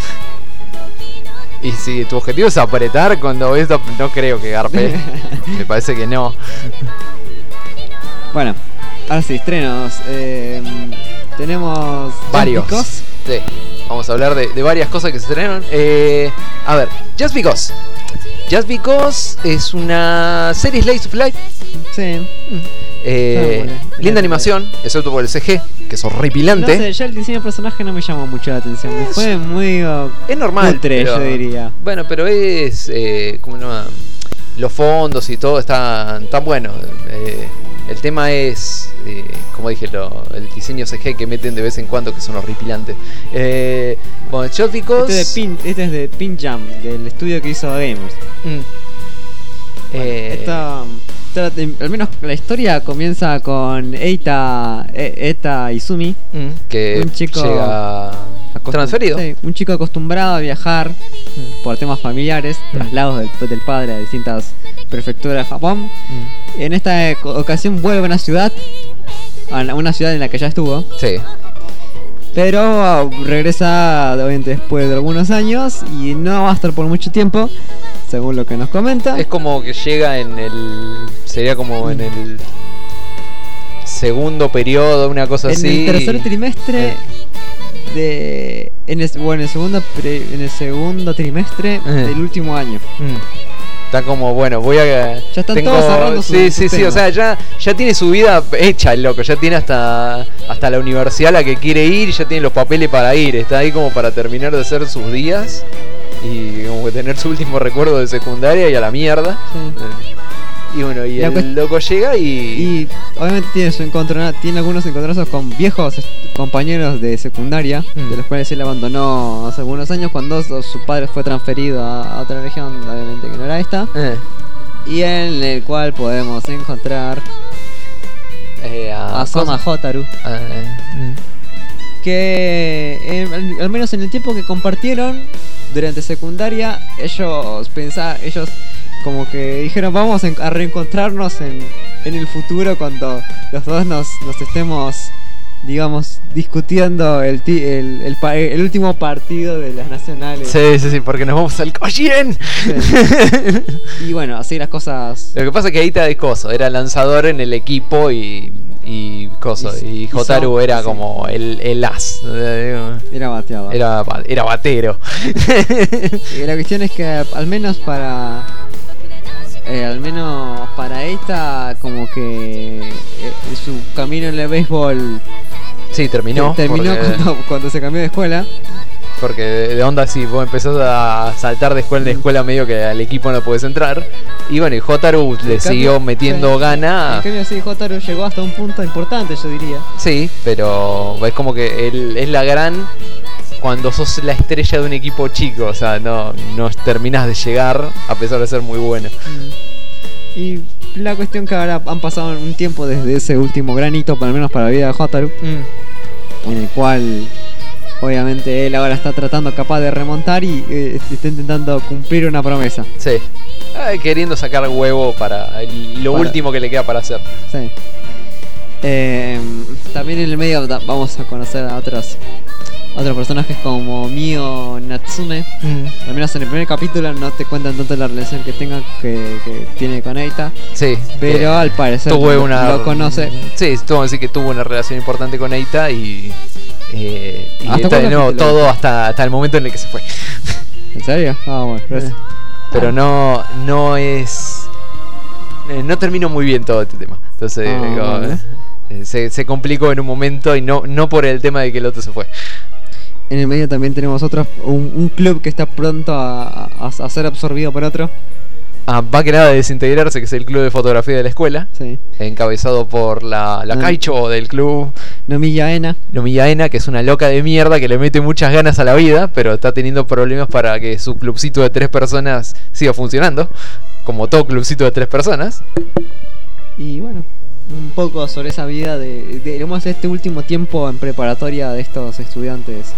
Y si tu objetivo es apretar cuando ves esto, no creo que garpe. Me parece que no. Bueno, ahora sí, estrenos. Tenemos varios. Just Because. Sí, vamos a hablar de varias cosas que se estrenaron. A ver, Just Because. Just Because es una serie Slice of Life. Sí. Linda animación, excepto por el CG, que es horripilante. No sé, ya el diseño de personaje no me llamó mucho la atención. Me fue muy es normal, cutre, pero, yo diría. Bueno, pero es como no, los fondos y todo están tan buenos. El tema es, como dije, el diseño CG que meten de vez en cuando, que son horripilantes. Bueno, Just Because. Este es de Pin Jam, del estudio que hizo Gamers. Al menos la historia comienza con Eita Izumi, que un chico llega transferido. Sí, un chico acostumbrado a viajar por temas familiares, traslados del padre a distintas prefecturas de Japón. En esta ocasión vuelve a una ciudad en la que ya estuvo. Sí. Pero regresa obviamente después de algunos años y no va a estar por mucho tiempo, según lo que nos comenta. Es como que llega sería como en el segundo periodo, una cosa así. En el tercer trimestre en el segundo trimestre del último año. Está como, bueno, ya están todos cerrando su o sea, ya tiene su vida hecha el loco, ya tiene hasta la universidad a la que quiere ir, ya tiene los papeles para ir, está ahí como para terminar de hacer sus días y como que tener su último recuerdo de secundaria y a la mierda. Sí. Y bueno, y el loco llega y obviamente tiene algunos encontronazos con viejos compañeros de secundaria, de los cuales él abandonó hace algunos años cuando su padre fue transferido a otra región, obviamente que no era esta, y en el cual podemos encontrar a Soma Hotaru, que al menos en el tiempo que compartieron durante secundaria, ellos como que dijeron vamos a reencontrarnos en el futuro cuando los dos nos estemos digamos, discutiendo el último partido de las nacionales. Sí, porque nos vamos al Koshien. Y bueno, así las cosas. Lo que pasa es que Eita de coso, era lanzador en el equipo y coso. Y Hotaru era como el as. Era bateado. Era batero. Y la cuestión es que al menos para esta, como que su camino en el béisbol Sí, terminó. terminó cuando se cambió de escuela. Porque de onda si vos empezás a saltar de escuela en escuela medio que al equipo no podés entrar. Y bueno, y Hotaru le siguió metiendo gana. En cambio sí, Hotaru llegó hasta un punto importante, yo diría. Sí, pero es como que él es la gran cuando sos la estrella de un equipo chico. O sea, no terminás de llegar a pesar de ser muy bueno. Y la cuestión que ahora han pasado un tiempo desde ese último gran hito, al menos para la vida de Hotaru, en el cual obviamente él ahora está tratando capaz de remontar y está intentando cumplir una promesa. Sí. Queriendo sacar huevo para lo último que le queda para hacer. Sí. También en el medio vamos a conocer a otros personajes como Mio Natsume. Al menos en el primer capítulo no te cuentan tanto la relación que tiene con Eita. Sí. Pero al parecer lo conoce. Sí, tuvo que decir que tuvo una relación importante con Eita y Eita de nuevo todo hasta el momento en el que se fue. ¿En serio? Ah, bueno, gracias. Pero no es. No terminó muy bien todo este tema. Entonces bueno. se complicó en un momento y no por el tema de que el otro se fue. En el medio también tenemos un club que está pronto a ser absorbido por otro. Va que nada de desintegrarse, que es el club de fotografía de la escuela. Sí. Encabezado por la Kaicho del club. Nomiya Ena, que es una loca de mierda que le mete muchas ganas a la vida, pero está teniendo problemas para que su clubcito de 3 personas siga funcionando. Como todo clubcito de 3 personas. Y bueno, un poco sobre esa vida digamos, este último tiempo en preparatoria de estos estudiantes.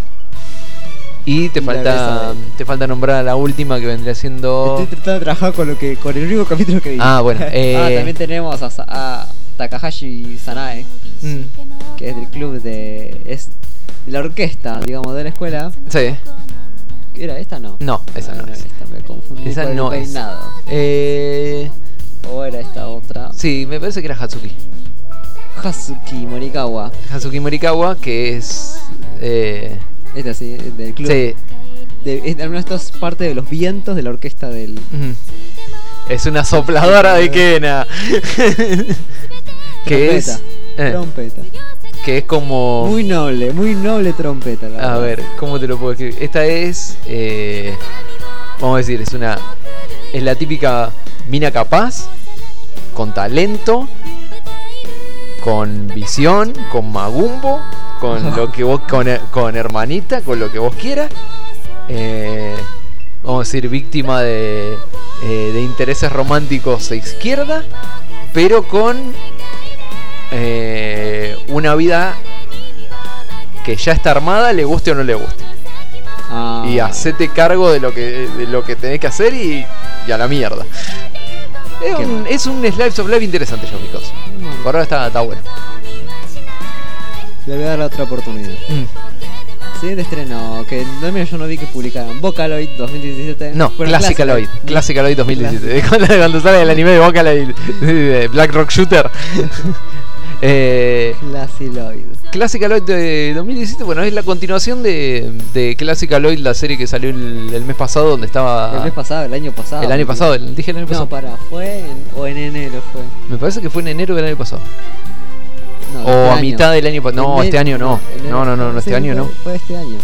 Y te falta nombrar a la última, que vendría siendo. Estoy tratando de trabajar con el único capítulo que vi. Bueno. También tenemos a Takahashi Sanae, que es del club de la orquesta, digamos, de la escuela. Sí. ¿Era esta? No. No, esa no es. Esta me confundí. Esa con no el peinado. ¿O era esta otra? Sí, me parece que era Hatsuki. Hazuki Morikawa, que es. Esta sí, del club. Sí. Esto es parte de los vientos de la orquesta del. Es una sopladora de quena. Que es. Trompeta. Que es como. Muy noble trompeta. A ver, ¿cómo te lo puedo escribir? Esta es. Vamos a decir, es la típica mina capaz, con talento, con visión, con magumbo, con lo que vos, con hermanita, con lo que vos quieras. Vamos a decir, víctima de intereses románticos a izquierda, pero con una vida que ya está armada, le guste o no le guste. Y hacete cargo de lo que tenés que hacer y a la mierda. Es un slice of life interesante, yo, chicos. Por ahora está bueno. Le voy a dar otra oportunidad. Siguiente estreno, que también yo no vi que publicaron. Vocaloid 2017. No, Classicaloid 2017. Cuando sale el anime de Vocaloid, de Black Rock Shooter. Classicaloid de 2017, bueno, es la continuación de Classicaloid, la serie que salió el mes pasado, donde estaba. El año pasado. El año pasado, dije el año pasado. No, o en enero fue. Me parece que fue en enero del año pasado. No, o a mitad del año pasado. No, este año no. No, este año no. Fue este año.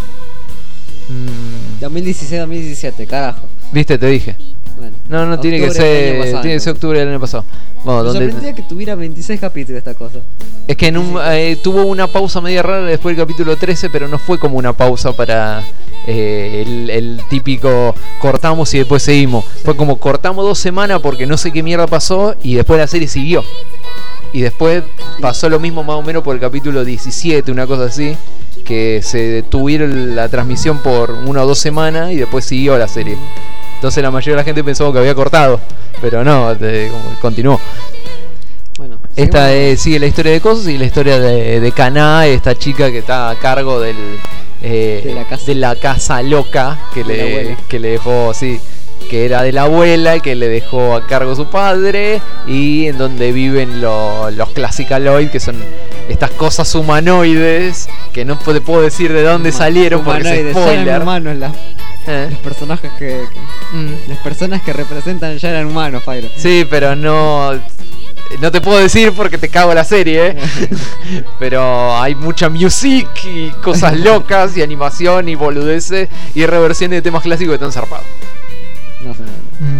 2016-2017, carajo. Viste, te dije. Bueno, no tiene que ser. Tiene que ser octubre del año pasado. Bueno, me sorprendía que tuviera 26 capítulos esta cosa. Es que tuvo una pausa media rara después del capítulo 13, pero no fue como una pausa para el típico cortamos y después seguimos. Sí. Fue como cortamos 2 semanas porque no sé qué mierda pasó y después la serie siguió. Y después pasó lo mismo más o menos por el capítulo 17, una cosa así, que se detuvieron la transmisión por 1 o 2 semanas y después siguió la serie. Entonces la mayoría de la gente pensó que había cortado, pero no, continuó. Bueno, Esta sigue la historia de Cosas y la historia de Kana, esta chica que está a cargo de la casa loca que le dejó, sí, que era de la abuela y que le dejó a cargo su padre, y en donde viven los Classicaloid, que son estas cosas humanoides que no te puedo decir de dónde salieron porque es spoiler. Ya eran humanos los personajes las personas que representan ya eran humanos, Pyro. Sí, pero no te puedo decir porque te cago la serie, pero hay mucha music y cosas locas y animación y boludeces y reversiones de temas clásicos que están zarpados. No sé.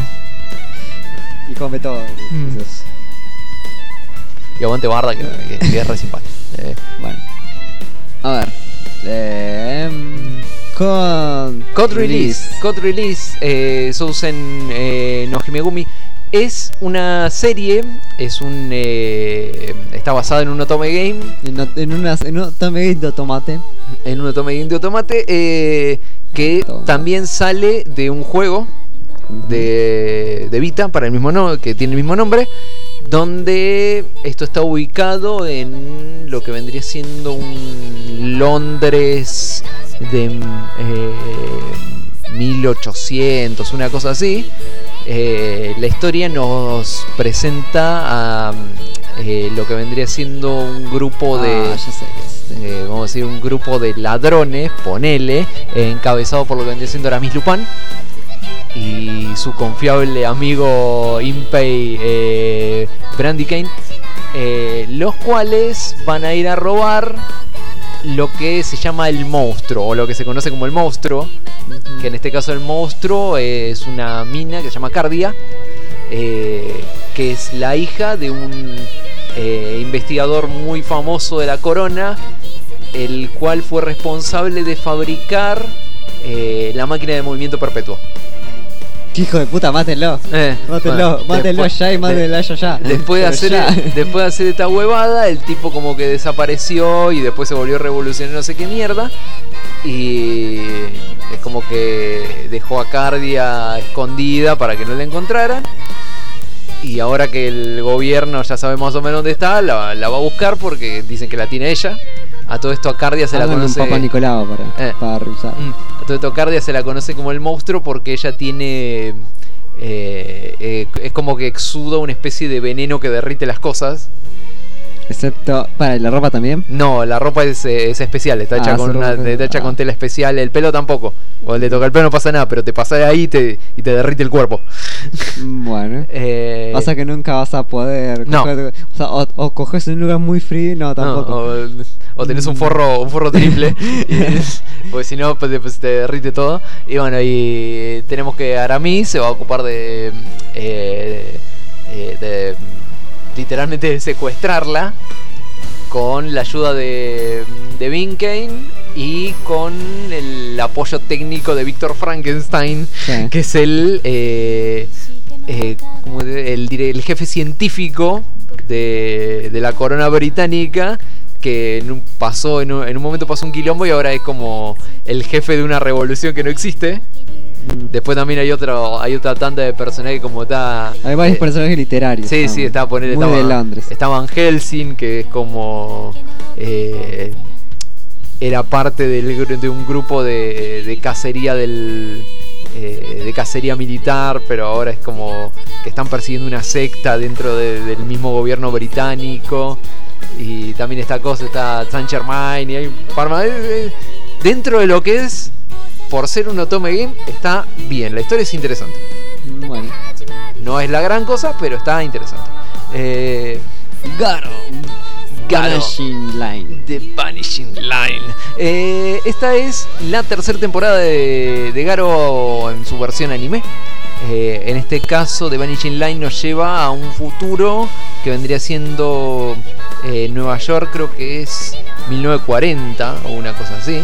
Y come todo. Entonces. Y aguante Barda que es re simpático. Bueno. A ver. Code Release. Sousen no Himegumi. Es una serie, está basada en un Otome Game. En un Otome Game de tomate. En un Otome Game de tomate, que también sale de un juego de Vita para el mismo que tiene el mismo nombre, donde esto está ubicado en lo que vendría siendo un Londres de 1800, una cosa así. La historia nos presenta a lo que vendría siendo un grupo de... ya sé qué es. vamos a decir, un grupo de ladrones, ponele, encabezado por lo que vendría siendo Aramis Lupin y su confiable amigo Impey Brandy Kane, los cuales van a ir a robar lo que se llama el monstruo, o lo que se conoce como el monstruo, que en este caso el monstruo es una mina que se llama Cardia, que es la hija de un investigador muy famoso de la corona, el cual fue responsable de fabricar la máquina de movimiento perpetuo. Hijo de puta, mátenlo. Mátenlo ya y mátenlo ya. Después de hacer esta huevada, el tipo como que desapareció y después se volvió revolucionario, no sé qué mierda. Y es como que dejó a Cardia escondida para que no la encontraran. Y ahora que el gobierno ya sabe más o menos dónde está, la va a buscar porque dicen que la tiene ella. A todo esto a Cardia se la conoce... un Papa Nicolau para reusar. A todo esto a Cardia se la conoce como el monstruo porque ella tiene... es como que exuda una especie de veneno que derrite las cosas. Excepto... ¿Para la ropa también? No, la ropa es especial, está hecha con tela especial. El pelo tampoco. Cuando le toca el pelo no pasa nada, pero te pasa de ahí y te derrite el cuerpo. Bueno. Pasa que nunca vas a poder... No. O coges en un lugar muy frío, no, tampoco. No, o tenés un forro triple, porque si no pues te derrite todo. Y bueno, y tenemos que Aramis se va a ocupar de literalmente secuestrarla con la ayuda de Vin Kane y con el apoyo técnico de Víctor Frankenstein, sí, que es el jefe científico de la corona británica, que en un momento pasó un quilombo y ahora es como el jefe de una revolución que no existe. Después también hay otra tanda de personajes como está... Hay varios personajes literarios. Sí, sí, está de Londres. Está Van Helsing, que es como... era parte de un grupo de cacería de cacería militar, pero ahora es como que están persiguiendo una secta dentro del mismo gobierno británico. Y también esta cosa, está Saint Germain y hay dentro de lo que es, por ser un Otome Game, está bien, la historia es interesante. Bueno, no es la gran cosa, pero está interesante. Garo Vanishing Line. The Vanishing Line. Esta es la tercera temporada de Garo en su versión anime. En este caso, The Vanishing Line nos lleva a un futuro que vendría siendo Nueva York, creo que es 1940 o una cosa así,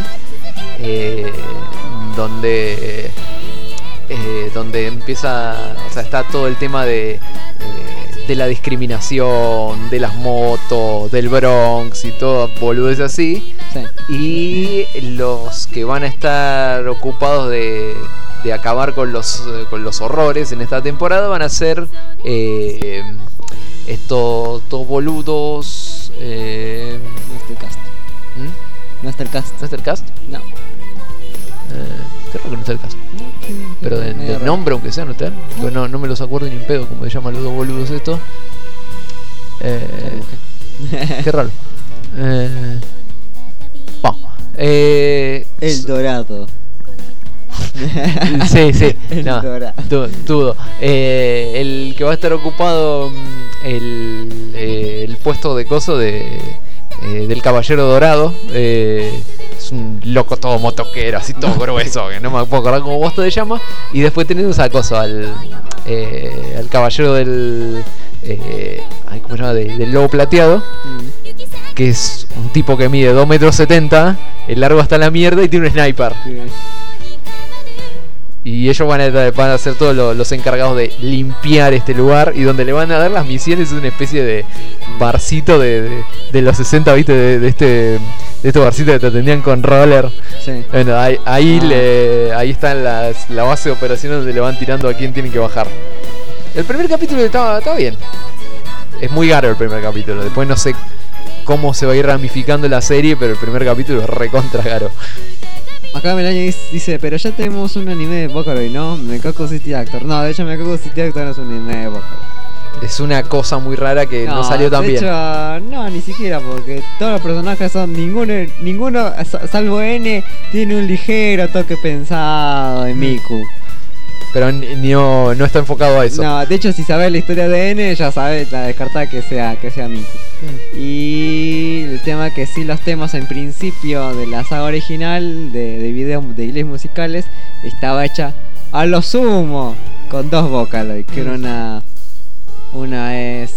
donde empieza, o sea, está todo el tema de la discriminación, de las motos, del Bronx y todo boludeces así. Sí. Y los que van a estar ocupados de acabar con los horrores en esta temporada van a ser estos dos boludos. No está el cast. No está el cast. ¿No está el cast? No. Creo que no está el cast. Pero medio del raro. nombre, aunque sea, no están. Pues no me los acuerdo ni en pedo como se llaman los dos boludos estos. Qué raro. Bueno, El Dorado. sí. El No, Dorado. dudo. El que va a estar ocupado el puesto de coso del Caballero Dorado. Es un loco todo motoquero, así todo grueso, que no me puedo acordar cómo vos te llama. Y después tenemos a coso, al Caballero del. ¿Cómo se llama? Del Lobo Plateado. Que es un tipo que mide 2,70 m, el largo hasta la mierda y tiene un sniper. Y ellos van a ser todos los encargados de limpiar este lugar. Y donde le van a dar las misiones es una especie de barcito de los 60, ¿viste? De estos barcitos que te atendían con roller. Sí. Bueno, ahí está la base de operaciones donde le van tirando a quién tienen que bajar. El primer capítulo estaba bien. Es muy caro el primer capítulo. Después no sé cómo se va a ir ramificando la serie, pero el primer capítulo es recontra caro. Acá Melania dice, pero ya tenemos un anime de Vocaloid, ¿no? Mekoko City Actor. No, de hecho Mekoko City Actor no es un anime de Vocaloid. Es una cosa muy rara que no salió tan bien. De hecho, no, ni siquiera, porque todos los personajes son ninguno, salvo N, tiene un ligero toque pensado en Miku. Pero no está enfocado a eso. No, de hecho, si sabes la historia de N, ya sabes la descartada que sea Miku. Y el tema que sí, los temas en principio de la saga original de videos de iglesias musicales estaba hecha a lo sumo con 2 Vocaloid, que era una es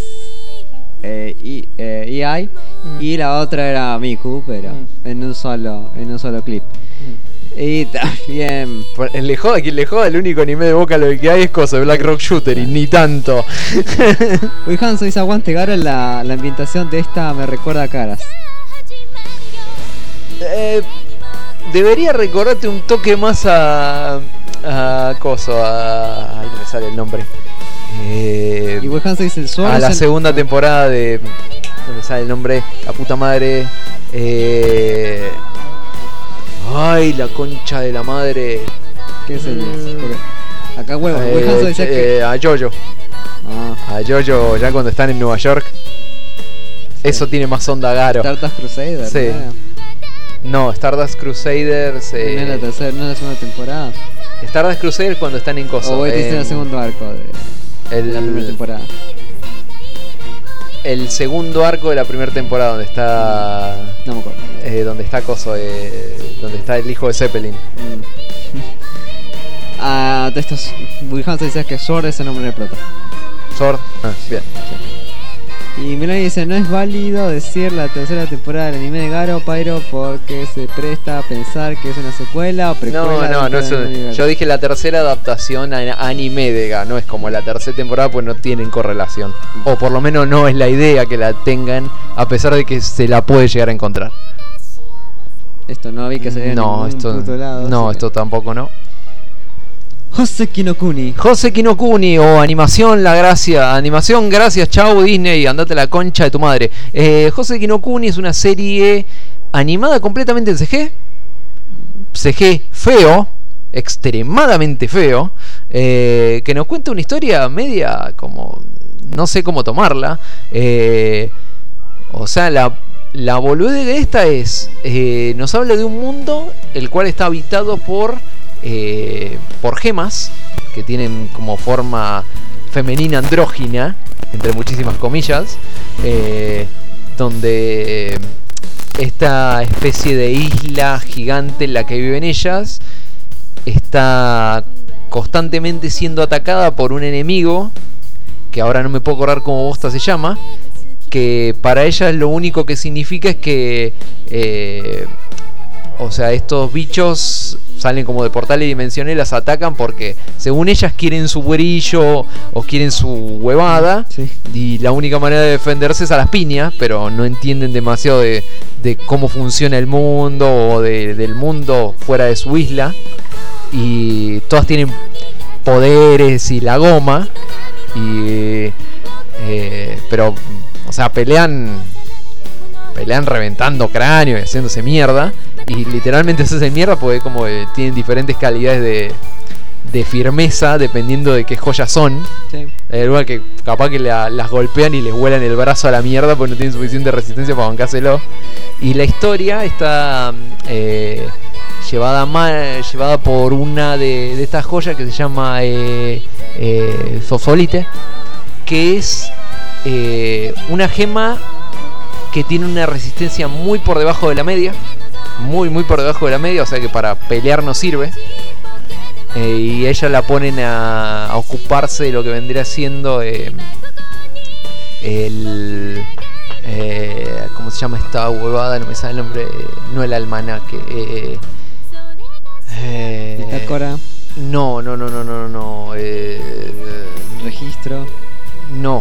EI y la otra era Miku, pero en un solo clip. Y también Quien le joda, el único anime de Vocaloid que hay es cosa de Black Rock Shooter y ni tanto. Uy, Hanso dice aguante Garo, la ambientación de esta me recuerda a Caras. Debería recordarte un toque más a coso, ahí no me sale el nombre. Y Uy, Hanso dice el suelo. A la segunda temporada de. No me sale el nombre, la puta madre. Ay, la concha de la madre. ¿Qué sería? Acá huevo, Uy, Hanso dice que. A Jojo. A Jojo ya cuando están en Nueva York. Eso tiene más onda Garo. Stardust Crusader. Sí. No, Stardust Crusaders. No es la tercera, no es la segunda temporada. Stardust Crusaders cuando están en Coso. O este es el segundo arco de la primera temporada. El segundo arco de la primera temporada donde está. No me acuerdo. Donde está Coso, donde está el hijo de Zeppelin. De estos Wilhansen dice que Sword es el nombre del prota. Sword, bien. Y Melanie dice, no es válido decir la tercera temporada del anime de Garo, Pyro, porque se presta a pensar que es una secuela o precuela. No es yo dije la tercera adaptación a anime de Garo, no es como la tercera temporada, pues no tienen correlación. O por lo menos no es la idea que la tengan, a pesar de que se la puede llegar a encontrar. Esto no vi que se no, esto tampoco no. Joseki no Kuni. Joseki no Kuni o animación, gracias, chau Disney, andate a la concha de tu madre. Joseki no Kuni es una serie animada completamente en CG feo, extremadamente feo, que nos cuenta una historia media como, no sé cómo tomarla. O sea, la boludez de esta es, nos habla de un mundo el cual está habitado por gemas que tienen como forma femenina andrógina, entre muchísimas comillas, donde esta especie de isla gigante en la que viven ellas está constantemente siendo atacada por un enemigo que ahora no me puedo acordar cómo bosta se llama, que para ellas lo único que significa es que o sea, estos bichos salen como de portales dimensionales, las atacan porque según ellas quieren su brillo o quieren su huevada, sí. Y la única manera de defenderse es a las piñas, pero no entienden demasiado de cómo funciona el mundo o del mundo fuera de su isla. Y todas tienen poderes y la goma. Y pero, o sea, pelean reventando cráneos y haciéndose mierda. Y literalmente se hacen mierda porque como tienen diferentes calidades de firmeza dependiendo de qué joyas son. Sí. Hay algunas que capaz que las golpean y les vuelan el brazo a la mierda porque no tienen suficiente resistencia para bancárselo. Y la historia está llevada por una de estas joyas que se llama Fosfolite, que es una gema que tiene una resistencia muy por debajo de la media. Muy por debajo de la media, o sea que para pelear no sirve. Y ella la ponen a ocuparse de lo que vendría siendo ¿cómo se llama esta huevada? No me sale el nombre. No el almanaque. Bitácora. No. Registro. No.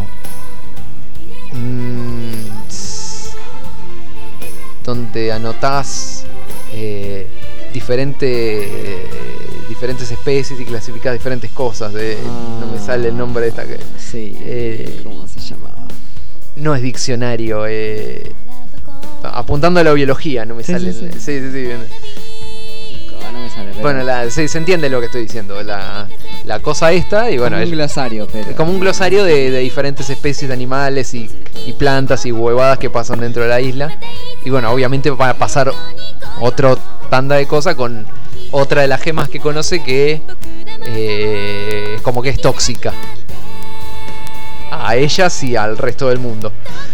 Donde anotás diferentes especies y clasificás diferentes cosas. No me sale el nombre de esta que. Sí. ¿Cómo se llamaba? No es diccionario. Apuntando a la biología, no me sale. Sí. Sí. No me sale. Bueno, se entiende lo que estoy diciendo. La cosa esta, y bueno. Como un glosario, pero. Como un glosario de diferentes especies de animales y plantas y huevadas que pasan dentro de la isla. Y bueno, obviamente va a pasar otro tanda de cosas con otra de las gemas que conoce que como que es tóxica a ellas y al resto del mundo.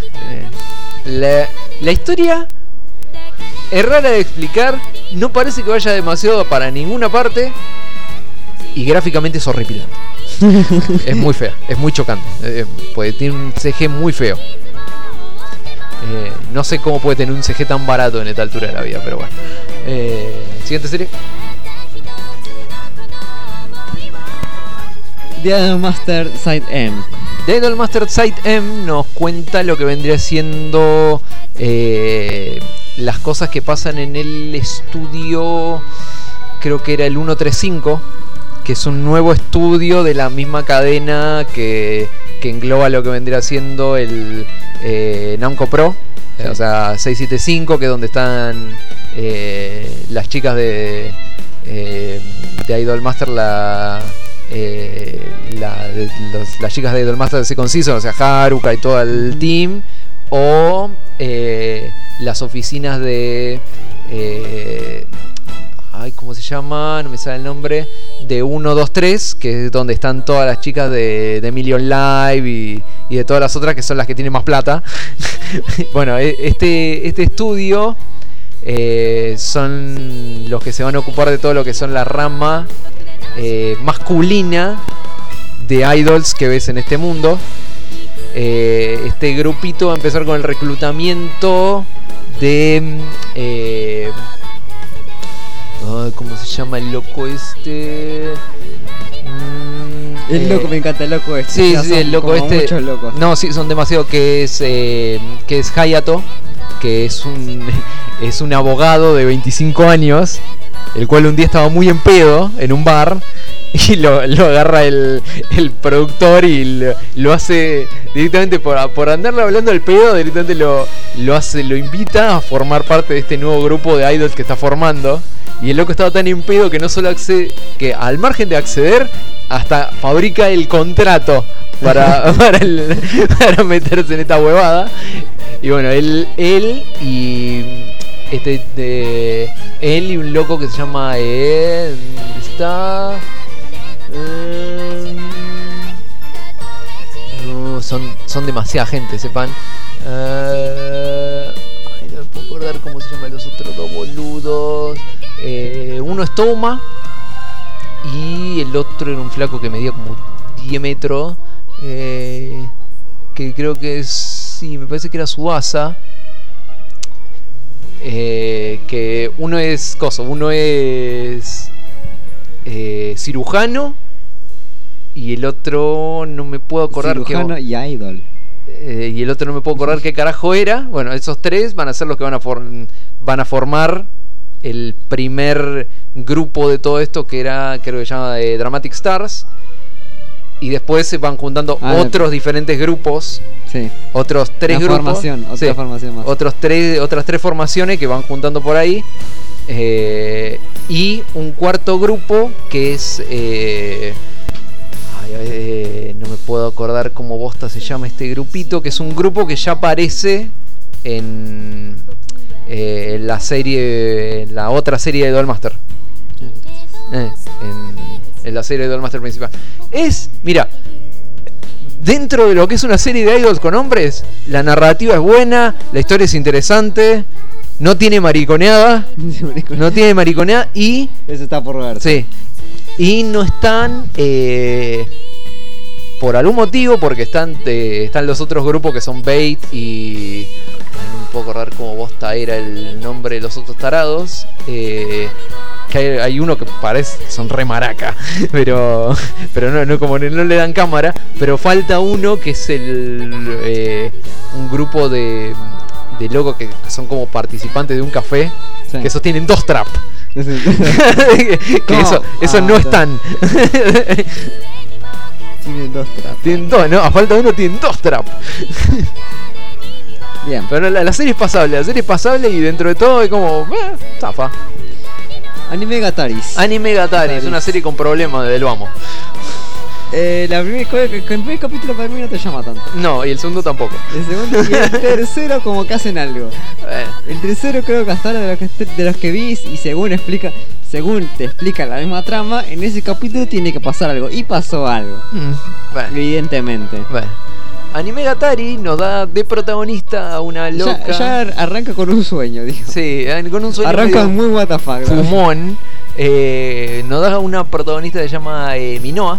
La historia es rara de explicar, no parece que vaya demasiado para ninguna parte y gráficamente es horripilante. Es muy fea, es muy chocante, pues tiene un CG muy feo. No sé cómo puede tener un CG tan barato en esta altura de la vida, pero bueno. Siguiente serie. The Idolmaster Side M. The Idolmaster Side M nos cuenta lo que vendría siendo las cosas que pasan en el estudio, creo que era el 135, que es un nuevo estudio de la misma cadena que engloba lo que vendría siendo el Namco Pro, sí. O sea 675, que es donde están las chicas de Idolmaster, las chicas de Idolmaster de Second Season, o sea Haruka y todo el team, o las oficinas de ¿cómo se llama? No me sale el nombre. De 123, que es donde están todas las chicas de Million Live y de todas las otras que son las que tienen más plata. Bueno, este estudio son los que se van a ocupar de todo lo que son la rama masculina de idols que ves en este mundo. Este grupito va a empezar con el reclutamiento de ¿cómo se llama el loco este? El loco, me encanta el loco este. Sí, o sea, sí, el loco este. Muchos locos. No, sí, son demasiado. Que es Hayato, que es un abogado de 25 años, el cual un día estaba muy en pedo en un bar. Y lo agarra el productor y lo hace directamente por andarle hablando al pedo, directamente lo invita a formar parte de este nuevo grupo de idols que está formando. Y el loco estaba tan en pedo que no solo accede, que al margen de acceder, hasta fabrica el contrato para meterse en esta huevada. Y bueno, él y él y un loco que se llama ¿dónde está? No, son demasiada gente, sepan. No me puedo acordar cómo se llaman los otros dos boludos. Uno es Toma y el otro era un flaco que medía como 10 metros. Que creo que es... Sí, me parece que era Tsubasa. Que uno es cirujano y el otro no me puedo acordar. Cirujano y idol. Y el otro no me puedo acordar qué carajo era. Bueno, esos tres van a ser los que van a formar el primer grupo de todo esto, que era, creo que se llama Dramatic Stars. y después se van juntando otros diferentes grupos, Sí. otros 3 Una grupos. formación, otra Sí, formación más. otras 3 formaciones que van juntando por ahí. Y un cuarto grupo que es... no me puedo acordar cómo bosta se llama este grupito, que es un grupo que ya aparece en la serie, la otra serie de Duelmaster. En la serie de Duelmaster principal. Mira, dentro de lo que es una serie de idols con hombres, la narrativa es buena, la historia es interesante, no tiene mariconeada, y... Eso está por ver. Sí. Y no están... por algún motivo, porque están los otros grupos que son Bait y... no me puedo acordar cómo bosta era el nombre de los otros tarados. Que hay uno que parece que son re maraca, pero no, como no le dan cámara. Pero falta uno que es un grupo de locos que son como participantes de un café, Sí. que esos tienen 2 trap. que eso no están. Tienen 2 traps. Tienen 2, ¿no? A falta de uno tienen 2 trap. Bien. Pero la serie es pasable, y dentro de todo es como... zafa. Anime Gataris. Anime Gatari, es una serie con problemas de lo amo. El primer capítulo para mí no te llama tanto. No, y el segundo tampoco. El segundo y el tercero como que hacen algo. El tercero creo que hasta ahora de los que vi, y según te explica la misma trama, en ese capítulo tiene que pasar algo. Y pasó algo. Bueno, Evidentemente. bueno. Anime Gatari nos da de protagonista a una loca. Ya arranca con un sueño, digo. Sí, con un sueño Arranca medio muy WTF. fumón. Nos da una protagonista que se llama Minoa.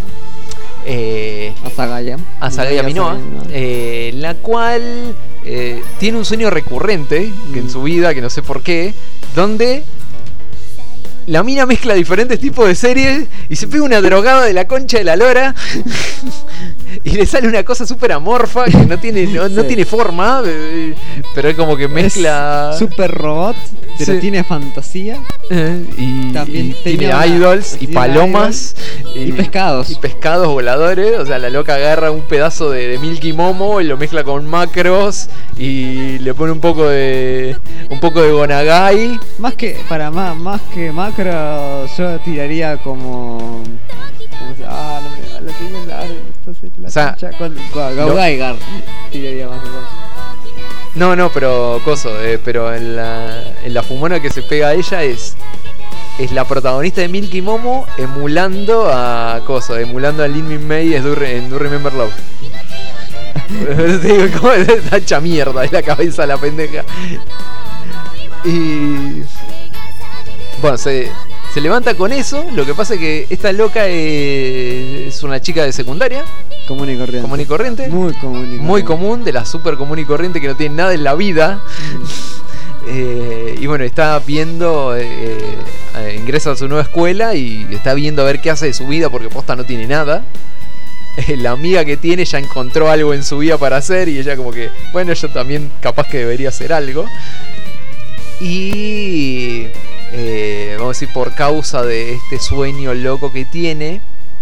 Asagaya Minoa, la cual tiene un sueño recurrente en su vida, que no sé por qué, donde la mina mezcla diferentes tipos de series y se pega una drogada de la concha de la lora y le sale una cosa súper amorfa que no tiene forma, pero es como que mezcla... Es super robot, pero Sí. tiene fantasía. Y También y tenía tiene una- idols y tiene palomas y pescados. y pescados voladores. O sea, la loca agarra un pedazo de Milky Momo y lo mezcla con macros y le pone un poco de Gonagai. Más que macro, yo tiraría como lo tenía la O sea, cancha con Gaugaigar. Tiraría más o menos. No, pero pero en la fumona que se pega a ella es la protagonista de Milky Momo emulando a Lin Min Mei en Do Remember Love. Digo, ¿cómo está hecha mierda? Es la cabeza de la pendeja. Y bueno, se levanta con eso. Lo que pasa es que esta loca es una chica de secundaria, Común y corriente. común y corriente, Muy común y muy corriente. común, de la super común y corriente que no tiene nada en la vida. Y bueno, está viendo, ingresa a su nueva escuela y está viendo a ver qué hace de su vida, porque posta no tiene nada. La amiga que tiene ya encontró algo en su vida para hacer y ella como que, bueno, yo también capaz que debería hacer algo. Y vamos a decir, por causa de este sueño loco que tiene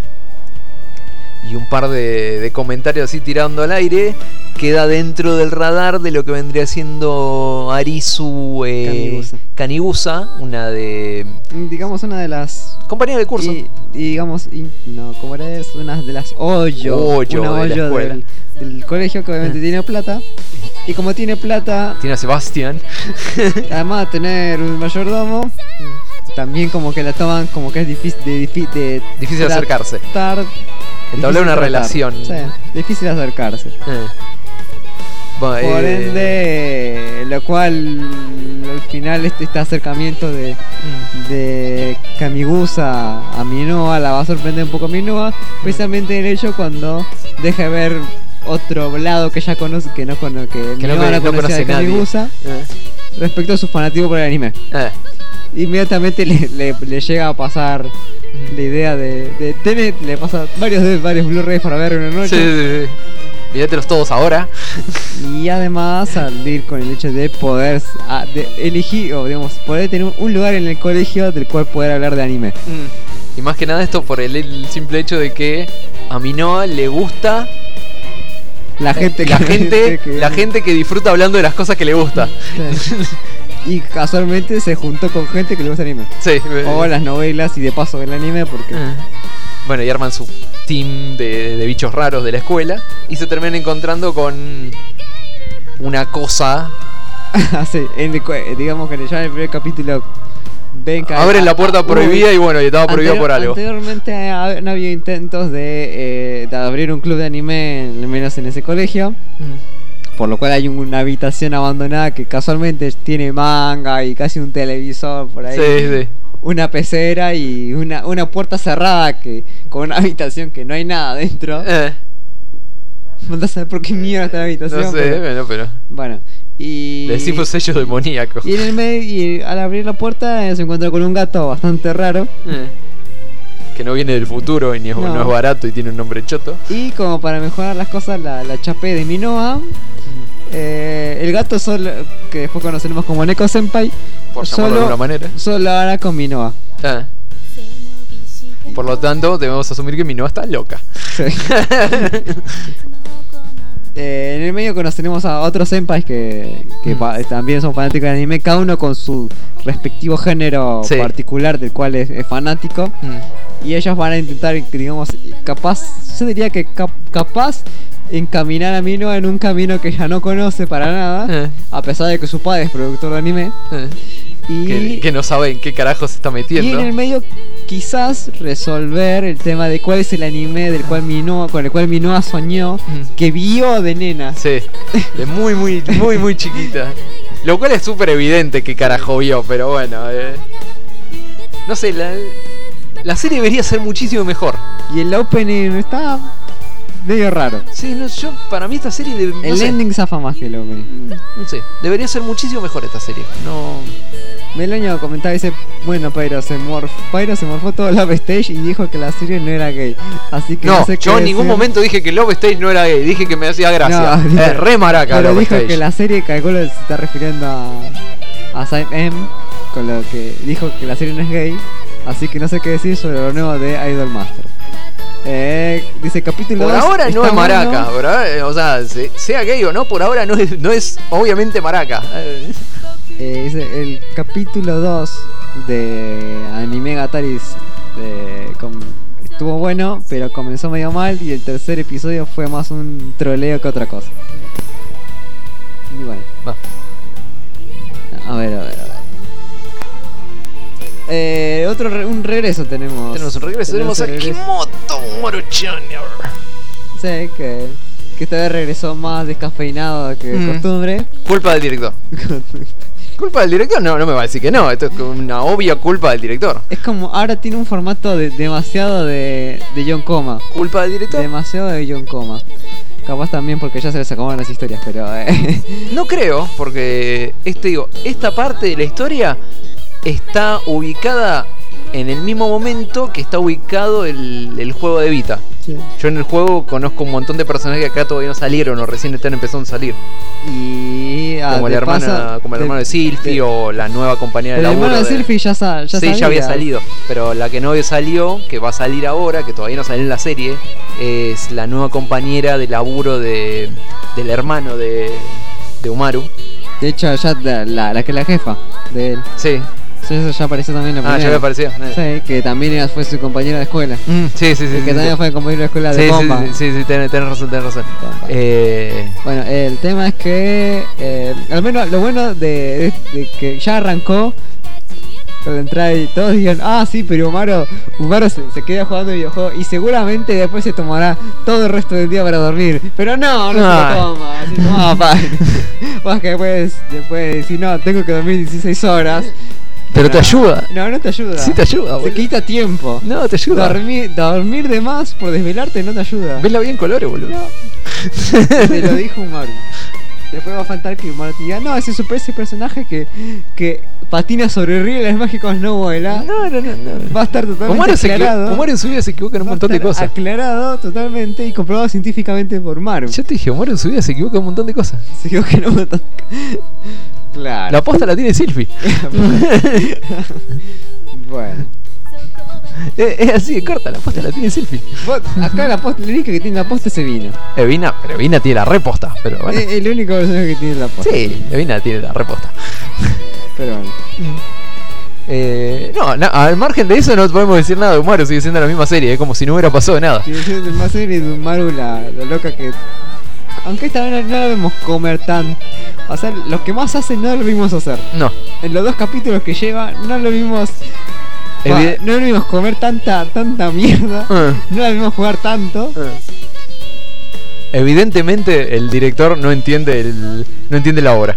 y un par de comentarios así tirando al aire, queda dentro del radar de lo que vendría siendo Arisu Kanigusa, una de... Digamos una de las... compañera de curso. Y digamos, como es una de las Hoyo de la escuela. del colegio, que obviamente tiene plata. Y como tiene plata, Tiene a Sebastián. además de tener un mayordomo, también como que la toman como que es difícil de Difícil acercarse. tratar, Entablar difícil una tratar. relación. Sí, difícil acercarse. Bueno, Por ende, lo cual al final este acercamiento de Kamigusa a Minoa la va a sorprender un poco a Minoa, precisamente el hecho cuando deja de ver otro lado que ella conoce, que no conocía de Kamigusa, respecto a su fanatismo por el anime. Inmediatamente le llega a pasar la idea de Tenet, le pasa varios Blu-rays para ver en una noche. Sí. Mírátelos todos ahora. Y además salir con el hecho de poder de elegir, o digamos, poder tener un lugar en el colegio del cual poder hablar de anime. Y más que nada esto por el simple hecho de que a Minoa le gusta La gente la gente que disfruta hablando de las cosas que le gusta. Sí. Y casualmente se juntó con gente que le gusta anime. Sí. O las novelas y de paso el anime porque... Bueno, y arman su team de bichos raros de la escuela y se terminan encontrando con una cosa. Sí, digamos que ya en el primer capítulo ven que Abren la puerta prohibida y bueno, y estaba prohibida por algo. Anteriormente no había intentos de abrir un club de anime, al menos en ese colegio. Por lo cual hay una habitación abandonada que casualmente tiene manga y casi un televisor por ahí. Sí. Una pecera y una puerta cerrada con una habitación que no hay nada dentro. No sé por qué mierda está la habitación. No sé, pero... Bueno, y... Le decimos sello demoníaco. Y en el medio, y al abrir la puerta se encuentra con un gato bastante raro. Que no viene del futuro y no es barato y tiene un nombre choto. Y como para mejorar las cosas, la chapé de Minoa. El gato solo, que después conoceremos como Neko Senpai, Por llamarlo de alguna manera. solo hará con Minoa. Por lo tanto, debemos asumir que Minoa está loca. Sí. En el medio conoceremos a otros senpais que también son fanáticos de anime, cada uno con su respectivo género particular del cual es fanático. Y ellos van a intentar, digamos, yo diría que capaz encaminar a Minoa en un camino que ella no conoce para nada, a pesar de que su padre es productor de anime. Y que no sabe en qué carajo se está metiendo. Y en el medio quizás resolver el tema de cuál es el anime con el cual Minoa soñó, que vio de nena. Sí, de muy chiquita. Lo cual es súper evidente qué carajo vio, pero bueno. No sé, la serie debería ser muchísimo mejor. Y el opening está medio raro. Sí, para mí esta serie... El ending zafa más que el opening. No sé, debería ser muchísimo mejor esta serie. No... Meloño comentaba, dice, bueno, Pyro se morfó todo Love Stage y dijo que la serie no era gay. Así que no sé yo en ningún momento dije que Love Stage no era gay, dije que me hacía gracia. No, es re maraca. Pero Love dijo Stage. que la serie, calculo, se está refiriendo a Saint M, con lo que dijo que la serie no es gay. Así que no sé qué decir sobre lo nuevo de Idol Master. Dice capítulo 2. Por ahora no es maraca, bueno. o sea, sea gay o no, por ahora no es obviamente maraca. Dice el capítulo 2 de Anime Gataris estuvo bueno, pero comenzó medio mal y el tercer episodio fue más un troleo que otra cosa. Y bueno. Va. A ver. Un regreso tenemos. Tenemos un regreso, tenemos a Kimoto Maruchan. Sí, que esta vez regresó más descafeinado que de costumbre. Culpa del director. ¿Culpa del director? No me va a decir que no. Esto es una obvia culpa del director. Es como, ahora tiene un formato demasiado de John Coma. ¿Culpa del director? Demasiado de John Coma. Capaz también porque ya se les acabaron las historias, pero... No creo, porque esta parte de la historia está ubicada en el mismo momento que está ubicado el juego de Vita. Sí. Yo en el juego conozco un montón de personajes que acá todavía no salieron o recién están empezando a salir. Y como el hermano de Sylphie o la nueva compañera de laburo. El hermano de Sylphie ya había salido, pero la que no salió, que va a salir ahora, que todavía no salió en la serie, es la nueva compañera de laburo del hermano de Umaru. De hecho, ya la que es la jefa de él. Sí. Eso ya apareció también en la primera. Ya había aparecido. Sí, que también fue su compañero de escuela. Sí. Que también fue compañero de escuela de Bomba. Sí, tenés razón. Bueno, el tema es que al menos lo bueno de que ya arrancó con la entrada y todos digan, sí, pero Umaru se queda jugando videojuegos y seguramente después se tomará todo el resto del día para dormir. Pero no se lo toma. Así, no, padre. Vas que después decir, no, tengo que dormir 16 horas. Pero te ayuda. No te ayuda. Sí te ayuda, boludo. Te quita tiempo. No, te ayuda. Dormir de más por desvelarte no te ayuda. Vesla bien colores, boludo. No. Te lo dijo Umaru. Después va a faltar que Umaru te diga, no, ese personaje que patina sobre rieles mágicos no vuela. No. Va a estar totalmente aclarado. Umaru en su vida se equivoca en un montón de cosas. Aclarado totalmente y comprobado científicamente por Umaru. Yo te dije, Umaru en su vida se equivoca en un montón de cosas. Se equivoca en un montón de cosas. Claro. La posta la tiene Sylphie. Bueno. Es así de corta, la posta la tiene Selfie. Acá la posta, el único que tiene la posta es Evina. Evina, pero Evina tiene la reposta, pero bueno. Es el único personaje que tiene la posta. Sí, Evina tiene la reposta. Pero bueno. No, al margen de eso no podemos decir nada de Umaru, sigue siendo la misma serie, es como si no hubiera pasado nada. Si es más serie de Umaru, la loca que. Aunque esta vez no la vemos comer tan. O sea, los que más hacen no lo vimos hacer. No. En los 2 capítulos que lleva, no lo vimos. No lo vimos comer tanta mierda. No la vimos jugar tanto. Evidentemente el director no entiende la obra.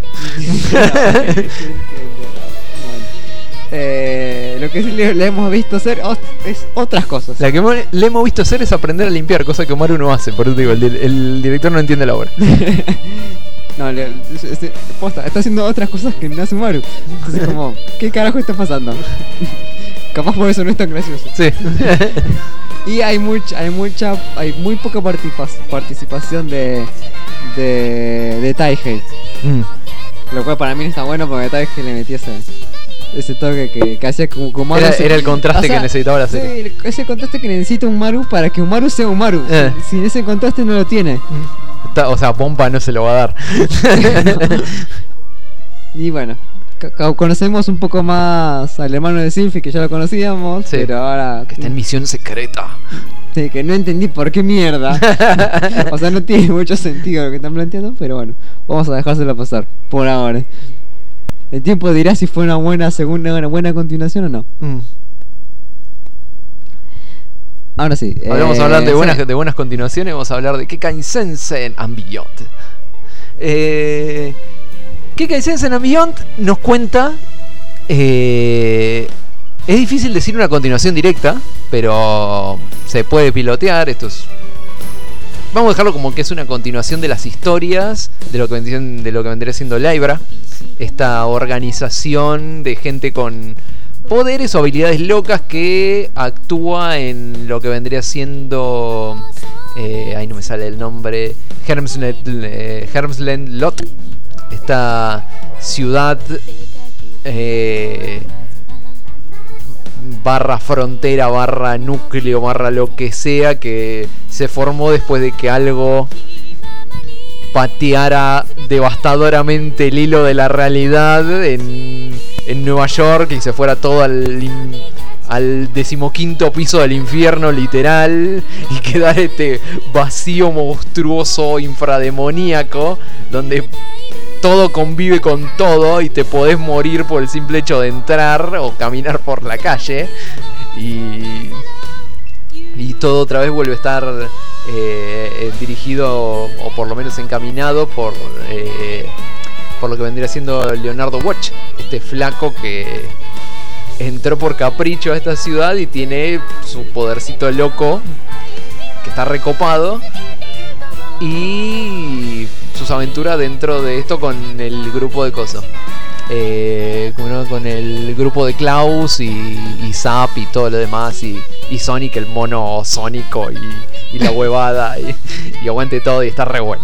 Lo que sí le hemos visto hacer es otras cosas. La que le hemos visto hacer es aprender a limpiar, cosa que Umaru no hace. Por eso digo, el director no entiende la obra. No, posta, está haciendo otras cosas que no hace Umaru. Entonces como, ¿qué carajo está pasando? Capaz por eso no es tan gracioso. Sí. Y hay muy poca participación de Taihei. Lo cual para mí no está bueno porque Taihei le metía ese toque que hacía como Umaru. Era el contraste que necesitaba la serie. Sí, ese contraste que necesita Umaru para que Umaru sea Umaru. Sin ese contraste no lo tiene. O sea, Pompa no se lo va a dar. Y bueno, conocemos un poco más al hermano de Sylvie, que ya lo conocíamos, sí, pero ahora... Que está en misión secreta. Sí, que no entendí por qué mierda. O sea, no tiene mucho sentido lo que están planteando, pero bueno, vamos a dejárselo pasar, por ahora. El tiempo dirá si fue una buena continuación o no. Ahora sí. Vamos a hablar de buenas continuaciones. Vamos a hablar de Kekai Sensen and Beyond. Kekai Sensen and Beyond nos cuenta. Es difícil decir una continuación directa, pero se puede pilotear. Vamos a dejarlo como que es una continuación de las historias de lo que vendría siendo Libra, esta organización de gente con poderes o habilidades locas que actúa en lo que vendría siendo ahí no me sale el nombre, Helmsland Lot, esta ciudad barra frontera, barra núcleo, barra lo que sea, que se formó después de que algo pateara devastadoramente el hilo de la realidad en Nueva York y se fuera todo al 15º piso del infierno literal y quedara este vacío monstruoso infrademoníaco donde todo convive con todo y te podés morir por el simple hecho de entrar o caminar por la calle y todo otra vez vuelve a estar dirigido o por lo menos encaminado por lo que vendría siendo Leonardo Watch, este flaco que entró por capricho a esta ciudad y tiene su podercito loco que está recopado y sus aventuras dentro de esto con el grupo de Coso, con el grupo de Klaus y Zap y todo lo demás y Sonic, el mono sónico y la huevada y aguante todo y está re bueno.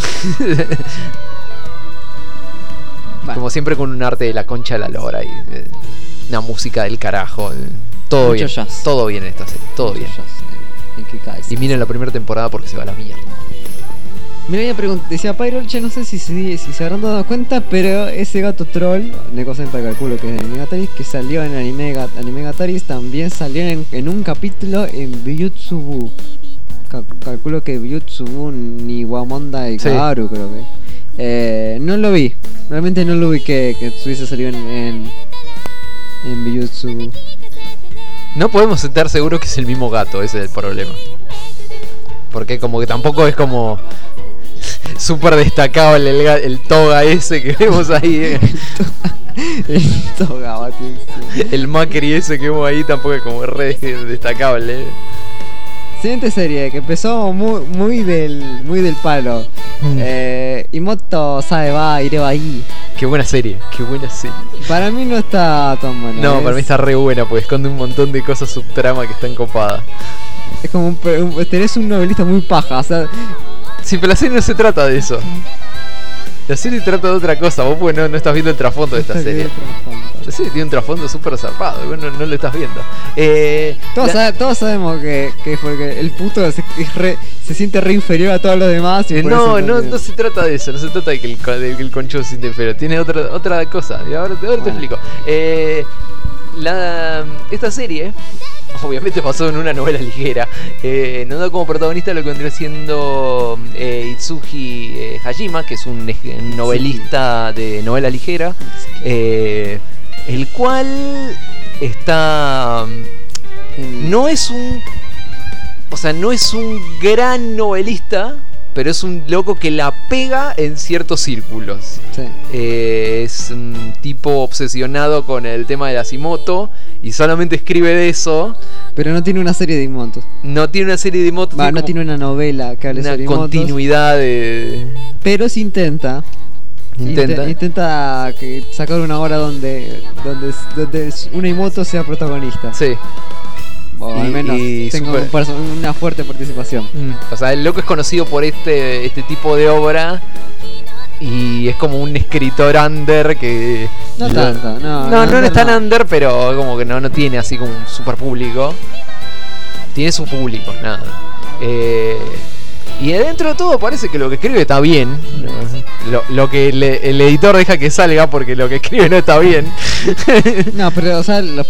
Como siempre con un arte de la concha de la lora y una música del carajo, todo mucho bien, jazz. Todo bien en esta serie, todo bien. Y miren la primera temporada porque se va a la mierda. Mira, decía Pyro, yo no sé si se habrán dado cuenta, pero ese gato troll, Neko Senpai calculo que es de Anime Gataris, que salió en Anime Gataris, también salió en un capítulo en Byutsubu. Calculo que Byutsubu ni Wamonda y Kaoru, sí. Creo que. No lo vi, realmente no lo vi que hubiese salido en Byutsubu. No podemos estar seguros que es el mismo gato, ese es el problema. Porque como que tampoco es como súper destacable el toga ese que vemos ahí. El toga, el Macri ese que vemos ahí tampoco es como re destacable. Siguiente serie que empezó muy del palo. Imoto Saeba Ireba ahí. Qué buena serie. Para mí no está tan buena. No, para mí está re buena porque esconde un montón de cosas subtrama que están copadas. Es como tenés un novelista muy paja, o sea. Sí, pero la serie no se trata de eso. La serie trata de otra cosa, vos pues no estás viendo el trasfondo de esta Esta que serie. es trasfondo. La serie tiene un trasfondo súper zarpado, y vos no lo estás viendo. Todos sabemos que porque el puto se siente re inferior a todos los demás. Y por No eso también- no se trata de eso, no se trata de que el conchudo se siente inferior, tiene otra cosa, y ahora te Bueno. explico. Esta serie obviamente pasó en una novela ligera. Nos da como protagonista lo que vendría siendo Itsuki Hajima, que es un novelista de novela ligera, el cual está... no es un... O sea, no es un gran novelista, pero es un loco que la pega en ciertos círculos. Sí. Es un tipo obsesionado con el tema de la Hashimoto y solamente escribe de eso. Pero no tiene una serie de Imotos. No tiene una serie de motos, No tiene una novela que hable una sobre Imotos. continuidad de... Pero sí intenta sacar una obra donde una Imoto sea protagonista. Sí. O al Y- menos y tenga super- una fuerte participación. O sea, el loco es conocido por este tipo de obra y es como un escritor under que... No tanto, No under es tan under, pero como que no tiene así como un super público. Tiene su público, nada. Y dentro de todo parece que lo que escribe está bien. Lo que el editor deja que salga porque lo que escribe no está bien. No, pero o sea, lo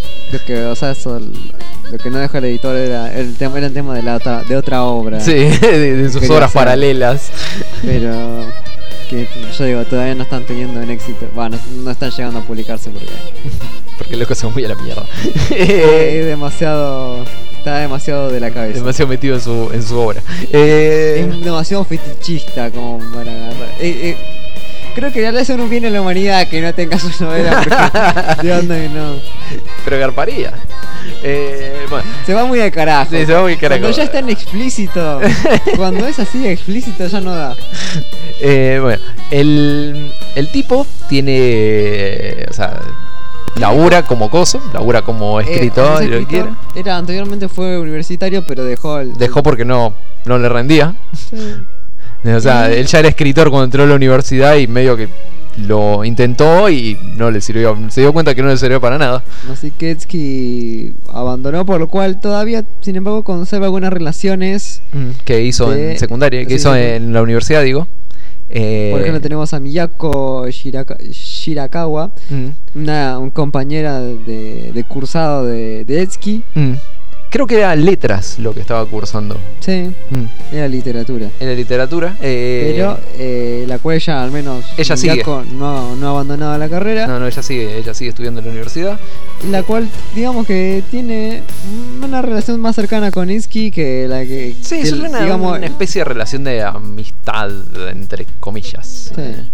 que no dejó el editor era el tema de otra obra. Sí, de sus Quería obras hacer. paralelas. Pero que yo digo, todavía no están teniendo un éxito. Bueno, no están llegando a publicarse Porque el loco se muy a la mierda. es demasiado. Está demasiado de la cabeza. Demasiado metido en su obra. Es demasiado fetichista como para agarrar. Creo que ya le hace un bien a la humanidad que no tenga su novela porque de onda que no. Pero garparía. Bueno, Se va muy de carajo. Sí, se va muy de carajo. Cuando ya está en explícito. Cuando es así de explícito ya no da. bueno, el tipo tiene, o sea, labura como coso, labura como escritor, Es y lo que quiera. anteriormente fue universitario, pero dejó el. Dejó porque no le rendía. Sí. O sea, él ya era escritor cuando entró a la universidad y medio que lo intentó y no le sirvió. Se dio cuenta que no le sirvió para nada. Nosiketsky abandonó, por lo cual todavía, sin embargo, conserva algunas relaciones. Que hizo De- en secundaria, que sí, hizo sí. en la universidad, digo. Por ejemplo, tenemos a Miyako Shirakawa, una compañera de cursado de Etsky. Creo que era letras lo que estaba cursando. Sí, era literatura. Era literatura. Pero la cual ella, al menos, Ella sigue. Miyako no ha abandonado la carrera. No, ella sigue estudiando en la universidad. La cual, digamos que tiene una relación más cercana con Etsky que la que. Sí, que es digamos, una especie de relación de amistad, entre comillas.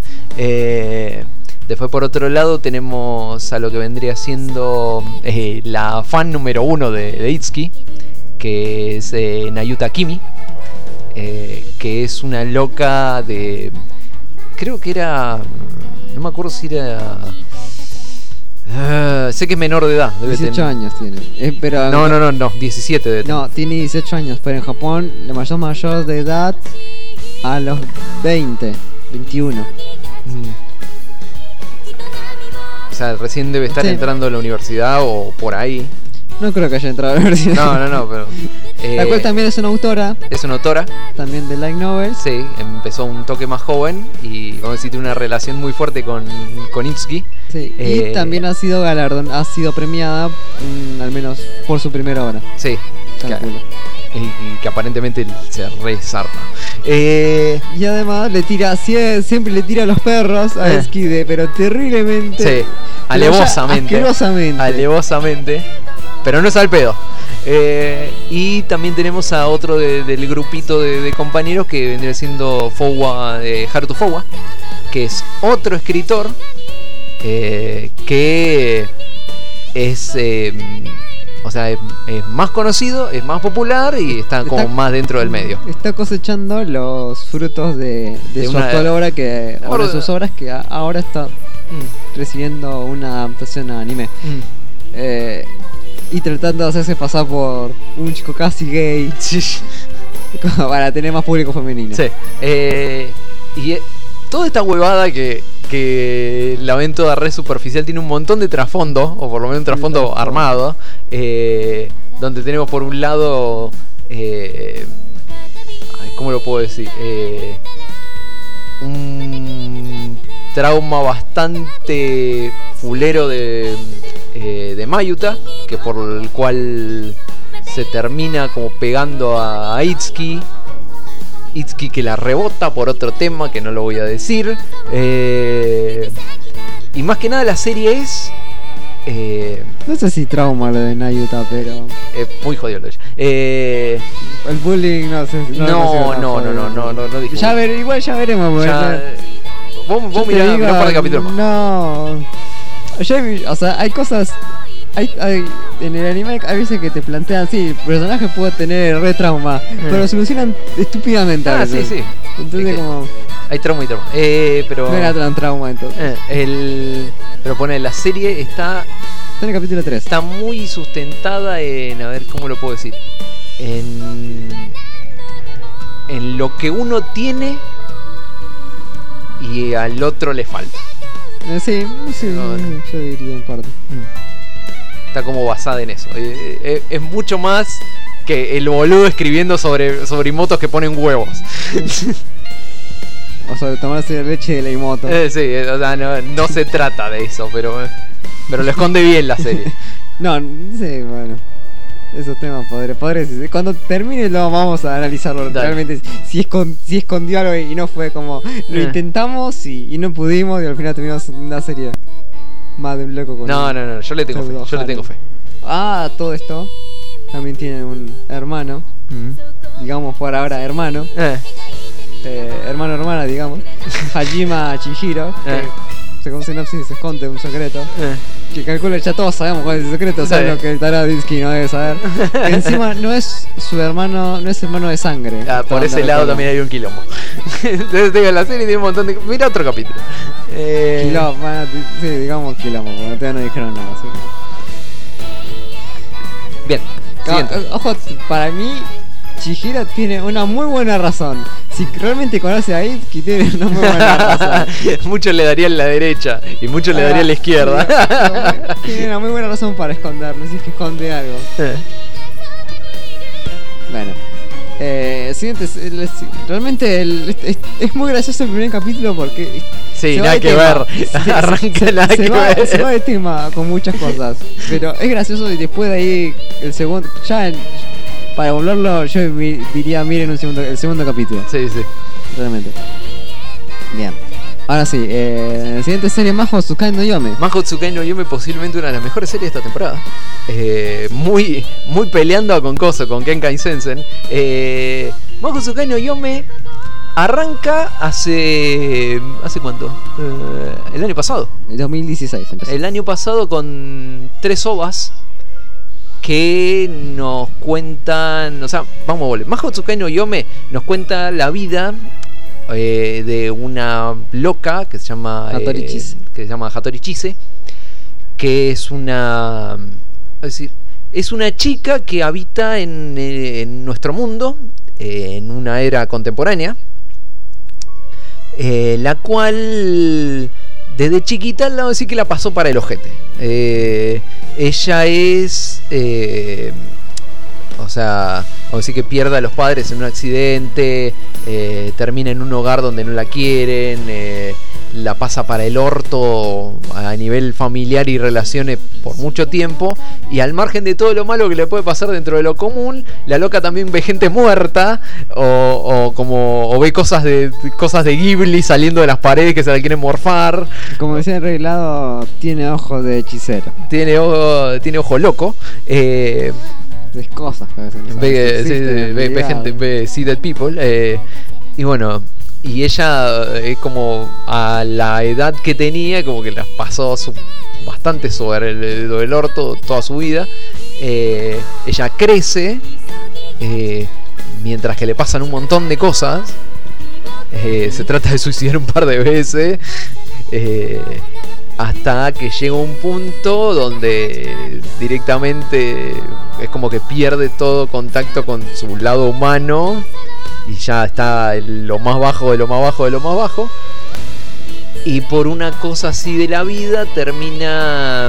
Sí. Después, por otro lado, tenemos a lo que vendría siendo la fan número 1 de Itsuki, que es Nayuta Kimi, que es una loca de... Creo que era... No me acuerdo si era... sé que es menor de edad. Debe 18 tener. años tiene. Pero No, 17 debe tener. No, tiene 18 años, pero en Japón la mayor de edad a los 20, 21. O sea, recién debe estar Sí. entrando a la universidad o por ahí. No creo que haya entrado a la universidad. No, pero... La cual también es una autora, es una autora. también de light novels. Sí, empezó un toque más joven y vamos a decir tiene una relación muy fuerte con Itsuki. Sí, y también ha sido premiada, al menos por su primera obra. Sí, Calculo. y que aparentemente se resarpa. Y además siempre le tira a los perros a Etsky, pero terriblemente. Sí, alevosamente. Asquerosamente. Alevosamente. Pero no es al pedo. Y también tenemos a otro del grupito de compañeros que vendría siendo Haruto Fowa, que es otro escritor que es o sea, es más conocido, es más popular y está como más dentro del medio. Está cosechando los frutos de su una- actual obra Ahora- de sus obras que ahora está recibiendo una adaptación a anime. Y tratando de hacerse pasar por un chico casi gay como para tener más público femenino. Sí. Y toda esta huevada que la ven toda red superficial tiene un montón de trasfondo, o por lo menos un trasfondo armado, donde tenemos por un lado, ¿cómo lo puedo decir? Un trauma bastante fulero de Mayuta, que por el cual se termina como pegando a Itsuki que la rebota por otro tema que no lo voy a decir, y más que nada la serie es No sé si trauma lo de Nayuta, pero muy jodido lo de ella. el bullying no sé. No dije. Igual ya veremos. Porque Vos mirá un par de capítulos más. No. O sea, hay cosas. En el anime hay veces que te plantean, sí, el personaje puede tener re trauma, pero lo solucionan estúpidamente. A veces. Sí. Entonces, Es que como. hay trauma y trauma. Pero. No era tan trauma entonces. Pero pone, la serie está Está en el capítulo 3. Está muy sustentada en, a ver cómo lo puedo decir, en lo que uno tiene y al otro le falta. Sí, yo diría en parte. Está como basada en eso. Es mucho más que el boludo escribiendo sobre motos que ponen huevos. O sea, de tomarse leche de la Imoto. Sí, o sea, no se trata de eso, pero lo esconde bien la serie. No, sí, bueno. Esos temas podré decir. Cuando termine lo vamos a analizarlo. Dale. Realmente si escondió algo y no fue como lo intentamos y no pudimos y al final terminamos una serie más de un loco con No, yo le tengo fe. Ah, todo esto también tiene un hermano, digamos por ahora hermano, hermana, digamos, Hajima Chihiro, que según sinopsis se esconde un secreto. Que calculo, ya todos sabemos cuál es el secreto, saben lo que el Taraditsky no debe saber. Que encima no es su hermano, no es hermano de sangre. Por ese lado también hay un quilombo. Entonces tengo la serie y tiene un montón de. Mira otro capítulo. Quilombo, bueno, sí, digamos quilombo, porque todavía no dijeron nada. Así que. Bien, siguiente. Ojo, para mí, Chihiro tiene una muy buena razón. Si realmente conoce a Itsuki, tiene una muy buena razón. Muchos le darían la derecha y muchos le darían la izquierda. Tiene una muy buena razón para esconderlo, si es que esconde algo. Bueno, siguiente, realmente es muy gracioso el primer capítulo porque sí, nada que ver. Arranca nada que ver. Se va de tema con muchas cosas, pero es gracioso y después de ahí el segundo, para volverlo, yo diría miren el segundo capítulo. Sí. Realmente. Bien. Ahora sí, la siguiente serie, Mahou Tsukai no Yome. Mahou Tsukai no Yome, posiblemente una de las mejores series de esta temporada. Muy peleando con Kenkai Sensen. Mahou Tsukai no Yome arranca hace ¿cuánto? El año pasado. El 2016 empezó. El año pasado con 3 ovas que nos cuentan, o sea, vamos a volver. Mahou Tsukai no Yome nos cuenta la vida de una loca que se llama Hattori Chise, que es una, es una chica que habita en nuestro mundo, en una era contemporánea, la cual desde chiquita vamos a decir que la pasó para el ojete. Ella es o sea, vamos a decir que pierde a los padres en un accidente, termina en un hogar donde no la quieren, la pasa para el orto a nivel familiar y relaciones por mucho tiempo, y al margen de todo lo malo que le puede pasar dentro de lo común, la loca también ve gente muerta o ve cosas de Ghibli saliendo de las paredes que se la quieren morfar. Como decía arreglado, tiene ojo de hechicero. Tiene ojo loco. Ves cosas que a veces no ve gente, ve see dead people, y bueno, y ella como a la edad que tenía, como que las pasó bastante sobre el orto toda su vida. Ella crece, mientras que le pasan un montón de cosas. Se trata de suicidar un par de veces, hasta que llega un punto donde directamente es como que pierde todo contacto con su lado humano y ya está en lo más bajo de lo más bajo de lo más bajo. y por una cosa así de la vida termina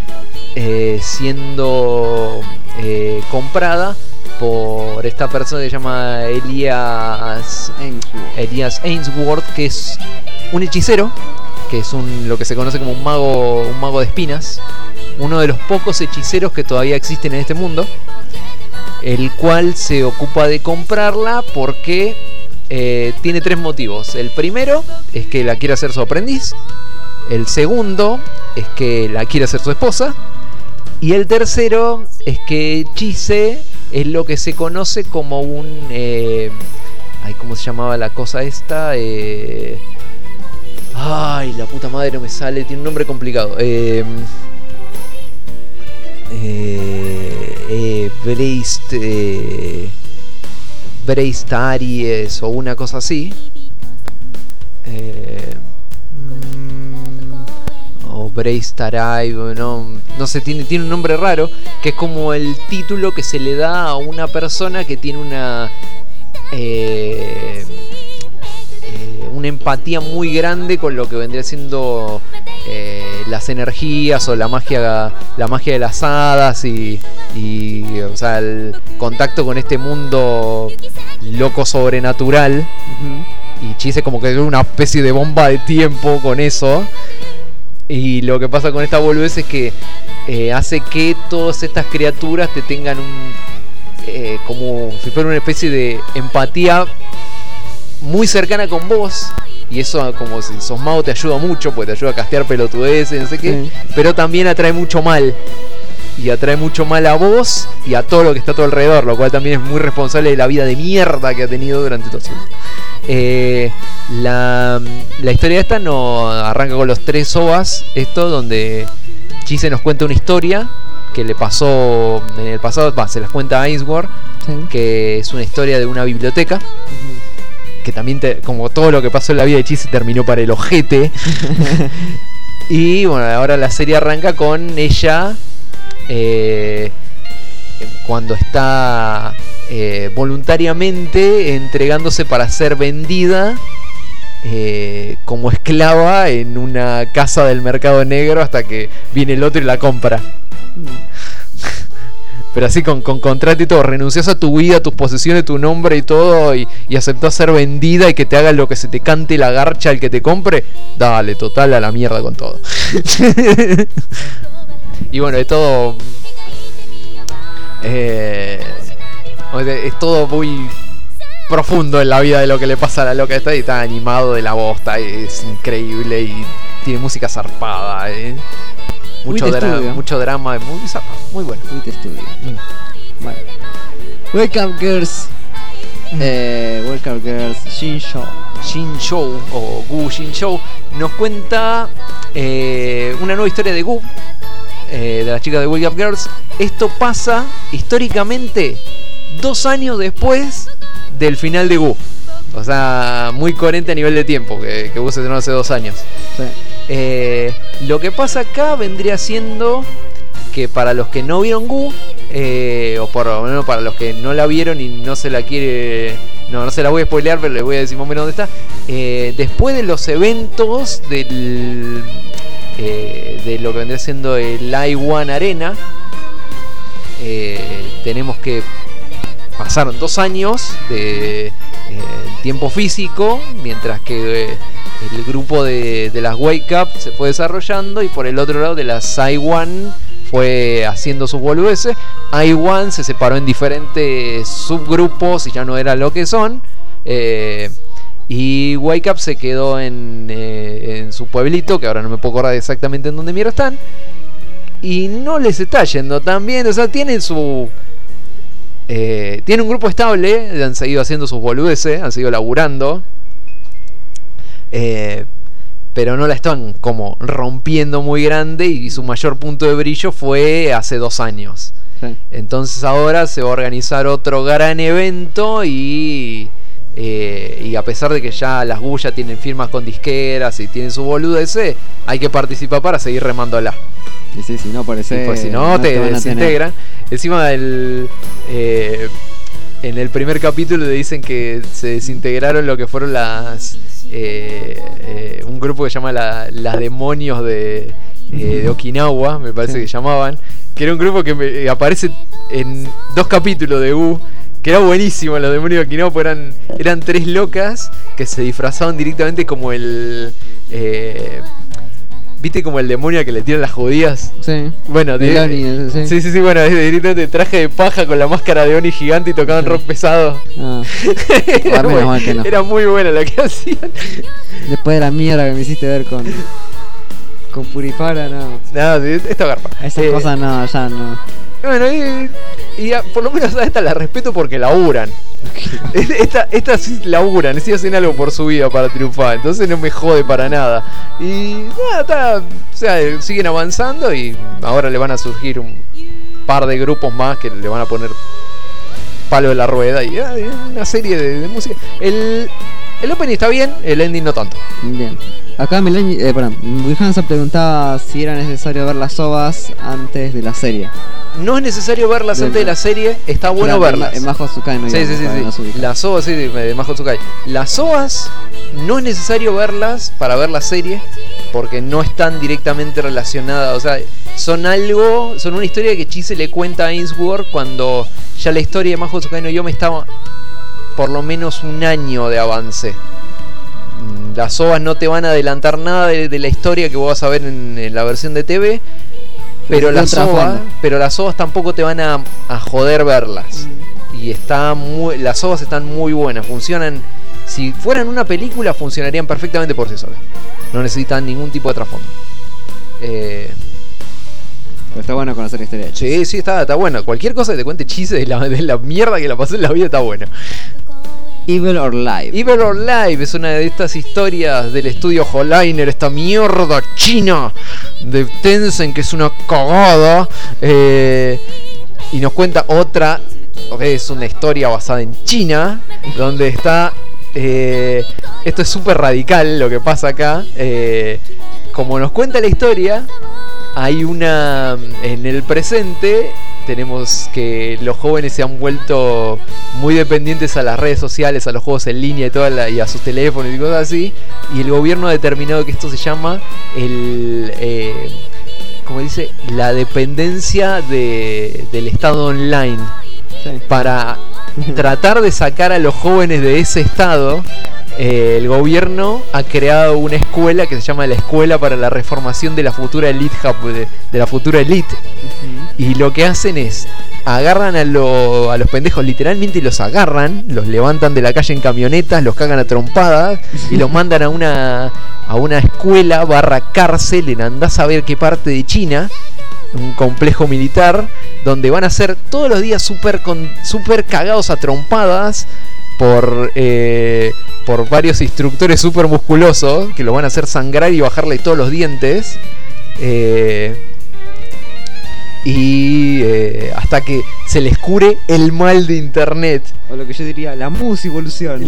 siendo comprada por esta persona que se llama Elias Ainsworth, que es un hechicero, que es lo que se conoce como un mago de espinas, uno de los pocos hechiceros que todavía existen en este mundo, el cual se ocupa de comprarla porque tiene 3 motivos. El primero es que la quiere hacer su aprendiz, el segundo es que la quiere hacer su esposa, y el tercero es que Chise es lo que se conoce como un... ¿cómo se llamaba la cosa esta? Ay, la puta madre no me sale, tiene un nombre complicado. Breist Aries o una cosa así. O Breist Arai, no sé, tiene un nombre raro, que es como el título que se le da a una persona que tiene una empatía muy grande con lo que vendría siendo las energías o la magia de las hadas y o sea, el contacto con este mundo loco sobrenatural. Y Chise como que es una especie de bomba de tiempo con eso. Y lo que pasa con esta boludez es que hace que todas estas criaturas te tengan como si fuera una especie de empatía muy cercana con vos. Y eso, como si sos mago, te ayuda mucho, porque te ayuda a castear pelotudeces, no sé qué. Sí. Pero también atrae mucho mal. Y atrae mucho mal a vos y a todo lo que está a tu alrededor, lo cual también es muy responsable de la vida de mierda que ha tenido durante todo el tiempo. La historia esta no arranca con los 3 ovas, donde Chise nos cuenta una historia que le pasó en el pasado, se las cuenta a Ainsworth, sí, que es una historia de una biblioteca. Que también, como todo lo que pasó en la vida de Chise, terminó para el ojete. Y bueno, ahora la serie arranca con ella cuando está voluntariamente entregándose para ser vendida como esclava en una casa del mercado negro, hasta que viene el otro y la compra. Pero así con contrato y todo, renuncias a tu vida, a tus posesiones, tu nombre y todo, y aceptás ser vendida y que te hagan lo que se te cante la garcha el que te compre. Dale, total, a la mierda con todo. Y bueno, es todo es todo muy profundo en la vida de lo que le pasa a la loca esta, y está animado de la bosta, es increíble y tiene música zarpada, mucho drama, muy bueno. Bueno. Wake Up Girls, Wake Up Girls, Shinshou o Gu Shinshou nos cuenta una nueva historia de Gu, de la chica de Wake Up Girls. Esto pasa históricamente 2 años después del final de Gu. O sea, muy coherente a nivel de tiempo, que Gu se estrenó hace 2 años. Sí. Lo que pasa acá vendría siendo que para los que no vieron Gu, o por lo menos para los que no la vieron y no se la quiere... No se la voy a spoilear, pero les voy a decir más o menos dónde está. Después de los eventos de lo que vendría siendo el I1 Arena, tenemos que pasaron 2 años de tiempo físico, mientras que el grupo de las Wake Up se fue desarrollando, y por el otro lado de las I1 fue haciendo sus boludeces. I1 se separó en diferentes subgrupos y ya no era lo que son, y Wake Up se quedó en su pueblito, que ahora no me puedo acordar exactamente en dónde mierda están, y no les está yendo tan bien. O sea, tienen su... tiene un grupo estable, han seguido haciendo sus boludeces, han seguido laburando, pero no la están como rompiendo muy grande, y su mayor punto de brillo fue hace 2 años. Sí. Entonces ahora se va a organizar otro gran evento, y a pesar de que ya las Gu ya tienen firmas con disqueras y tienen su boludeces, hay que participar para seguir remándola. Sí, si no parece, pues si no te desintegran. Encima en el primer capítulo le dicen que se desintegraron lo que fueron las un grupo que se llama Las Demonios de Okinawa, me parece Sí. que llamaban, que era un grupo que aparece en 2 capítulos de que era buenísimo. Los Demonios de Okinawa, pues eran 3 locas que se disfrazaban directamente como ¿viste como el demonio que le tiran las judías? Sí. Bueno, De Oni, sí. sí, bueno, es directamente traje de paja con la máscara de Oni gigante y tocaban rock pesado. Ah. Era, menos mal que no. era muy buena la que hacían. Después de la mierda que me hiciste ver con Purifara, no. No, sí, esta garpa. Esas cosas no, ya no. Bueno, por lo menos a esta la respeto porque laburan. Esta sí laburan, sí hacen algo por su vida para triunfar, entonces no me jode para nada. Y nada, o sea, siguen avanzando y ahora le van a surgir un par de grupos más que le van a poner palo de la rueda y una serie de música. El opening está bien, el ending no tanto. Bien. Acá Wilhansa preguntaba si era necesario ver las ovas antes de la serie. No es necesario verlas antes de la serie, está bueno verlas. En Majo Tsukai no Sí. Las ovas, sí, de Majo Tsukai. Las ovas no es necesario verlas para ver la serie porque no están directamente relacionadas. O sea, son una historia que Chise le cuenta a Ainsworth cuando ya la historia de Majo Tsukai no Yome estaba por lo menos un año de avance. Las ovas no te van a adelantar nada de la historia que vos vas a ver en la versión de TV. Pero las ovas tampoco te van a joder verlas. Y las ovas están muy buenas. Funcionan. Si fueran una película, funcionarían perfectamente por sí solas. No necesitan ningún tipo de trasfondo. Pero está bueno conocer la historia de Chise. Sí, está bueno. Cualquier cosa que te cuente Chise de la mierda que la pasó en la vida está bueno. Evil or Live. Evil or Live es una de estas historias del estudio Holiner, esta mierda china de Tencent que es una cagada. Y nos cuenta otra, es una historia basada en China, donde está... esto es súper radical lo que pasa acá. Como nos cuenta la historia, hay en el presente... Tenemos que los jóvenes se han vuelto muy dependientes a las redes sociales, a los juegos en línea y a sus teléfonos y cosas así. Y el gobierno ha determinado que esto se llama como dice, la dependencia del estado online. Sí. Para tratar de sacar a los jóvenes de ese estado, el gobierno ha creado una escuela que se llama la Escuela para la Reformación de la Futura Elite de la Futura Elite. Y lo que hacen es agarran a los pendejos, literalmente los agarran, los levantan de la calle en camionetas, los cagan a trompadas y los mandan a una escuela / cárcel en andás a ver qué parte de China, un complejo militar, donde van a ser todos los días super cagados a trompadas por varios instructores super musculosos que lo van a hacer sangrar y bajarle todos los dientes. Hasta que se les cure el mal de internet. O lo que yo diría, la musivolución.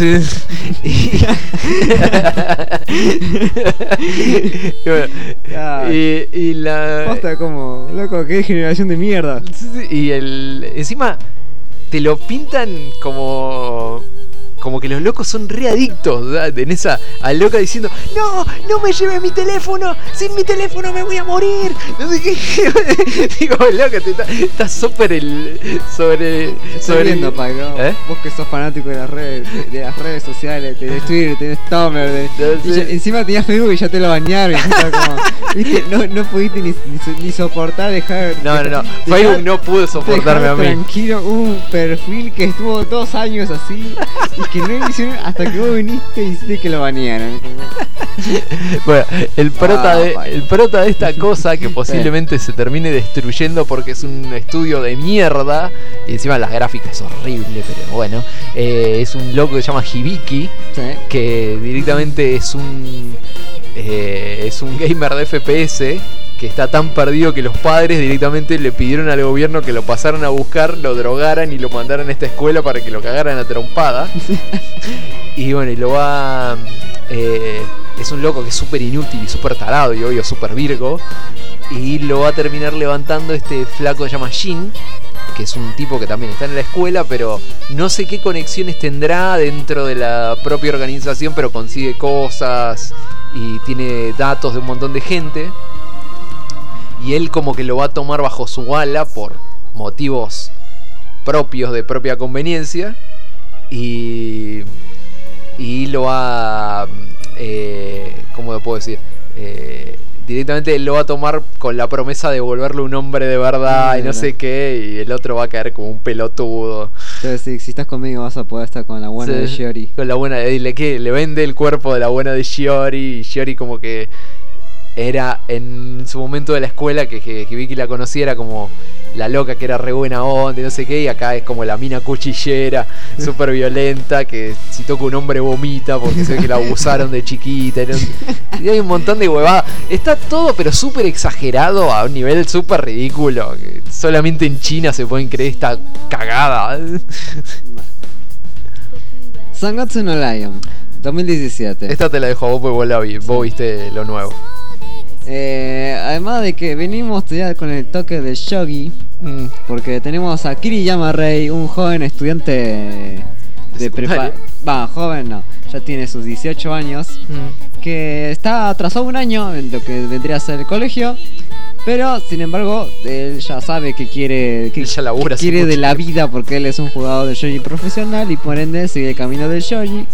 Y la... Posta como, loco, qué generación de mierda. Y encima te lo pintan como que los locos son re adictos, ¿verdad? En esa, al loca diciendo, no me lleves mi teléfono, sin mi teléfono me voy a morir. No sé qué. Digo, loca, estás súper viendo, Paco. Vos que sos fanático de las redes sociales, tenés Twitter, tenés Tumblr, encima tenías Facebook y ya te lo bañaron. ¿Viste? No pudiste ni soportar dejar. No. Facebook no pudo soportarme a mí. Tranquilo, un perfil que estuvo 2 años así y que no hicieron hasta que vos viniste y hiciste que lo banearon. Bueno, el prota de esta cosa que posiblemente se termine destruyendo porque es un estudio de mierda y encima las gráficas es horrible, pero bueno, es un loco que se llama Hibiki, que directamente es un gamer de FPS que está tan perdido que los padres directamente le pidieron al gobierno que lo pasaran a buscar, lo drogaran y lo mandaran a esta escuela para que lo cagaran a trompada. Y bueno, y lo va... es un loco que es súper inútil y súper tarado y obvio súper virgo. Y lo va a terminar levantando este flaco que se llama Jin, que es un tipo que también está en la escuela, pero no sé qué conexiones tendrá dentro de la propia organización, pero consigue cosas y tiene datos de un montón de gente. Y él como que lo va a tomar bajo su ala por motivos propios de propia conveniencia. Y lo va... ¿cómo lo puedo decir? Directamente lo va a tomar con la promesa de volverle un hombre de verdad y no sé qué, y el otro va a caer como un pelotudo. Entonces, si estás conmigo vas a poder estar con la buena de Shiori. Con la buena, dile que le vende el cuerpo de la buena de Shiori, y Shiori como que era en su momento de la escuela que Vicky la conociera como la loca que era re buena onda y no sé qué, y acá es como la mina cuchillera, súper violenta, que si toca un hombre vomita porque se ve que la abusaron de chiquita. Y hay un montón de huevadas. Está todo pero súper exagerado a un nivel súper ridículo, que solamente en China se pueden creer esta cagada. Sangatsu no Lion, 2017. Esta te la dejo a vos porque vos viste lo nuevo. Además de que venimos ya con el toque de shogi, porque tenemos a Kiriyama Rei, un joven estudiante de joven no, ya tiene sus 18 años, que está atrasado un año en lo que vendría a ser el colegio, pero sin embargo él ya sabe que quiere de la vida, porque él es un jugador de shogi profesional y por ende sigue el camino del shogi.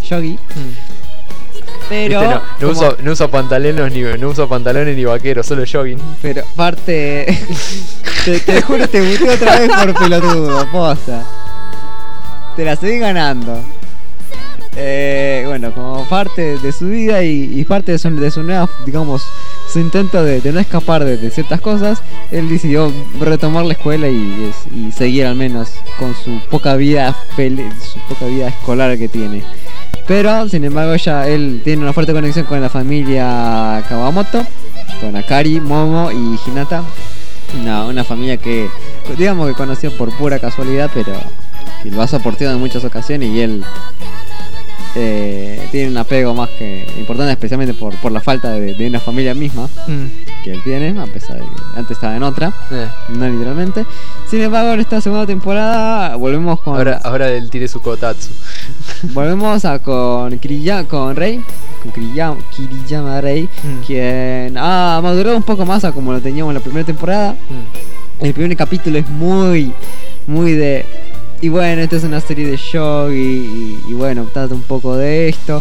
Pero no usa pantalones ni vaqueros, solo jogging. Pero parte te juro, te buteo otra vez por pelotudo, posta. Te la seguí ganando. Bueno, como parte de su vida y parte de su nueva, digamos, su intento de no escapar de ciertas cosas, él decidió retomar la escuela y seguir al menos con su poca vida escolar que tiene. Pero, sin embargo, ya él tiene una fuerte conexión con la familia Kawamoto, con Akari, Momo y Hinata. Una familia que, digamos que conoció por pura casualidad, pero que lo ha soportado en muchas ocasiones, y él tiene un apego más que importante, especialmente por la falta de una familia misma que él tiene, a pesar de que antes estaba en otra, no literalmente. Sin embargo, en esta segunda temporada volvemos con... Ahora él tiene su kotatsu. Volvemos con Kiriyama Rei, quien ha madurado un poco más a como lo teníamos en la primera temporada. El primer capítulo es muy de... Y bueno, esta es una serie de shogi y bueno, trata un poco de esto.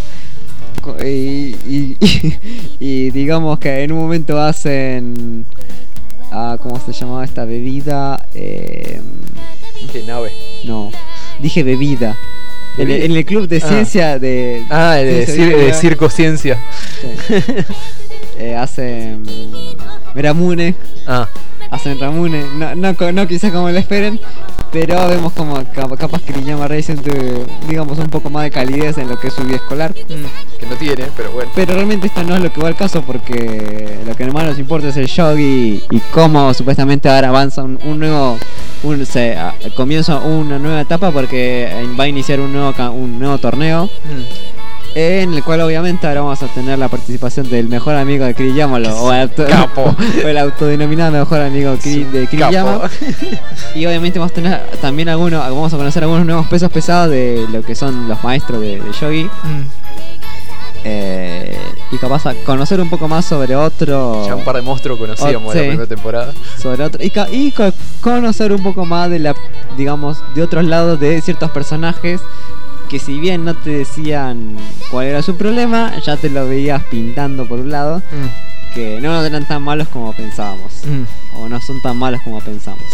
Y digamos que en un momento hacen... ¿cómo se llamaba esta bebida? ¿Qué nave? No, dije bebida. En el club de ciencia de... de circociencia. Sí. Hacen... Ramune. Hacen Ramune. No quizás como lo esperen, pero vemos como capaz que Kiriyama Rei siente, digamos, un poco más de calidez en lo que es su vida escolar. Que no tiene, pero bueno. Pero realmente esto no es lo que va al caso, porque lo que más nos importa es el shogi y cómo supuestamente ahora avanza comienza una nueva etapa, porque va a iniciar un nuevo torneo. En el cual obviamente ahora vamos a tener la participación del mejor amigo de Kiriyama, o el autodenominado mejor amigo de Kiriyama. Y obviamente vamos a tener también vamos a conocer algunos nuevos pesos pesados de lo que son los maestros de yogi. Y capaz a conocer un poco más sobre otro... Ya un par de monstruos conocíamos en la primera temporada. Sobre otro, y conocer un poco más de de otros lados de ciertos personajes que, si bien no te decían cuál era su problema, ya te lo veías pintando por un lado, que no eran tan malos como pensábamos, o no son tan malos como pensamos.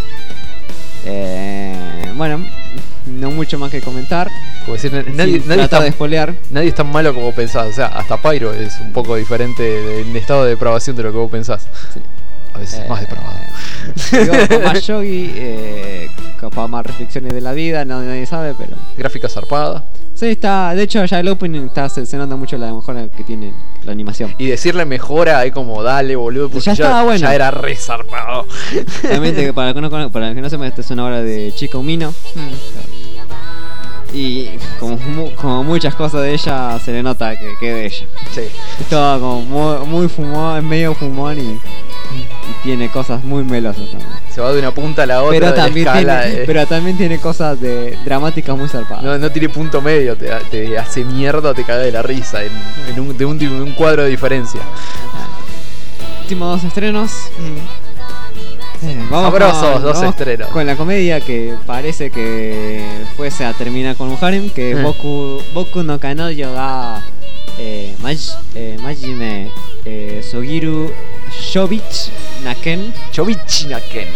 Bueno, no mucho más que comentar. Como decir, nadie de spoilear. Nadie es tan malo como pensás. O sea, hasta Pyro es un poco diferente en estado de depravación de lo que vos pensás. Sí. A veces más depravado. Digo, más yogi, capaz más reflexiones de la vida, nadie sabe, pero... Gráfica zarpada. Sí, está. De hecho, ya el opening se nota mucho la mejora que tiene la animación. Y decirle mejora es como, dale, boludo, porque ya estaba bueno. Ya era re zarpado. Realmente, para que no sepa, esta es una obra de Chica Umino. Y como muchas cosas de ella, se le nota que es de ella. Sí. Es todo como muy fumón, es medio fumón y Y tiene cosas muy melosas también. Se va de una punta a la otra Pero de la también, escala, pero también tiene cosas dramáticas muy zarpadas. no tiene punto medio, te hace mierda o te caga de la risa de un cuadro de diferencia. Últimos 2 estrenos. Sabrosos, dos vamos estrenos. con la comedia que parece que fuese a terminar con un harem, que Boku no Kanojo ga Majime Sogiru Shobich Naken. Chovichinaken.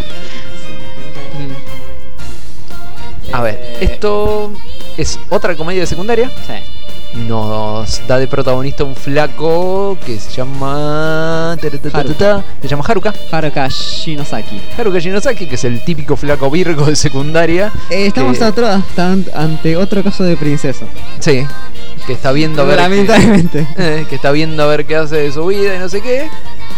A ver, esto es otra comedia de secundaria. Sí. Nos da de protagonista un flaco que se llama... Se llama Haruka. Haruka Shinosaki. Haruka Shinosaki, que es el típico flaco virgo de secundaria. Estamos que- ante otro caso de princesa. Sí, que está viendo a ver... Lamentablemente. que está viendo a ver qué hace de su vida y no sé qué.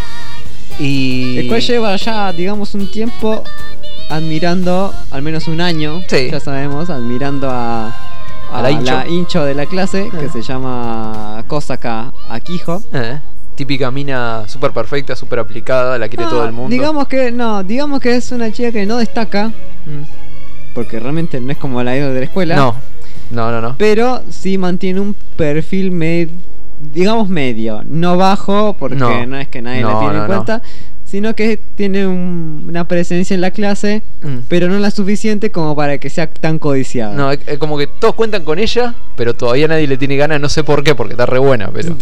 Y... El cual lleva ya, digamos, un tiempo admirando, al menos un año, Sí. ya sabemos, admirando a A la Incho. de la clase, que se llama Kosaka Akiho. típica mina súper perfecta, súper aplicada, la quiere todo el mundo. Digamos que es una chica que no destaca, porque realmente no es como la ídol de la escuela. No. Pero sí mantiene un perfil digamos medio, no bajo, porque no es que nadie la tiene en cuenta, sino que tiene una presencia en la clase, pero no la suficiente como para que sea tan codiciada. No, es como que todos cuentan con ella, pero todavía nadie le tiene ganas, no sé por qué, porque está re buena, pero...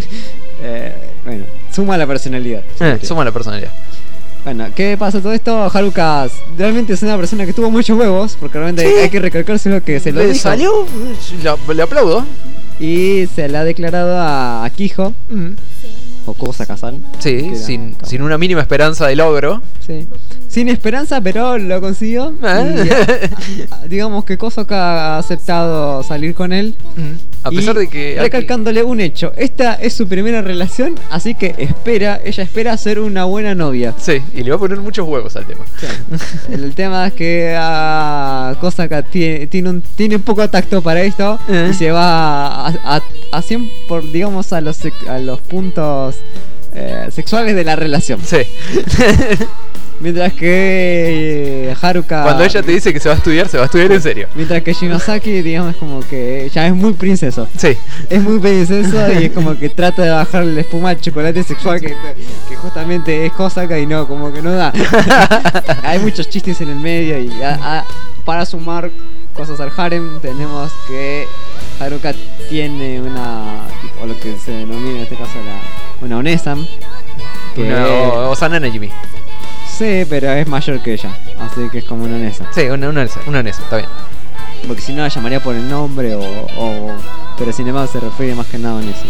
Bueno, suma la personalidad. Suma la personalidad. Bueno, ¿qué pasa todo esto? Haruka realmente es una persona que tuvo muchos huevos, porque realmente hay que recalcárselo que se lo Le dijo. salió, le aplaudo. Y se le ha declarado a Akiho, o Kosaka-san. Sí, que era- sin una mínima esperanza de logro. Sí. Sin esperanza, pero lo consiguió. Y, digamos que Kosaka ha aceptado salir con él. A pesar y de que... recalcándole un hecho. Esta es su primera relación, así que ella espera ser una buena novia. Sí, y le va a poner muchos huevos al tema. El tema es que Kosaka tiene un poco de tacto para esto y se va a 100 por, digamos, a los puntos sexuales de la relación. Sí. Mientras que Haruka... Cuando ella te dice que se va a estudiar en serio. Mientras que Shinosaki, digamos, como que ya es muy princeso. Sí. Es muy princeso y es como que trata de bajarle la espuma al chocolate sexual que justamente es Kosaka y no, como que no da. Hay muchos chistes en el medio y para sumar cosas al harem tenemos que Haruka tiene o lo que se denomina en este caso una onesam. Osana Najimi. Sí, pero es mayor que ella, así que es como una onesa. Sí, una onesa, está bien. Porque si no la llamaría por el nombre pero sin embargo se refiere más que nada a onesa.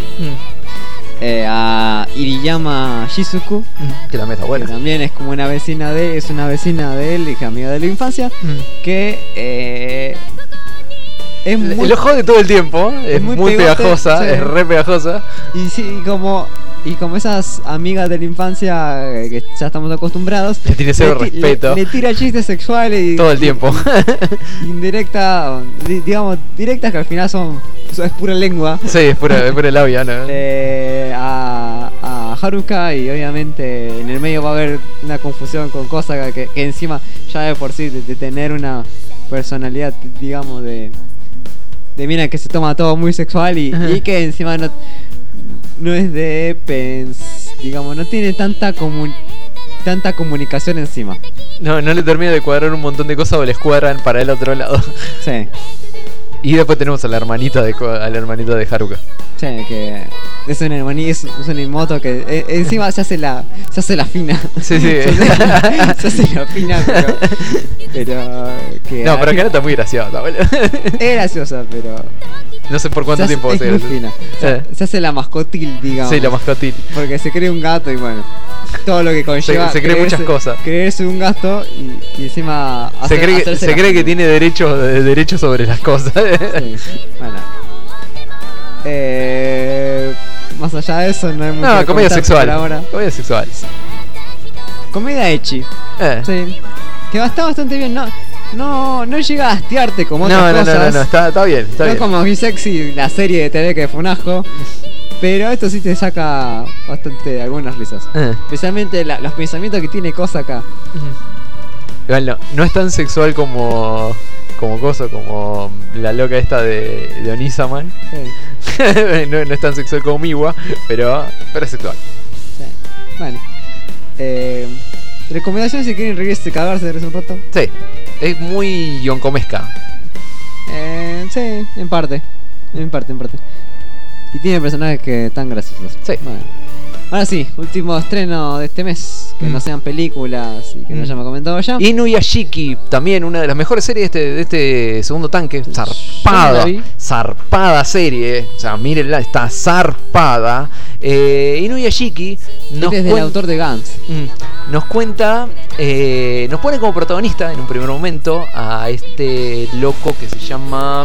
A Iriyama Shizuku, que también está buena. Que también es como una vecina de él, hija amiga de la infancia, que es muy... Lo jode todo el tiempo, es muy pegote, pegajosa, sí. es re pegajosa. Y sí, como esas amigas de la infancia que ya estamos acostumbrados, Le tiene cero respeto. le tira chistes sexuales y Todo el tiempo. directas que al final es pura lengua. Sí, es pura labia, ¿no? A Haruka, y obviamente en el medio va a haber una confusión con Kosaka que encima ya de por sí de tener una personalidad, digamos, de mina que se toma todo muy sexual y que encima no es digamos, no tiene tanta comunicación encima. No le termina de cuadrar un montón de cosas o les cuadran para el otro lado. Sí. Y después tenemos a la hermanita de Haruka. Sí, que es una hermanita, es una moto que encima se hace la fina. Sí. se hace la fina, pero que No, pero acá no está muy graciosa, boludo. es graciosa, pero No sé por cuánto tiempo va a es ser. muy fina. Se hace la mascotil, digamos. Sí, la mascotil. Porque se cree un gato y bueno, todo lo que conlleva. Se cree muchas cosas. Creerse un gato y encima Se cree que tiene derecho sobre las cosas. Sí, bueno. Más allá de eso, no hay mucho. No, que comedia comentar sexual. por ahora. Comedia sexual. Comedia ecchi. Sí. Que está bastante bien. No llega a hastiarte como otras cosas. No, está bien. Está No bien. como Mi Sexy, la serie de TV que fue un asco. Pero esto sí te saca bastante algunas risas. Especialmente los pensamientos que tiene Cosa acá. Igual no es tan sexual como la loca esta de Onisaman. Sí. no es tan sexual como Miwa, pero es sexual. Sí. Bueno. Recomendación si quieren reírse, cagarse de un rato. Sí, es muy yoncomesca. Sí, en parte. Y tiene personajes que están graciosos. Sí. Bueno. Ahora sí, último estreno de este mes. Que no sean películas y que no hayamos comentado ya. Inuyashiki, también una de las mejores series de este segundo tanque. Zarpada serie. O sea, mírenla, está zarpada. Inuyashiki nos es del autor de Gantz. Nos cuenta, nos pone como protagonista en un primer momento a este loco que se llama...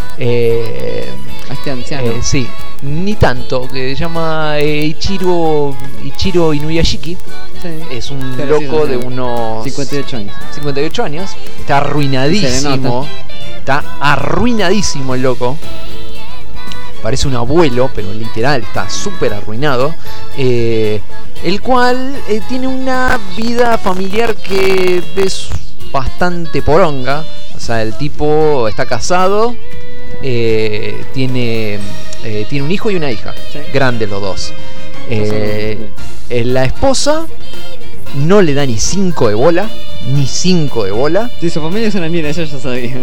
a este anciano. Sí, ni tanto, que se llama Ichiro Inuyashiki. Sí. Es un Pero loco sí, de unos 58 años. Está arruinadísimo. Está arruinadísimo el loco. Parece un abuelo, pero literal, está súper arruinado. El cual tiene una vida familiar que es bastante poronga. O sea, el tipo está casado, tiene un hijo y una hija. Sí. Grandes los dos. La esposa no le da ni 5 de bola. Sí, su familia es una mierda, eso ya sabía.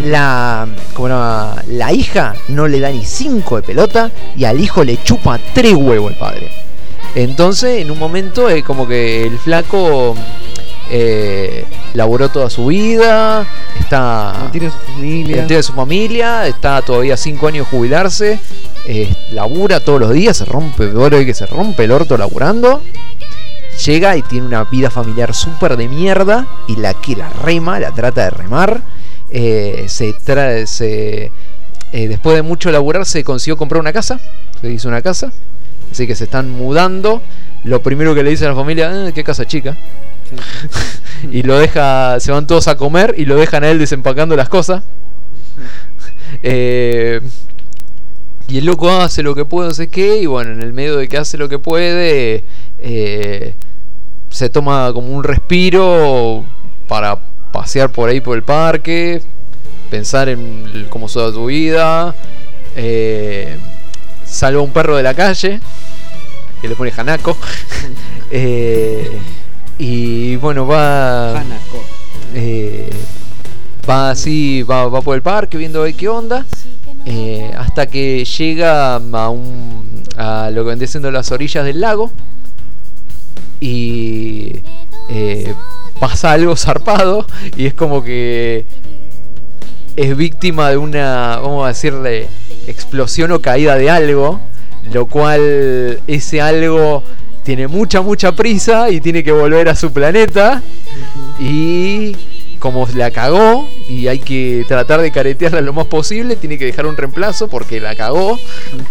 La hija no le da ni 5 de pelota. Y al hijo le chupa 3 huevos el padre. Entonces, en un momento es como que el flaco laburó toda su vida, mantiene su familia, está todavía 5 años de jubilarse, labura todos los días, se rompe el orto laburando. Llega y tiene una vida familiar súper de mierda. Y la trata de remar. Después de mucho laburar se consiguió comprar una casa. Se hizo una casa. Así que se están mudando. Lo primero que le dice a la familia: qué casa chica. Sí. Y lo deja. Se van todos a comer y lo dejan a él desempacando las cosas. Y el loco hace lo que puede, no sé qué. Y bueno, en el medio de que hace lo que puede, se toma como un respiro para pasear por ahí por el parque, pensar en cómo es su vida. Salva a un perro de la calle que le pone Hanako. Y bueno, va por el parque viendo qué onda, hasta que llega a lo que vendría siendo las orillas del lago. Y pasa algo zarpado. Y es como que es víctima de una, vamos a decirle, explosión o caída de algo. Lo cual ese algo tiene mucha prisa y tiene que volver a su planeta. Y como la cagó y hay que tratar de caretearla lo más posible, tiene que dejar un reemplazo porque la cagó.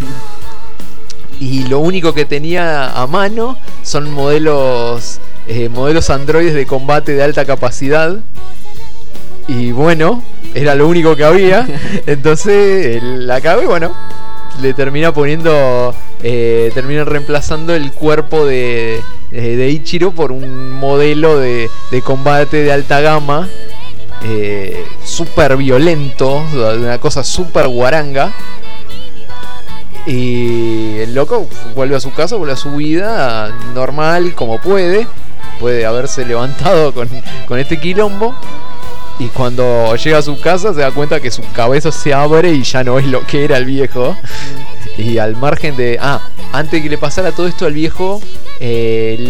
Y lo único que tenía a mano son modelos androides de combate de alta capacidad. Y bueno, era lo único que había. Entonces la cagó y bueno, le termina poniendo... termina reemplazando el cuerpo de Ichiro por un modelo de combate de alta gama. Súper violento, una cosa súper guaranga. Y el loco vuelve a su casa, vuelve a su vida normal como puede. Puede haberse levantado con este quilombo. Y cuando llega a su casa se da cuenta que su cabeza se abre y ya no es lo que era el viejo. Y al margen de... antes de que le pasara todo esto al viejo, le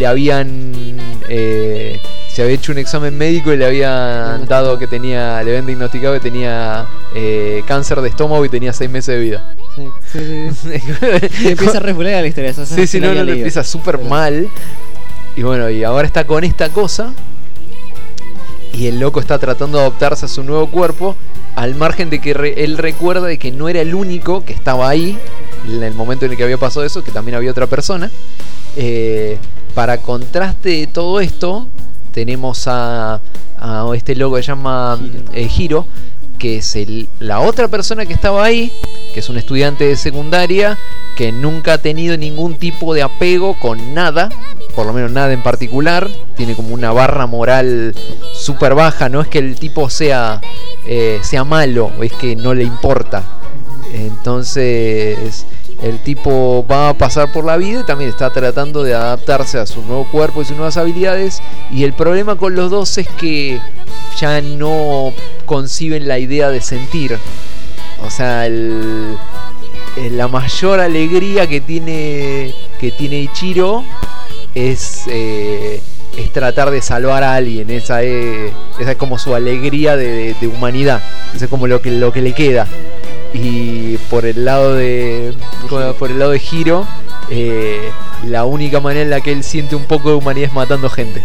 había hecho un examen médico y le habían dado que tenía... Le habían diagnosticado que tenía cáncer de estómago y tenía 6 meses de vida. Sí. Empieza a refular la historia. Sí, no, empieza súper mal. Y bueno, y ahora está con esta cosa. Y el loco está tratando de adaptarse a su nuevo cuerpo. Al margen de que él recuerda de que no era el único que estaba ahí en el momento en el que había pasado eso, que también había otra persona. Para contraste de todo esto, tenemos a este loco que se llama Hiro, que es la otra persona que estaba ahí, que es un estudiante de secundaria, que nunca ha tenido ningún tipo de apego con nada, por lo menos nada en particular, tiene como una barra moral súper baja, no es que el tipo sea malo, es que no le importa. Entonces el tipo va a pasar por la vida y también está tratando de adaptarse a su nuevo cuerpo y sus nuevas habilidades, y el problema con los dos es que ya no conciben la idea de sentir. O sea, la mayor alegría que tiene Ichiro es tratar de salvar a alguien. Esa es como su alegría de humanidad. Eso es como lo que le queda. Y por el lado de Hiro, la única manera en la que él siente un poco de humanidad es matando gente.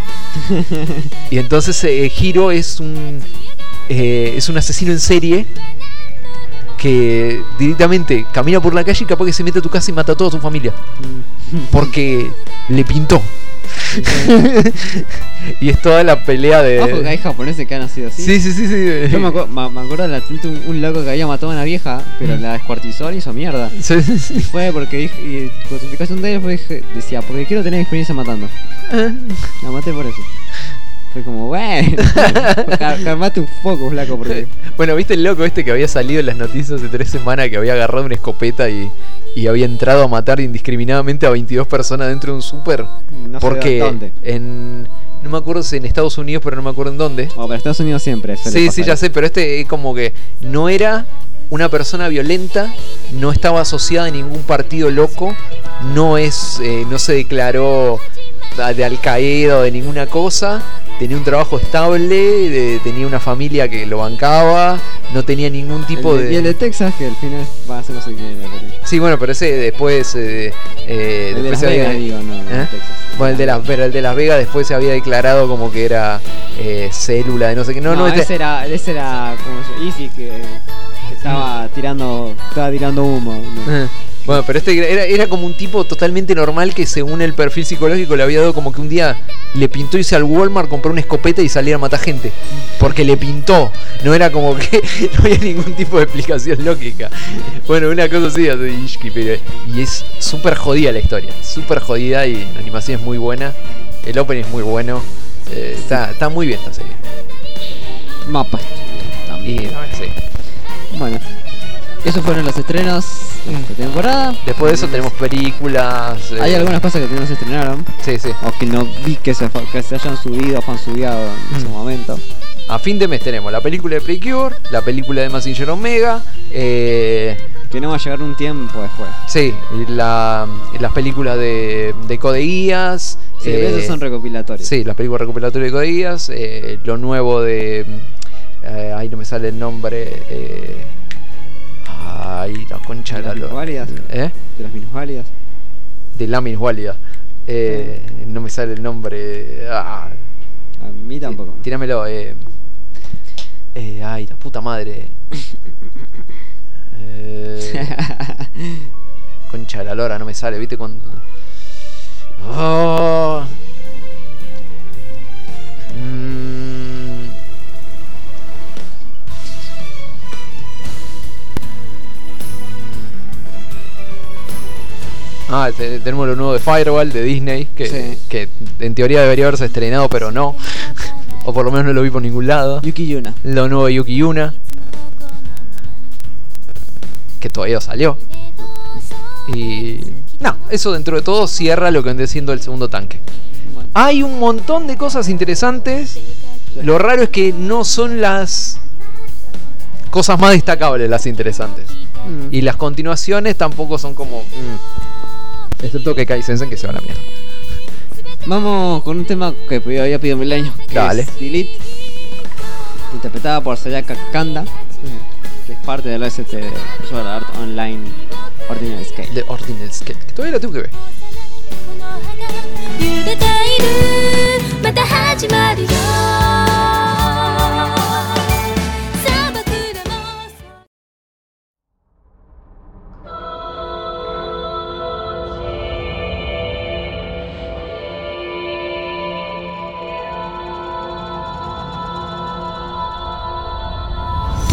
Y entonces Hiro es un asesino en serie que directamente camina por la calle y capaz que se mete a tu casa y mata a toda tu familia porque le pintó. Y es toda la pelea de... porque hay japoneses que han nacido así. Sí. Yo me acuerdo de un loco que había matado a una vieja, pero la descuartizó y hizo mierda. Sí. Y fue porque y justificación de él decía, porque quiero tener experiencia matando. La maté por eso. Fue como, bueno, calmate un poco, flaco, porque... Bueno, ¿viste el loco este que había salido en las noticias hace 3 semanas, que había agarrado una escopeta y había entrado a matar indiscriminadamente a 22 personas dentro de un súper? No sé porque dónde. no me acuerdo si en Estados Unidos, pero no me acuerdo en dónde. Pero Estados Unidos siempre. Sí, ya sé, pero este es como que no era una persona violenta, no estaba asociada a ningún partido loco, no se declaró de Al Qaeda o de ninguna cosa, tenía un trabajo estable, tenía una familia que lo bancaba, no tenía ningún tipo de... Y el de Texas, que al final va a ser no sé quién era, pero... Sí, bueno, pero ese después... el de Las Vegas, digo, no, de Texas. Bueno, el de Las Vegas después se había declarado como que era célula de no sé qué. No, ese era como Easy, que estaba tirando humo. No. Bueno, pero era como un tipo totalmente normal que según el perfil psicológico le había dado como que un día le pintó irse al Walmart, compró una escopeta y salir a matar gente. Porque le pintó. No era como que no había ningún tipo de explicación lógica. Bueno, una cosa así, y es súper jodida la historia. Súper jodida y la animación es muy buena. El opening es muy bueno. Está muy bien esta serie. Mapas. Y sí. Bueno, esos fueron los estrenos de temporada. Después de eso tenemos películas. Hay algunas cosas que no se estrenaron. Sí. O que no vi que se hayan subido o fansubiado en su momento. A fin de mes tenemos la película de Precure, la película de Mazinger Omega, que no va a llegar un tiempo después. Sí, las películas de Code Geass. Sí, esos son recopilatorios. Sí, las películas recopilatorias de Code Geass, lo nuevo de... ahí no me sale el nombre... ay, la concha de la lora. ¿De las minusválidas? De la minusválida. No me sale el nombre. A mí tampoco. Tíramelo. Ay, la puta madre. Concha de la lora, no me sale, ¿viste? Cuando... Oh. Tenemos lo nuevo de Firewall de Disney, que en teoría debería haberse estrenado, pero no. O por lo menos no lo vi por ningún lado. Yuki Yuna. Lo nuevo de Yuki Yuna, que todavía salió. Y... no, eso dentro de todo cierra lo que vendría siendo el segundo tanque. Bueno. Hay un montón de cosas interesantes. Sí. Lo raro es que no son las cosas más destacables las interesantes. Y las continuaciones tampoco son como... excepto que Kai Sensen, que se va a la mierda. Vamos con un tema que había pedido Milenio, que Dale. es Delete, interpretada por Sayaka Kanda, que es parte del OST de Sword Art Online Ordinal Scale. De Ordinal Scale, que todavía la tengo que ver. 揺れているまた始まるよ砂漠でも 「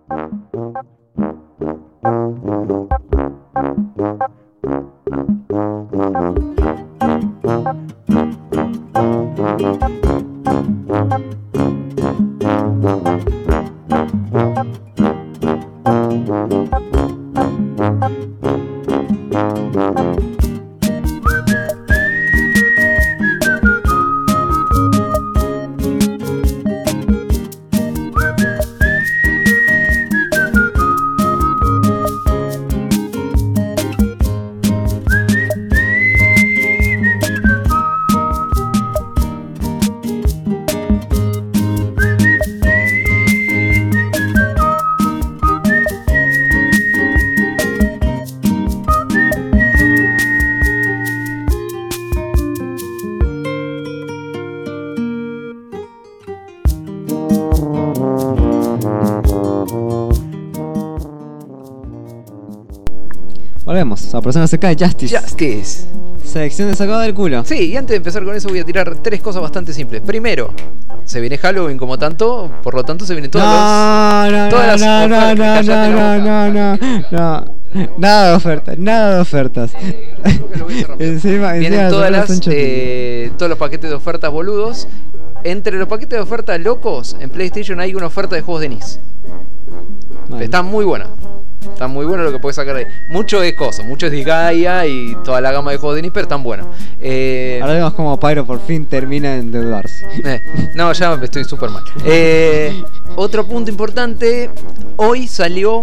Volvemos a Persona CK de Justice. Justice. Selección de sacado del culo. Sí, y antes de empezar con eso voy a tirar 3 cosas bastante simples. Primero, se viene Halloween como tanto, por lo tanto se vienen todas las ofertas. Cállate la boca. Nada de ofertas, nada de ofertas. Encima Vienen todas son las, chotitos. todos los paquetes de ofertas boludos. Entre los paquetes de ofertas locos, en PlayStation hay una oferta de juegos de NIS. Bueno. Está muy buena. Está muy bueno lo que puedes sacar de ahí. Mucho es cosa, mucho es de Gaia y toda la gama de juegos de NIS, pero están buenos. Ahora vemos como Pyro por fin termina en endeudarse. No, ya estoy súper mal. Otro punto importante. Hoy salió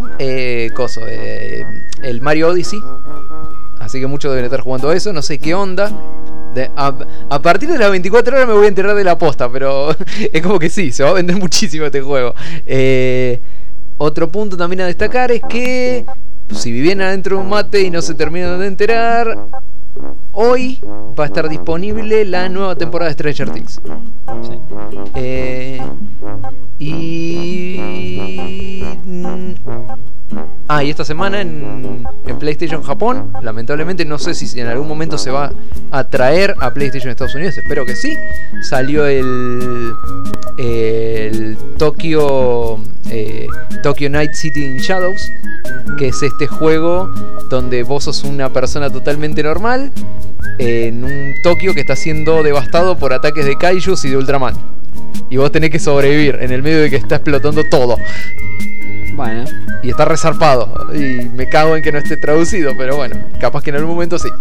el Mario Odyssey. Así que muchos deben estar jugando eso. No sé qué onda. A partir de las 24 horas me voy a enterar de la posta. Pero es como que sí, se va a vender muchísimo este juego. Otro punto también a destacar es que si vivían adentro de un mate y no se terminan de enterar, hoy va a estar disponible la nueva temporada de Stranger Things. Sí. Y esta semana en PlayStation Japón, lamentablemente no sé si en algún momento se va a traer a PlayStation Estados Unidos, espero que sí. Salió el Tokyo Night City in Shadows, que es este juego donde vos sos una persona totalmente normal en un Tokio que está siendo devastado por ataques de kaijus y de Ultraman, y vos tenés que sobrevivir en el medio de que está explotando todo. Bueno. Y está resarpado. Y me cago en que no esté traducido, pero bueno, capaz que en algún momento sí.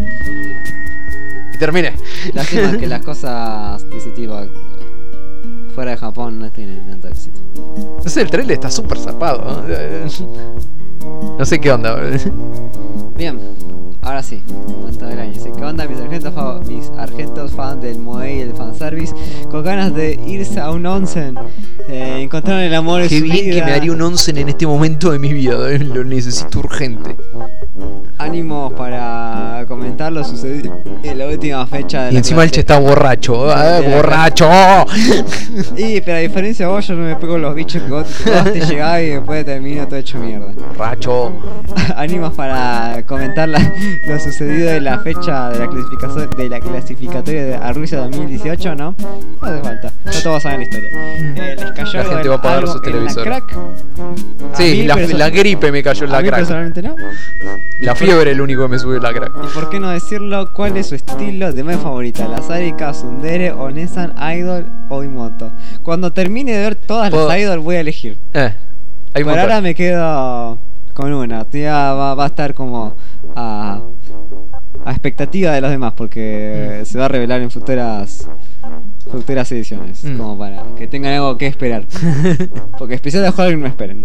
Y terminé. Lástima que las cosas de ese tipo fuera de Japón no tienen tanto éxito. No sé, el trailer está súper zarpado, ¿no? No sé qué onda. Bien, ahora sí, momento del año. Dice, ¿qué onda mis argentos fans del Moe y el fanservice? Con ganas de irse a un onsen, encontrar el amor de Qué su bien vida. que me haría un onsen en este momento de mi vida. Lo necesito urgente. Ánimos para comentar lo sucedido en la última fecha de Y la encima el clase. che está borracho. ¡Borracho! Pero a diferencia de vos, yo no me pego los bichos que vos te llegás y después termino todo hecho mierda. ¡Borracho! Ánimos para comentar lo sucedido en la fecha de la clasificatoria a Rusia 2018, ¿no? No hace falta, ya todos saben la historia. Les cayó La gente va a pagar algo sus en la televisores. crack. Sí, la gripe me cayó en a la mí crack. personalmente no. La fiebre es el único que me subió la crack. Y por qué no decirlo, ¿cuál es su estilo de medio favorita? ¿La Sarika, Tsundere, Onesan, Idol o Imoto? Cuando termine de ver todas ¿Puedo? las Idol voy a elegir. Hay un Por montón. ahora me quedo con una. Ya va a estar como a expectativa de los demás, porque se va a revelar en futuras ediciones, como para que tengan algo que esperar. Porque especial de Halloween no esperen.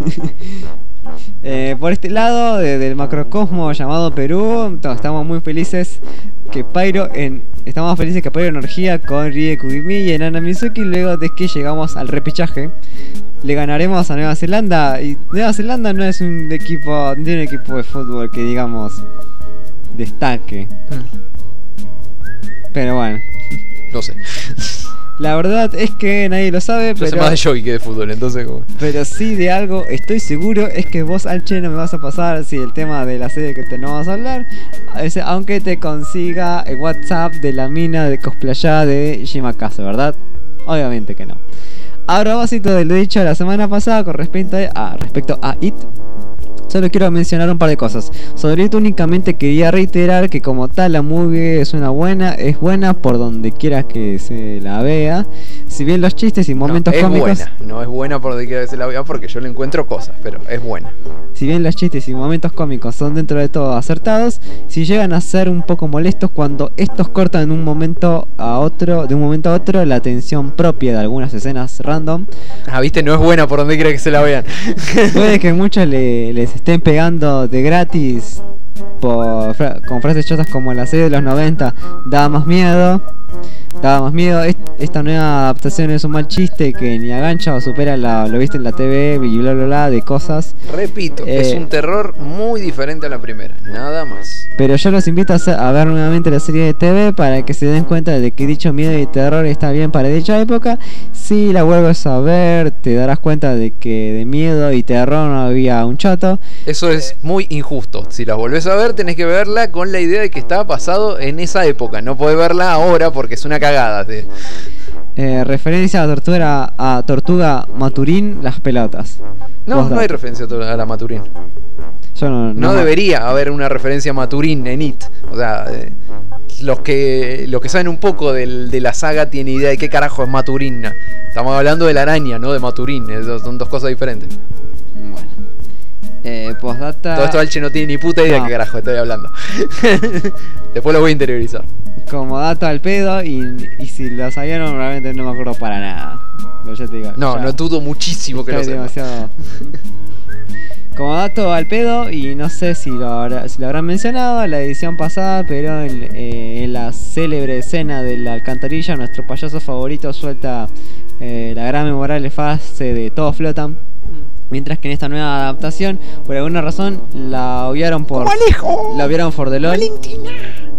Por este lado del macrocosmo llamado Perú, estamos muy felices que Pyro Energía con Rie Kugimi y Nana Mizuki, luego de que llegamos al repechaje, le ganaremos a Nueva Zelanda. Y Nueva Zelanda no es un equipo de fútbol que digamos destaque. Pero bueno, No sé. la verdad es que nadie lo sabe, Yo sé más de jockey que de fútbol, entonces como... pero sí de algo estoy seguro, es que vos, Alche, no me vas a pasar si el tema de la serie que no vamos a hablar, aunque te consiga el WhatsApp de la mina de cosplayada de Shimakase, ¿verdad? Obviamente que no. A propósito de lo dicho la semana pasada con respecto a It, solo quiero mencionar un par de cosas. Sobre It únicamente quería reiterar que como tal la movie es buena por donde quiera que se la vea. Si bien los chistes y momentos cómicos... No es buena por donde quiera que se la vea porque yo le encuentro cosas, pero es buena. Si bien los chistes y momentos cómicos son dentro de todo acertados, si llegan a ser un poco molestos cuando estos cortan de un momento a otro la atención propia de algunas escenas random. Viste, no es buena por donde quiera que se la vean. Puede que muchos les estén pegando de gratis con frases chotas como la serie de los 90 daba más miedo. Esta nueva adaptación es un mal chiste que ni agancha o supera lo viste en la TV y bla bla bla de cosas. Repito, es un terror muy diferente a la primera, nada más. Pero yo los invito a ver nuevamente la serie de TV para que se den cuenta de que dicho miedo y terror está bien para dicha época. Si la vuelves a ver, te darás cuenta de que de miedo y terror no había un chato. Eso es muy injusto. Si la volvés a ver, tenés que verla con la idea de que estaba basado en esa época. No podés verla ahora porque es una cagada. ¿Sí? Referencia a Tortuga Maturín, las pelotas. No hay referencia a la Maturín. Yo no debería haber una referencia a Maturín en It. O sea, los que saben un poco de la saga tienen idea de qué carajo es Maturín. Estamos hablando de la araña, no de Maturín. Son dos cosas diferentes. Bueno. Postdata. Todo esto Alche no tiene ni puta idea de qué carajo estoy hablando. Después lo voy a interiorizar. Como dato al pedo, y si lo sabían, realmente no me acuerdo para nada. Pero ya te digo. No dudo muchísimo que lo sepa. Demasiado. Como dato al pedo, y no sé si lo habrán mencionado en la edición pasada, pero en la célebre escena de la alcantarilla, nuestro payaso favorito suelta la gran memorable frase de todos flotan. Mientras que en esta nueva adaptación, por alguna razón, la obviaron por The LOL. Valentina.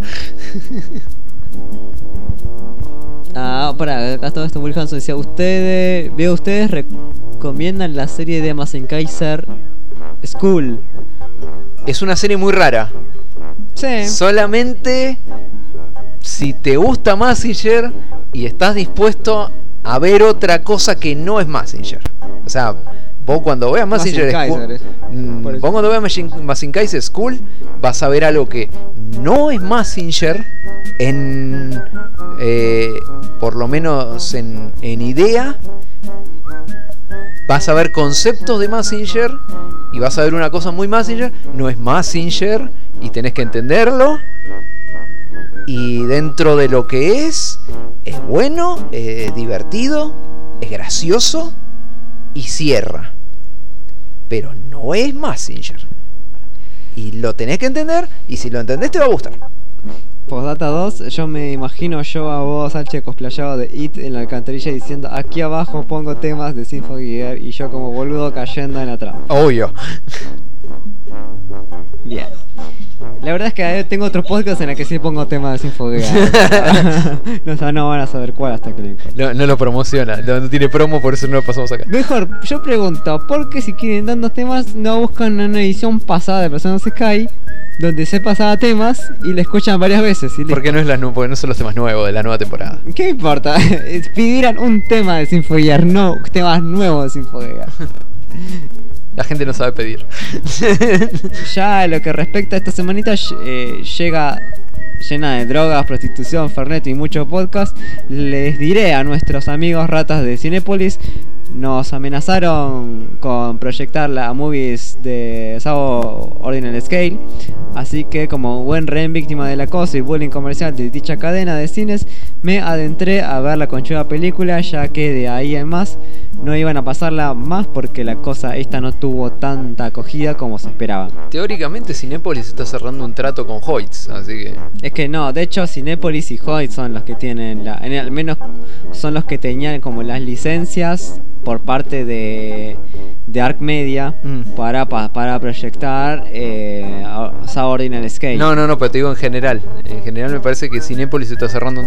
Acá todo esto Will Hanson decía, ustedes recomiendan la serie de Mazinger School. Es una serie muy rara. Sí. Solamente si te gusta Mazinger y estás dispuesto a ver otra cosa que no es Mazinger. O sea, vos cuando veas Mazinger School vas a ver algo que no es Mazinger por lo menos en idea. Vas a ver conceptos de Mazinger y vas a ver una cosa muy Mazinger. No es Mazinger y tenés que entenderlo. Y dentro de lo que es bueno, es divertido, es gracioso y cierra. Pero no es Mazinger. Y lo tenés que entender, y si lo entendés te va a gustar. Postdata 2, yo me imagino a vos, Alche, cosplayado de It en la alcantarilla diciendo aquí abajo pongo temas de Symphony Gear y yo como boludo cayendo en la trampa. Obvio. Bien. La verdad es que tengo otros podcasts en el que sí pongo temas de Symphony Gear. No van a saber cuál hasta que lo importa. No lo promociona, no tiene promo, por eso no lo pasamos acá. Mejor, yo pregunto, ¿por qué si quieren tantos temas no buscan una edición pasada de Personas Sky donde se pasaba temas y la escuchan varias veces? Porque no son los temas nuevos de la nueva temporada. ¿Qué importa? Pidieran un tema de Symphony Gear, no temas nuevos de Symphony Gear. La gente no sabe pedir. Ya lo que respecta a esta semanita llega llena de drogas, prostitución, fernet y mucho podcast. Les diré a nuestros amigos ratas de Cinépolis, nos amenazaron con proyectar la movies de Sao Ordinal Scale. Así que como buen rehén víctima del acoso y bullying comercial de dicha cadena de cines, me adentré a ver la conchuda película, ya que de ahí en más no iban a pasarla más porque la cosa esta no tuvo tanta acogida como se esperaba. Teóricamente Cinépolis está cerrando un trato con Hoyts, así que... Es que no, de hecho Cinépolis y Hoyts son los que tienen, al menos son los que tenían como las licencias por parte de Arc Media para proyectar Sao Ordinal Scale. No, pero te digo en general. En general me parece que Cinépolis está cerrando un trato con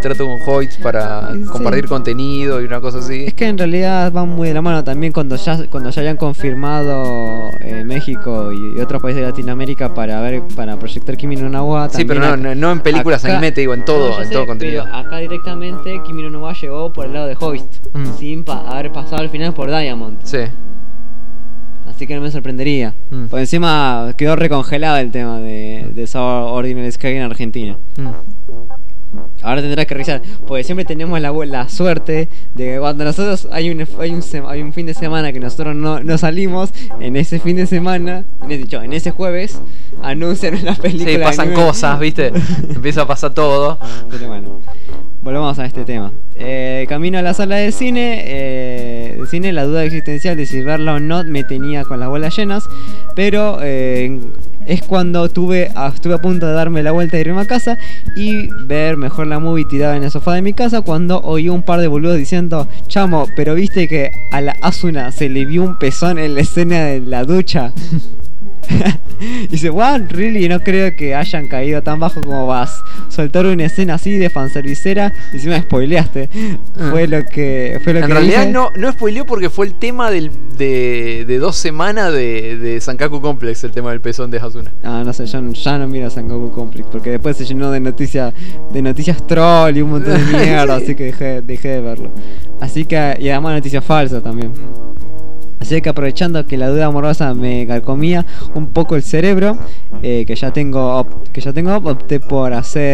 Hoyts para Sí. compartir contenido y una cosa así. Es que en realidad van muy de la mano también cuando ya hayan confirmado México y otros países de Latinoamérica para proyectar Kimi no Na wa. Sí, pero no en películas acá- anime, te digo, en todo, No, ya en sé, todo contenido. Pero acá directamente Kimi no Na wa llegó por el lado de Hoist, sin haber pasado al final por Diamond. Sí. Así que no me sorprendería. Mm. Por encima quedó recongelado el tema de Sword Ordinary Sky en Argentina. Ahora tendrás que revisar, porque siempre tenemos la suerte de que cuando nosotros hay un fin de semana que nosotros no salimos, en ese fin de semana, en ese jueves, anuncian una película. Sí, de pasan anime. cosas, ¿viste? Empieza a pasar todo. Pero bueno, volvamos a este tema. Camino a la sala de cine, la duda existencial de si verla o no me tenía con las bolas llenas, pero es cuando estuve a punto de darme la vuelta y irme a casa y ver mejor la movie tirada en el sofá de mi casa, cuando oí un par de boludos diciendo: chamo, pero viste que a la Asuna se le vio un pezón en la escena de la ducha. Y dice: what, really, no creo que hayan caído tan bajo como vas. Soltar una escena así de fanservicera y encima spoileaste. Fue lo que En realidad dije. no spoileó porque fue el tema de 2 semanas de Sankaku Complex, el tema del pezón de Hasuna. Ah, no sé, yo ya no miro Sankaku Complex porque después se llenó de noticias troll y un montón de mierda, así que dejé de verlo. Así que, y además noticias falsas también. Así que aprovechando que la duda amorosa me carcomía un poco el cerebro, que ya tengo, opté por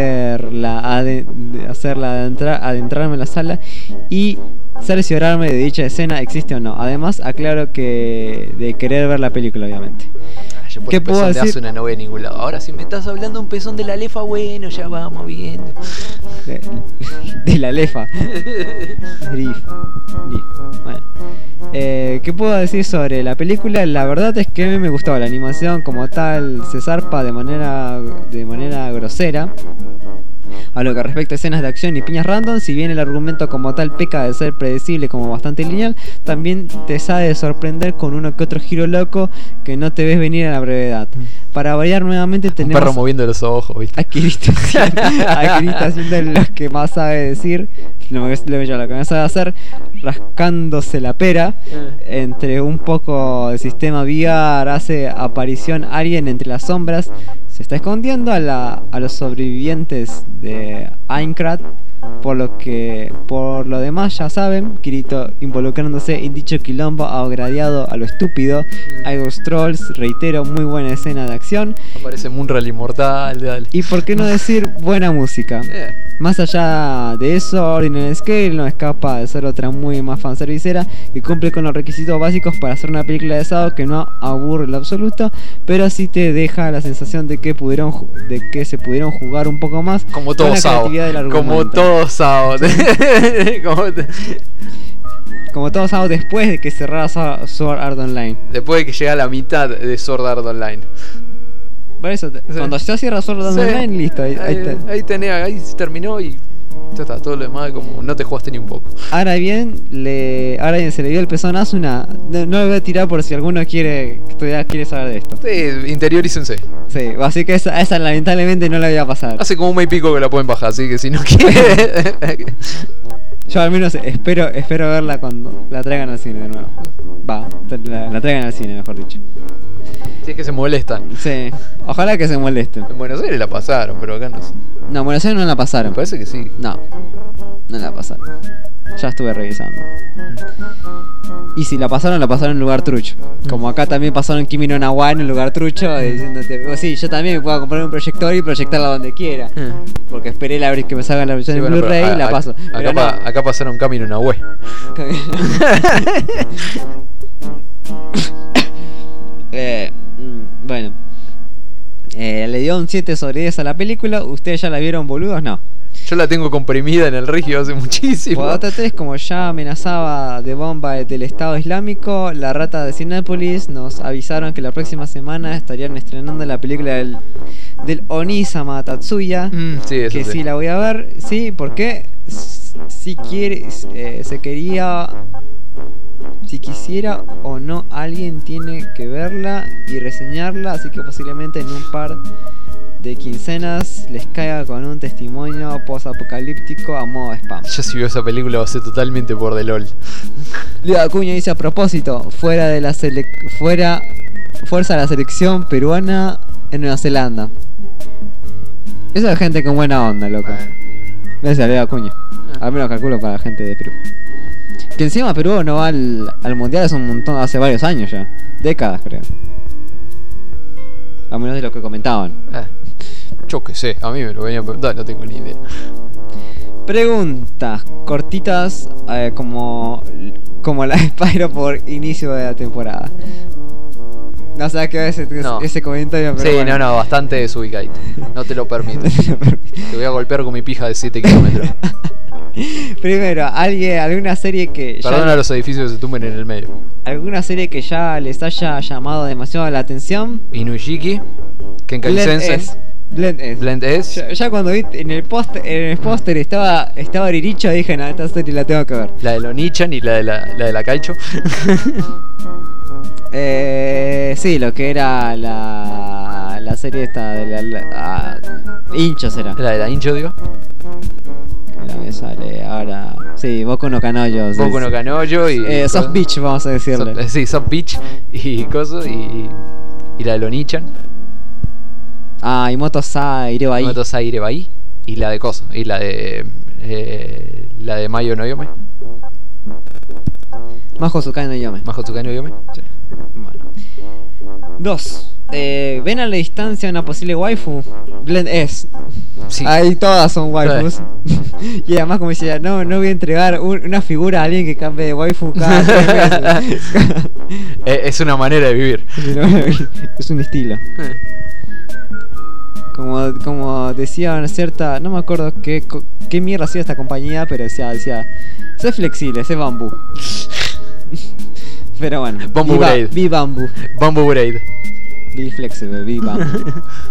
adentrarme en la sala y cerciorarme de dicha escena existe o no. Además, aclaro que de querer ver la película, obviamente. Yo por ¿Qué el puedo pezón de decir? Asuna no voy a ningún lado. Ahora si me estás hablando un pezón de la lefa, bueno, ya vamos viendo. De la lefa. Grif. Bueno. ¿Qué puedo decir sobre la película? La verdad es que a mí me gustó la animación como tal, se zarpa de manera grosera. A lo que respecta a escenas de acción y piñas random, si bien el argumento como tal peca de ser predecible como bastante lineal, también te sabe sorprender con uno que otro giro loco que no te ves venir a la brevedad. Para variar nuevamente Un tenemos perro moviendo los ojos, ¿viste? a Kirito haciendo lo que más sabe decir, lo que más sabe hacer, rascándose la pera. Entre un poco de sistema VR hace aparición alguien entre las sombras. Se está escondiendo a los sobrevivientes de Aincrad. Por lo demás ya saben, Kirito involucrándose en dicho quilombo agradeado a lo estúpido. Idols Trolls, reitero, muy buena escena de acción. Aparece Munral inmortal, dale. Y por qué no decir buena música. Más allá de eso, Ordinary Scale no escapa de ser otra muy más fanservicera y cumple con los requisitos básicos para hacer una película de Sao que no aburre en lo absoluto, pero sí te deja la sensación de que se pudieron jugar un poco más Como con todo la Sao. creatividad del argumento. Como todo Sao. Como todo Sao después de que cerrara Sword Art Online. Después de que llega a la mitad de Sword Art Online. Por eso, Sí. cuando ya cierra Sword Art Sí. Online, listo. Ahí se terminó y ya está. Todo lo demás como no te jugaste ni un poco. Ahora bien, se le dio el pezón a Asuna. No lo voy a tirar por si alguno todavía quiere saber de esto. Sí, interiorícense. Sí, así que esa lamentablemente no la voy a pasar. Hace como un mes y pico que la pueden bajar, así que si no quieren. Yo al menos espero verla cuando la traigan al cine de nuevo. La traigan al cine, mejor dicho. Si es que se molestan. Sí, ojalá que se molesten. En Buenos Aires la pasaron, pero acá no sé. No, Buenos Aires no la pasaron. Me parece que sí. No la pasaron. Ya estuve revisando. Y si la pasaron en un lugar trucho. Como acá también pasaron Kimi no Na wa en un lugar trucho, diciéndote: sí, yo también me puedo comprar un proyector y proyectarla donde quiera. Porque esperé que me salga la versión Sí, en bueno, Blu-ray pero y la paso. Pero no. Acá pasaron Camino una web. Bueno, le dio un 7 sobre 10 a la película. ¿Ustedes ya la vieron, boludos? No. Yo la tengo comprimida en el Regio hace muchísimo. Por otra vez, como ya amenazaba de bomba del Estado Islámico, la rata de Cinépolis nos avisaron que la próxima semana estarían estrenando la película del Onisama Tatsuya. Sí, eso Que sí. sí la voy a ver. Sí, porque si quisiera o no, alguien tiene que verla y reseñarla, así que posiblemente en un par de quincenas les caiga con un testimonio post-apocalíptico a modo spam. Yo si veo esa película va a ser totalmente por The LOL. Leo Acuña dice a propósito, fuerza a la selección peruana en Nueva Zelanda. Esa es gente con buena onda, loco. Gracias, Leo Acuña. Al menos calculo para la gente de Perú. Que encima Perú no va al mundial hace un montón, hace varios años ya. Décadas, creo. A menos de lo que comentaban. Yo qué sé, a mí me lo venían a preguntar, no tengo ni idea. Preguntas cortitas como la de Spyro por inicio de la temporada. No sé qué es ese comentario, pero sí, bueno. no, bastante desubicadito. No te lo permito. Te voy a golpear con mi pija de 7 kilómetros. Primero, alguna serie que Perdona a los edificios que se tumben en el medio. ¿Alguna serie que ya les haya llamado demasiado la atención? Inuyiki, Kenkai Sensen. Blend S. Ya cuando vi en el póster estaba Riricho, dije, no, esta serie la tengo que ver. La de Lonichan y la de la Kaicho. Sí, lo que era la serie esta de la Hincho será. La de la Hincho, digo. Mira, me sale ahora. Sí, Boku no Kanojo. Boku no Kanojo y Soft Beach, vamos a decirle. Sí, Soft Beach y coso y la de Lonichan. Ah, y Motosai Irebai. Motosai Irebai y la de coso y la de Mayo no Yome. Majo Tsukai no Yome. Majo Tsukai no Yome. Sí. Bueno. 2. ¿Ven a la distancia una posible waifu? Blend S. Sí. Ahí todas son waifus. Y además, como decía, no voy a entregar una figura a alguien que cambie de waifu cada 3 meses. Es una manera de vivir. Es un estilo. Como decía una cierta, no me acuerdo qué mierda hacía esta compañía, pero decía, sé flexible, sé bambú. Pero bueno, Bamboo Braid. Be bambú. Bamboo Braid. Be flexible, be bambú.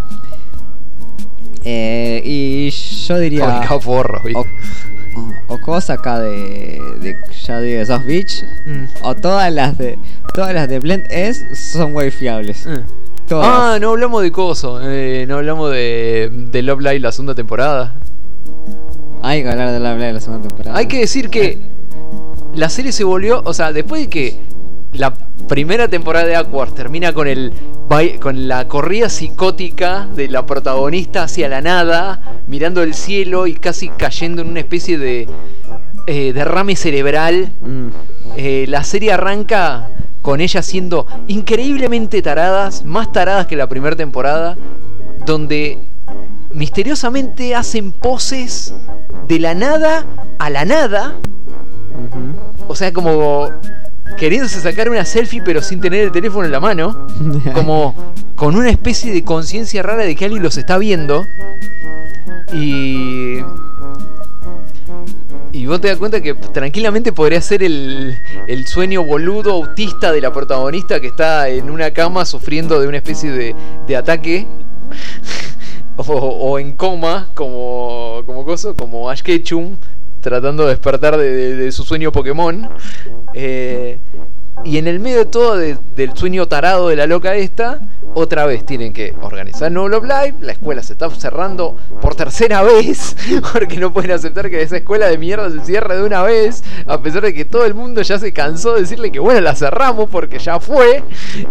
Y yo diría Forros, ¿viste? o cosa acá de ya digo, Soft Beach, o todas las de Blend S son way fiables. Todas. No hablamos de coso, no hablamos de Love Live la segunda temporada. Hay que hablar de Love Live la segunda temporada. Hay que decir que la serie se volvió, o sea, después de que la primera temporada de Awkward termina con la corrida psicótica de la protagonista hacia la nada, mirando el cielo y casi cayendo en una especie de derrame cerebral. La serie arranca con ella siendo increíblemente taradas, más taradas que la primera temporada, donde misteriosamente hacen poses de la nada a la nada. O sea, como queriéndose sacar una selfie pero sin tener el teléfono en la mano, como con una especie de conciencia rara de que alguien los está viendo. Y vos te das cuenta que tranquilamente podría ser el sueño boludo autista de la protagonista que está en una cama sufriendo de una especie de ataque o en coma como Ash Ketchum tratando de despertar de su sueño Pokémon. Y en el medio de todo del sueño tarado de la loca esta, otra vez tienen que organizar nuevo Love Live. La escuela se está cerrando por tercera vez, porque no pueden aceptar que esa escuela de mierda se cierre de una vez, a pesar de que todo el mundo ya se cansó de decirle que bueno, la cerramos porque ya fue.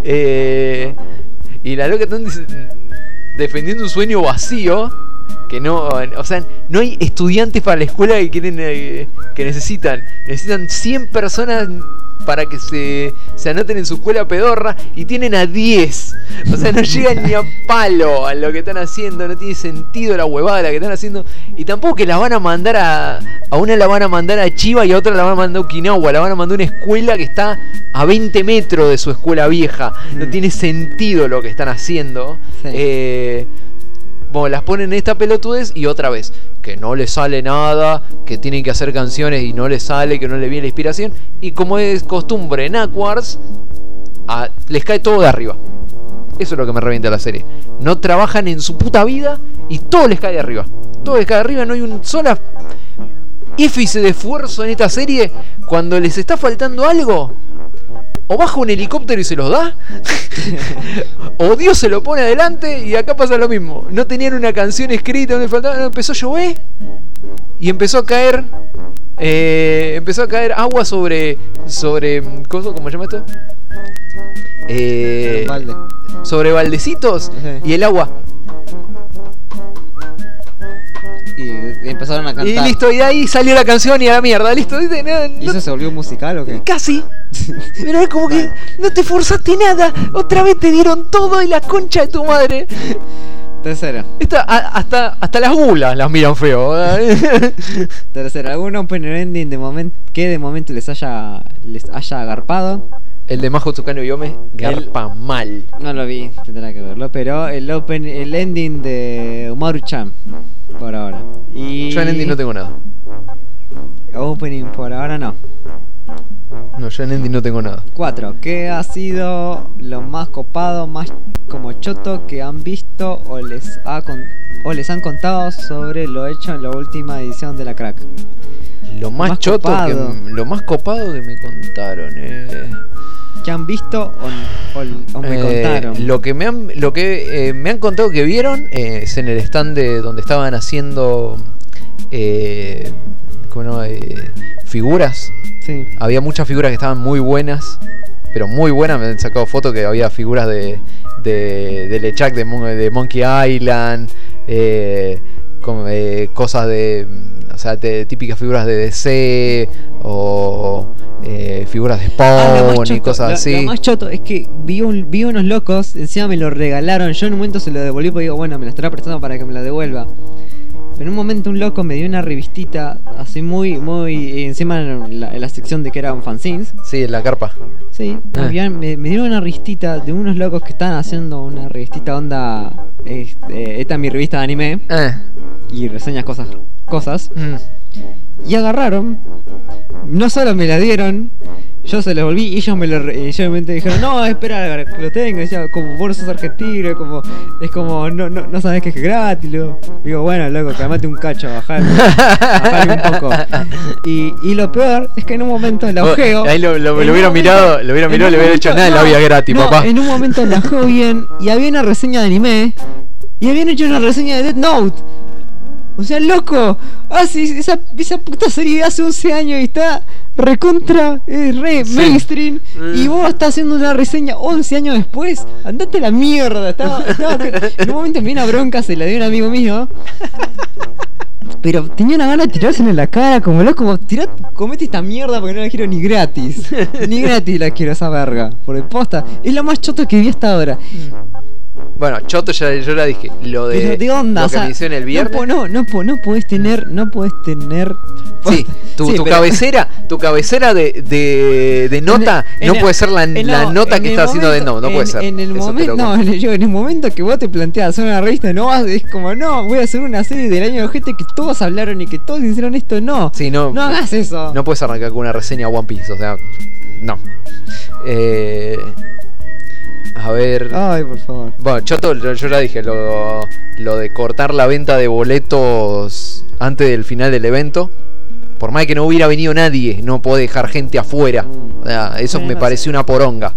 Y la loca está defendiendo un sueño vacío, que no, o sea, no hay estudiantes para la escuela que quieren, que necesitan 100 personas para que se anoten en su escuela pedorra, y tienen a 10. O sea, no llegan ni a palo a lo que están haciendo. No tiene sentido la huevada la que están haciendo. Y tampoco que la van a mandar a una la van a mandar a Chiba y a otra la van a mandar a Okinawa. La van a mandar a una escuela que está a 20 metros de su escuela vieja. No tiene sentido lo que están haciendo. Sí. Bueno, las ponen en esta pelotudez y otra vez que no les sale nada, que tienen que hacer canciones y no les sale, que no les viene la inspiración. Y como es costumbre en Awkwards, les cae todo de arriba. Eso es lo que me revienta la serie. No trabajan en su puta vida y todo les cae de arriba. Todo les cae de arriba, no hay un sola ápice de esfuerzo en esta serie. Cuando les está faltando algo, o baja un helicóptero y se los da, o Dios se lo pone adelante y acá pasa lo mismo. No tenían una canción escrita, no le faltaba, empezó a llover y empezó a caer agua sobre ¿cómo se llama esto? Balde. Sobre baldecitos Sí. y el agua. Y empezaron a cantar. Y listo, y de ahí salió la canción y a la mierda, listo. ¿Viste? ¿Y eso se volvió musical o qué? Casi. Pero es como que no te forzaste nada. Otra vez te dieron todo y la concha de tu madre. Tercera. Hasta las gulas las miran feo. Tercera. ¿Algún opening ending que de momento les haya agarpado? El de Majo Tsucano Yome garpa mal. No lo vi, tendrá que verlo. Pero el ending de Umaru-chan, por ahora. Y Yo en ending no tengo nada. opening por ahora no. No, yo en ending no tengo nada. 4. ¿Qué ha sido lo más copado, más como choto que han visto o les han contado sobre lo hecho en la última edición de la Crack? Lo más Más choto copado. lo más copado que me contaron. ¿Qué han visto o me contaron? Lo que me han contado que vieron es en el stand de donde estaban haciendo figuras. Sí. Había muchas figuras que estaban muy buenas, pero muy buenas. Me han sacado fotos que había figuras de LeChuck, de Monkey Island, cosas típicas figuras de DC o figuras de Lo Spawn más y choto, cosas así. Lo más choto es que vi unos locos, encima me lo regalaron. Yo en un momento se lo devolví porque digo, bueno, me lo estará prestando para que me lo devuelva. Pero en un momento un loco me dio una revistita así muy encima en la sección de que eran fanzines. Sí, en la carpa. Sí, me dieron una revistita de unos locos que estaban haciendo una revistita onda. Esta es mi revista de anime y reseñas cosas. Y agarraron, no solo me la dieron, yo se los volví y ellos me dijeron, no, espera, que lo tengo. Decía, como vos sos argentino, es como, no sabés que es gratis. Digo, bueno, loco, calmate un cacho, bajale un poco. Y lo peor es que en un momento la ojeo. Ahí lo hubiera mirado, le hubiera dicho nada, la había gratis, papá. En un momento la ojeo bien y había una reseña de anime y habían hecho una reseña de Death Note. O sea, loco, sí, esa puta serie hace 11 años y está recontra, mainstream. Y vos estás haciendo una reseña 11 años después. Andate a la mierda. En un momento me dio una bronca, se la dio un amigo mío. Pero tenía una gana de tirársela en la cara, como loco, comete esta mierda porque no la quiero ni gratis. Ni gratis la quiero esa verga. Por posta, es lo más choto que vi hasta ahora. Bueno, choto yo ya dije. Lo de onda, lo que me hicieron el viernes. No podés tener. Sí, tu cabecera de nota no puede ser la nota que está haciendo de no puede ser. En el momento que vos te planteas hacer una revista, es como, voy a hacer una serie del año de gente que todos hablaron y que todos hicieron esto, no. Sí, no hagas eso. No puedes arrancar con una reseña One Piece, o sea, no. A ver. Ay, por favor. Bueno, choto, yo ya dije, lo de cortar la venta de boletos antes del final del evento. Por más que no hubiera venido nadie, no puedo dejar gente afuera. O sea, eso me pareció una poronga.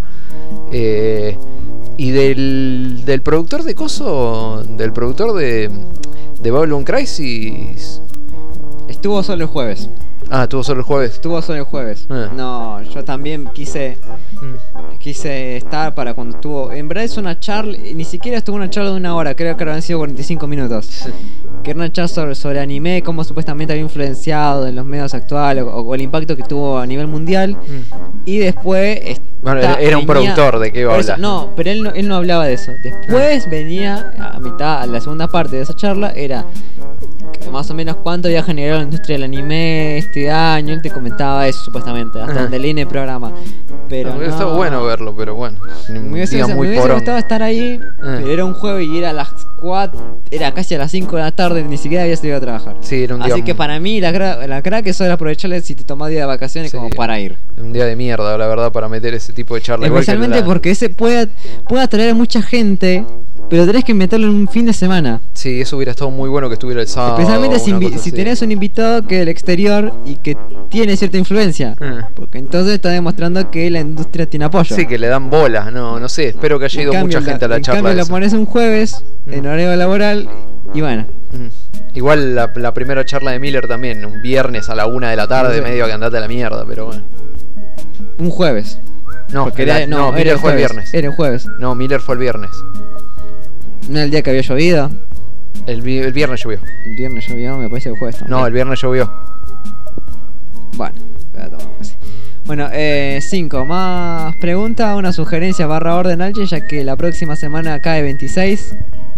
Y del productor de coso, del productor de Babylon Crisis. Estuvo solo el jueves. Ah, estuvo solo el jueves. No, yo también quise estar para cuando estuvo. En verdad es una charla, ni siquiera estuvo una charla de 1 hora, creo que habían sido 45 minutos. Sí. Que era una charla sobre anime, cómo supuestamente había influenciado en los medios actuales o el impacto que tuvo a nivel mundial. Y después. Era un productor, ¿de qué iba a hablar? No, pero él no hablaba de eso. Después venía a la segunda parte de esa charla, era más o menos cuánto había generado la industria del anime este año. Él te comentaba eso supuestamente, hasta donde leí en el programa. Pero está bueno verlo, pero bueno. Me hubiese gustado estar ahí, pero era un jueves y era a las 4, era casi a las 5 de la tarde, ni siquiera había salido a trabajar. Sí, era un día. Así que para mí la crack es solo aprovecharle si te tomás día de vacaciones como para ir. Un día de mierda, la verdad, para meter ese tipo de charla. Especialmente porque ese puede atraer a mucha gente Pero tenés que inventarlo en un fin de semana. Sí, eso hubiera estado muy bueno que estuviera el sábado. Especialmente si, una cosa si así. tenés un invitado que del exterior y que tiene cierta influencia. Porque entonces está demostrando que la industria tiene apoyo. Sí, que le dan bola. No sé, espero que haya ido mucha gente a la en charla. cambio esa. lo pones un jueves en horario laboral y bueno. Igual la primera charla de Miller también, un viernes a la 1 de la tarde, Sí. medio que andate a la mierda, pero bueno. Un jueves. No, Porque no, era Miller fue el jueves, viernes. Era el jueves. No, Miller fue el viernes. No era el día que había llovido. El viernes llovió. El viernes llovió, me parece el jueves también. No, el viernes llovió. Bueno, voy a tomar así. Bueno, 5. Más preguntas, una sugerencia / orden, Alche, ya que la próxima semana cae 26.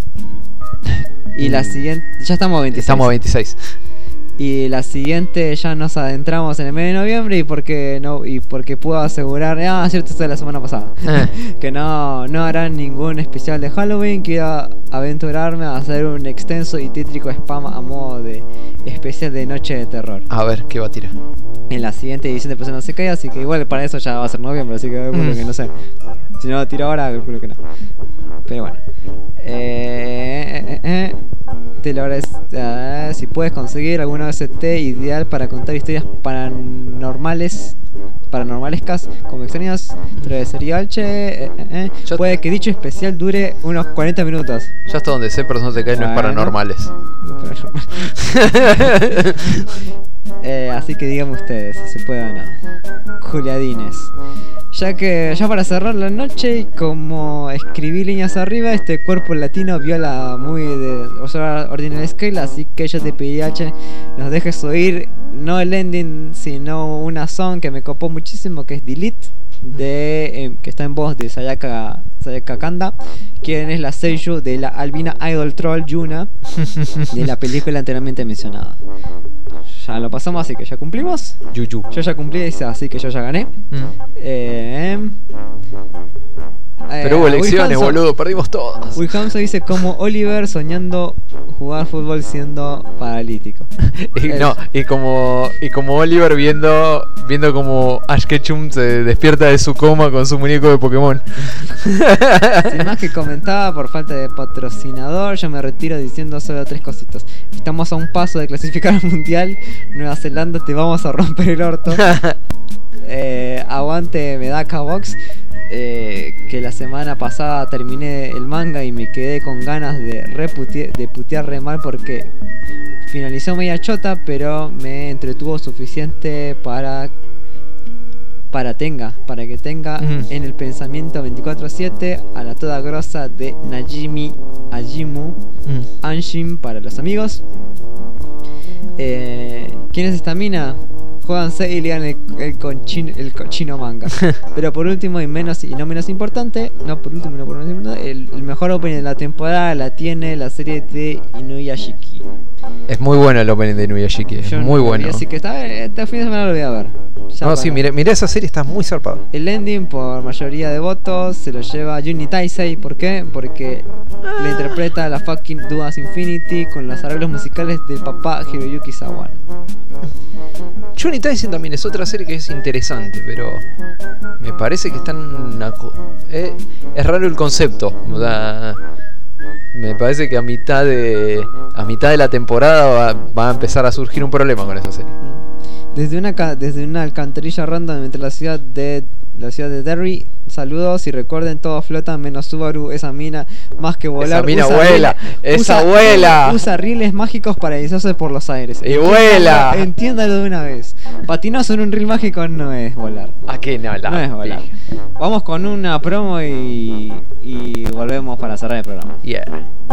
Y la siguiente. Ya estamos a 26. Estamos a 26. Y la siguiente ya nos adentramos en el mes de noviembre y porque puedo asegurar, cierto, esto de la semana pasada, que no harán ningún especial de Halloween. Quiero aventurarme a hacer un extenso y tétrico spam a modo de especial de noche de terror. A ver, ¿qué va a tirar? En la siguiente edición de Persona se cae, así que igual para eso ya va a ser noviembre, así que calculo que no sé. Si no lo tiro ahora, calculo que no. Pero bueno. Te lo agradezco. Si puedes conseguir alguna OST ideal para contar historias paranormalescas como extrañas, te lo agradecería, Alche. Puede que dicho especial dure unos 40 minutos. Ya hasta donde sé, Persona se cae no es paranormales. Así que díganme ustedes si se puede o no. Juliadines. Ya para cerrar la noche, y como escribí líneas arriba, este cuerpo latino viola muy de Ordinary Scale, así que yo te pedí, H, nos dejes oír no el ending, sino una song que me copó muchísimo, que es Delete, que está en voz de Sayaka Kanda, quien es la seiyuu de la albina idol troll Yuna de la película anteriormente mencionada. Ya lo pasamos, así que ya cumplimos. Yuyu. Yo ya cumplí, así que yo ya gané. Pero hubo elecciones, Will Hanson- boludo, perdimos todas. Will Hanson dice como Oliver soñando jugar fútbol siendo paralítico. y como Oliver viendo como Ash Ketchum se despierta de su coma con su muñeco de Pokémon. Sin más que comentaba, por falta de patrocinador, yo me retiro diciendo solo 3 cositas. Estamos a un paso de clasificar al mundial. Nueva Zelanda, te vamos a romper el orto. Aguante Medaka Box. Que la semana pasada terminé el manga y me quedé con ganas de putear re mal porque finalizó media chota, pero me entretuvo suficiente para que tenga en el pensamiento 24/7 a la toda grosa de Najimi Ajimu Anshin para los amigos. ¿Quién es esta mina? Jódanse y lean el cochino manga. Pero por último y no menos importante, el mejor opening de la temporada la tiene la serie de Inuyashiki. Es muy bueno el opening de Inuyashiki, es Yo muy no lo vi, bueno. así que este fin de semana lo voy a ver. No, sí, miré esa serie, está muy zarpada. El ending, por mayoría de votos, se lo lleva Juni Taisei. ¿Por qué? Porque le interpreta la fucking Duas Infinity con los arreglos musicales del papá Hiroyuki Sawano. Johnny Tyson también es otra serie que es interesante, pero me parece que están... es raro el concepto. O sea, me parece que a mitad de la temporada va a empezar a surgir un problema con esa serie. Desde una alcantarilla random entre la ciudad de Derry, saludos y recuerden, todos flotan menos Subaru, esa mina más que volar. Esa mina usa vuela, esa vuela. Usa rieles mágicos para deslizarse por los aires. Y vuela. Entiéndalo de una vez. Patinar sobre un riel mágico no es volar. ¿A qué no? No es volar. Vamos con una promo y volvemos para cerrar el programa. Yeah.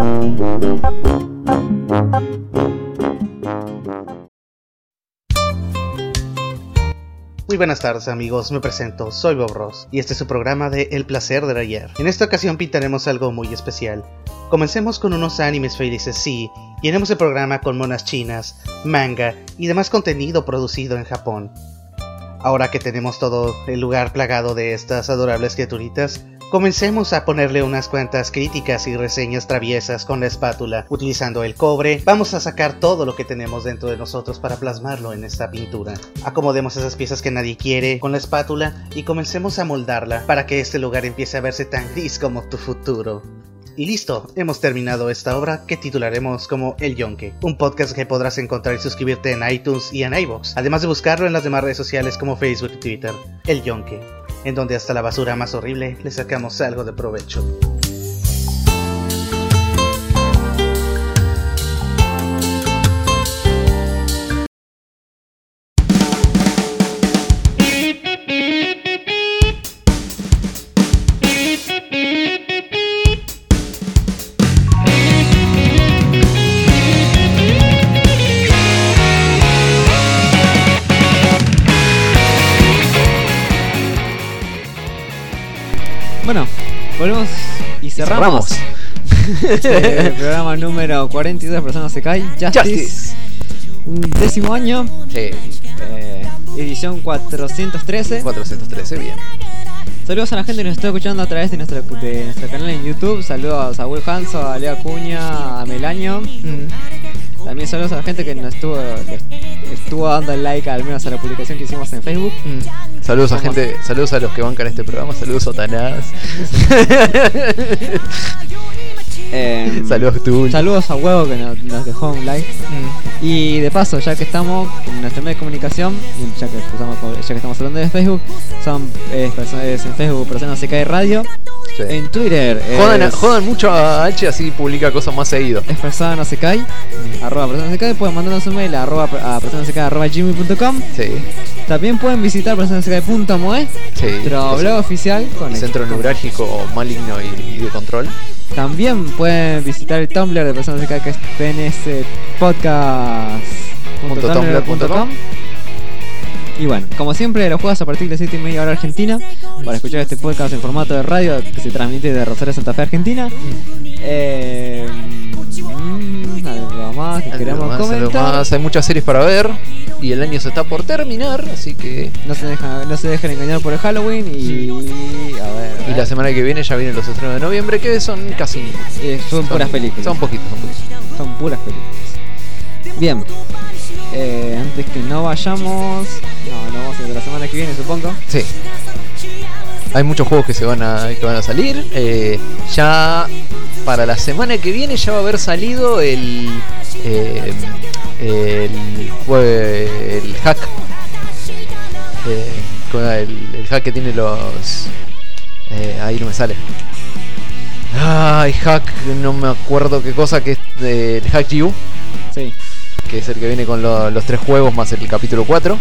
Muy buenas tardes amigos, me presento, soy Bob Ross y este es su programa de El Placer del Ayer. En esta ocasión pintaremos algo muy especial. Comencemos con unos animes felices, sí, llenemos el programa con monas chinas, manga y demás contenido producido en Japón. Ahora que tenemos todo el lugar plagado de estas adorables criaturitas, comencemos a ponerle unas cuantas críticas y reseñas traviesas con la espátula. Utilizando el cobre, vamos a sacar todo lo que tenemos dentro de nosotros para plasmarlo en esta pintura. Acomodemos esas piezas que nadie quiere con la espátula y comencemos a moldarla para que este lugar empiece a verse tan gris como tu futuro. Y listo, hemos terminado esta obra que titularemos como El Yonke, un podcast que podrás encontrar y suscribirte en iTunes y en iVoox, además de buscarlo en las demás redes sociales como Facebook y Twitter, El Yonke, en donde hasta la basura más horrible le sacamos algo de provecho. Bueno, volvemos y cerramos. El programa número 42 Personas se cae. Justice. 10º año. Sí. Edición 413. 413, bien. Saludos a la gente que nos está escuchando a través de nuestro canal en YouTube. Saludos a Will Hanso, a Leo Acuña, a Melaño. También saludos a la gente que nos estuvo dando like al menos a la publicación que hicimos en Facebook. Saludos a gente, saludos a los que bancan este programa, saludos Satanás. Saludos tú. Saludos a Huevo que nos dejó un like. Y de paso, ya que estamos en nuestro medio de comunicación, ya que estamos hablando de Facebook, son en Facebook Personas se cae Radio. Sí. En Twitter jodan mucho a H, así publica cosas más seguido. es Persona no se cae, @Persona no se cae. Pueden mandarnos un mail a personasecae@gmail.com. Sí. También pueden visitar personasecae.moe, Sí. nuestro blog oficial con Centro neurálgico maligno y de control. También pueden visitar el Tumblr de Personas se cae, que es pnspodcast.tumblr.com. Y bueno, como siempre, los jueves a partir de 7:30 hora Argentina, para escuchar este podcast en formato de radio que se transmite de Rosario, Santa Fe, Argentina. Algo más que queramos comentar. Hay muchas series para ver y el año se está por terminar, así que No se dejen engañar por el Halloween y y la semana que viene ya vienen los estrenos de noviembre, que son casi son puras películas. Son poquitos. Son puras películas. Bien. Antes que no vayamos, no vamos a ir de la semana que viene, supongo. Sí. Hay muchos juegos que van a salir. Ya para la semana que viene ya va a haber salido el hack. El hack que tiene los... ahí no me sale. Hack, no me acuerdo qué cosa, que es el Hack GU. Sí. Que es el que viene con los 3 juegos más el capítulo 4.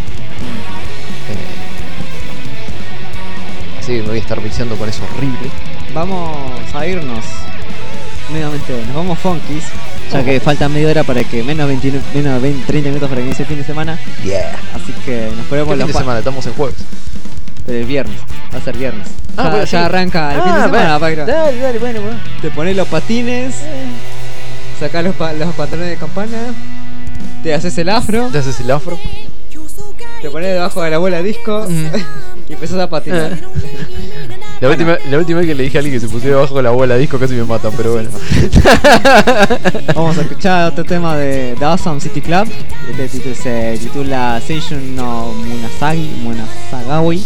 Así que me voy a estar viciando con eso horrible. Vamos a irnos nuevamente, nos vamos funkies, ya que falta media hora para que menos 30 minutos para que inicie el fin de semana. Yeah. Así que nos ponemos ¿Qué fin de semana? Estamos en jueves. Pero el viernes, va a ser viernes. Bueno, sí. Ya arranca el fin de semana, Pagro. Dale, bueno. Te pones los patines, sacás los pantalones de campana, te haces el afro, ¿Te haces el afro? te pones debajo de la bola disco y empezás a patinar. La última vez que le dije a alguien que se pusiera debajo de la bola disco casi me matan, pero bueno. Vamos a escuchar otro tema de The Awesome City Club. Este se titula Seishun no Munasagawi.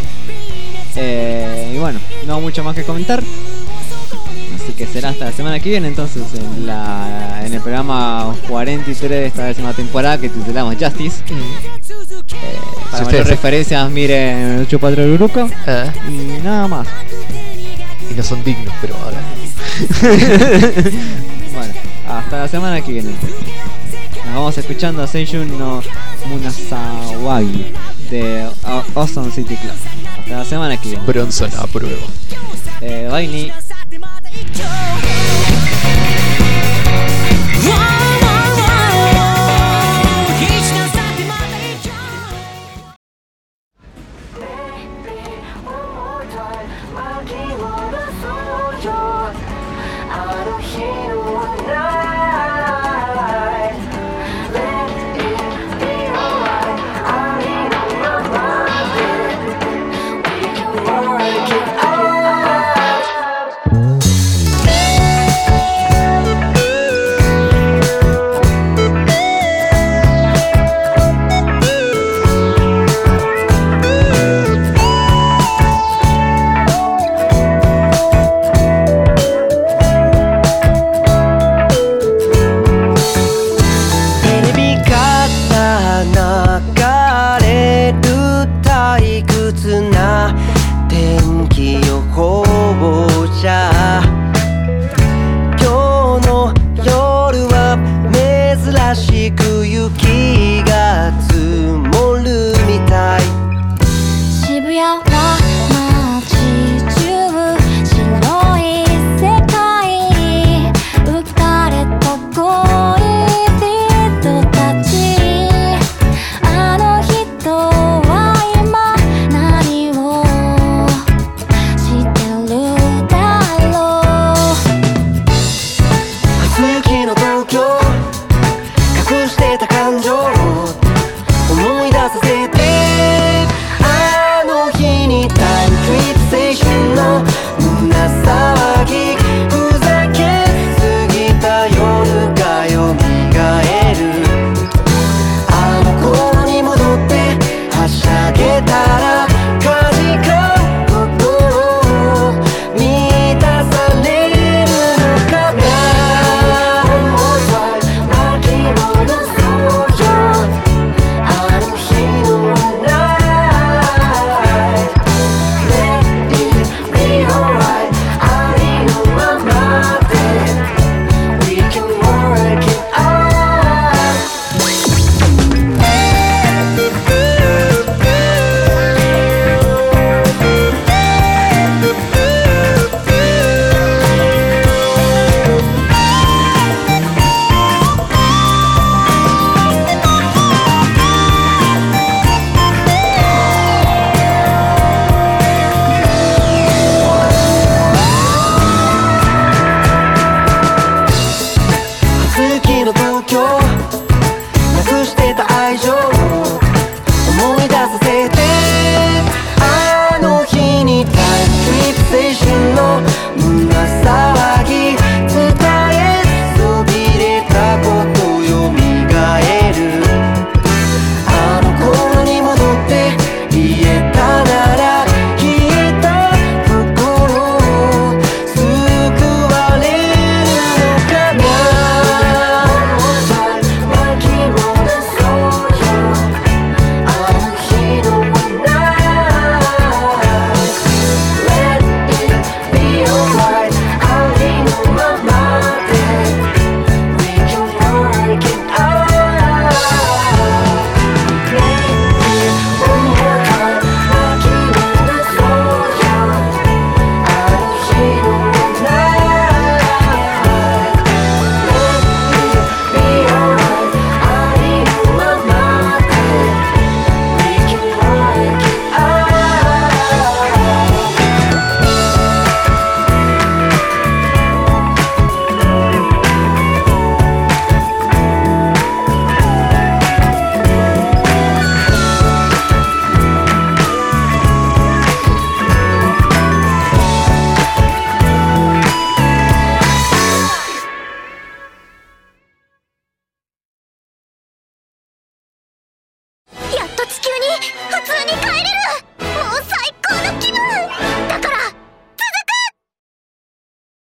Y bueno, no mucho más que comentar. Así que será hasta la semana que viene, entonces, en el programa 43 de esta 10ª temporada que titulamos Justice. Para mayores referencias, miren el Chupatro del Uruco. Y nada más. Y no son dignos, pero ahora. Bueno, hasta la semana que viene. Nos vamos escuchando a Seishun no Munasawagi de Awesome City Club. Hasta la semana que viene. Bronson a prueba. Bye, ni. Work it out. の東京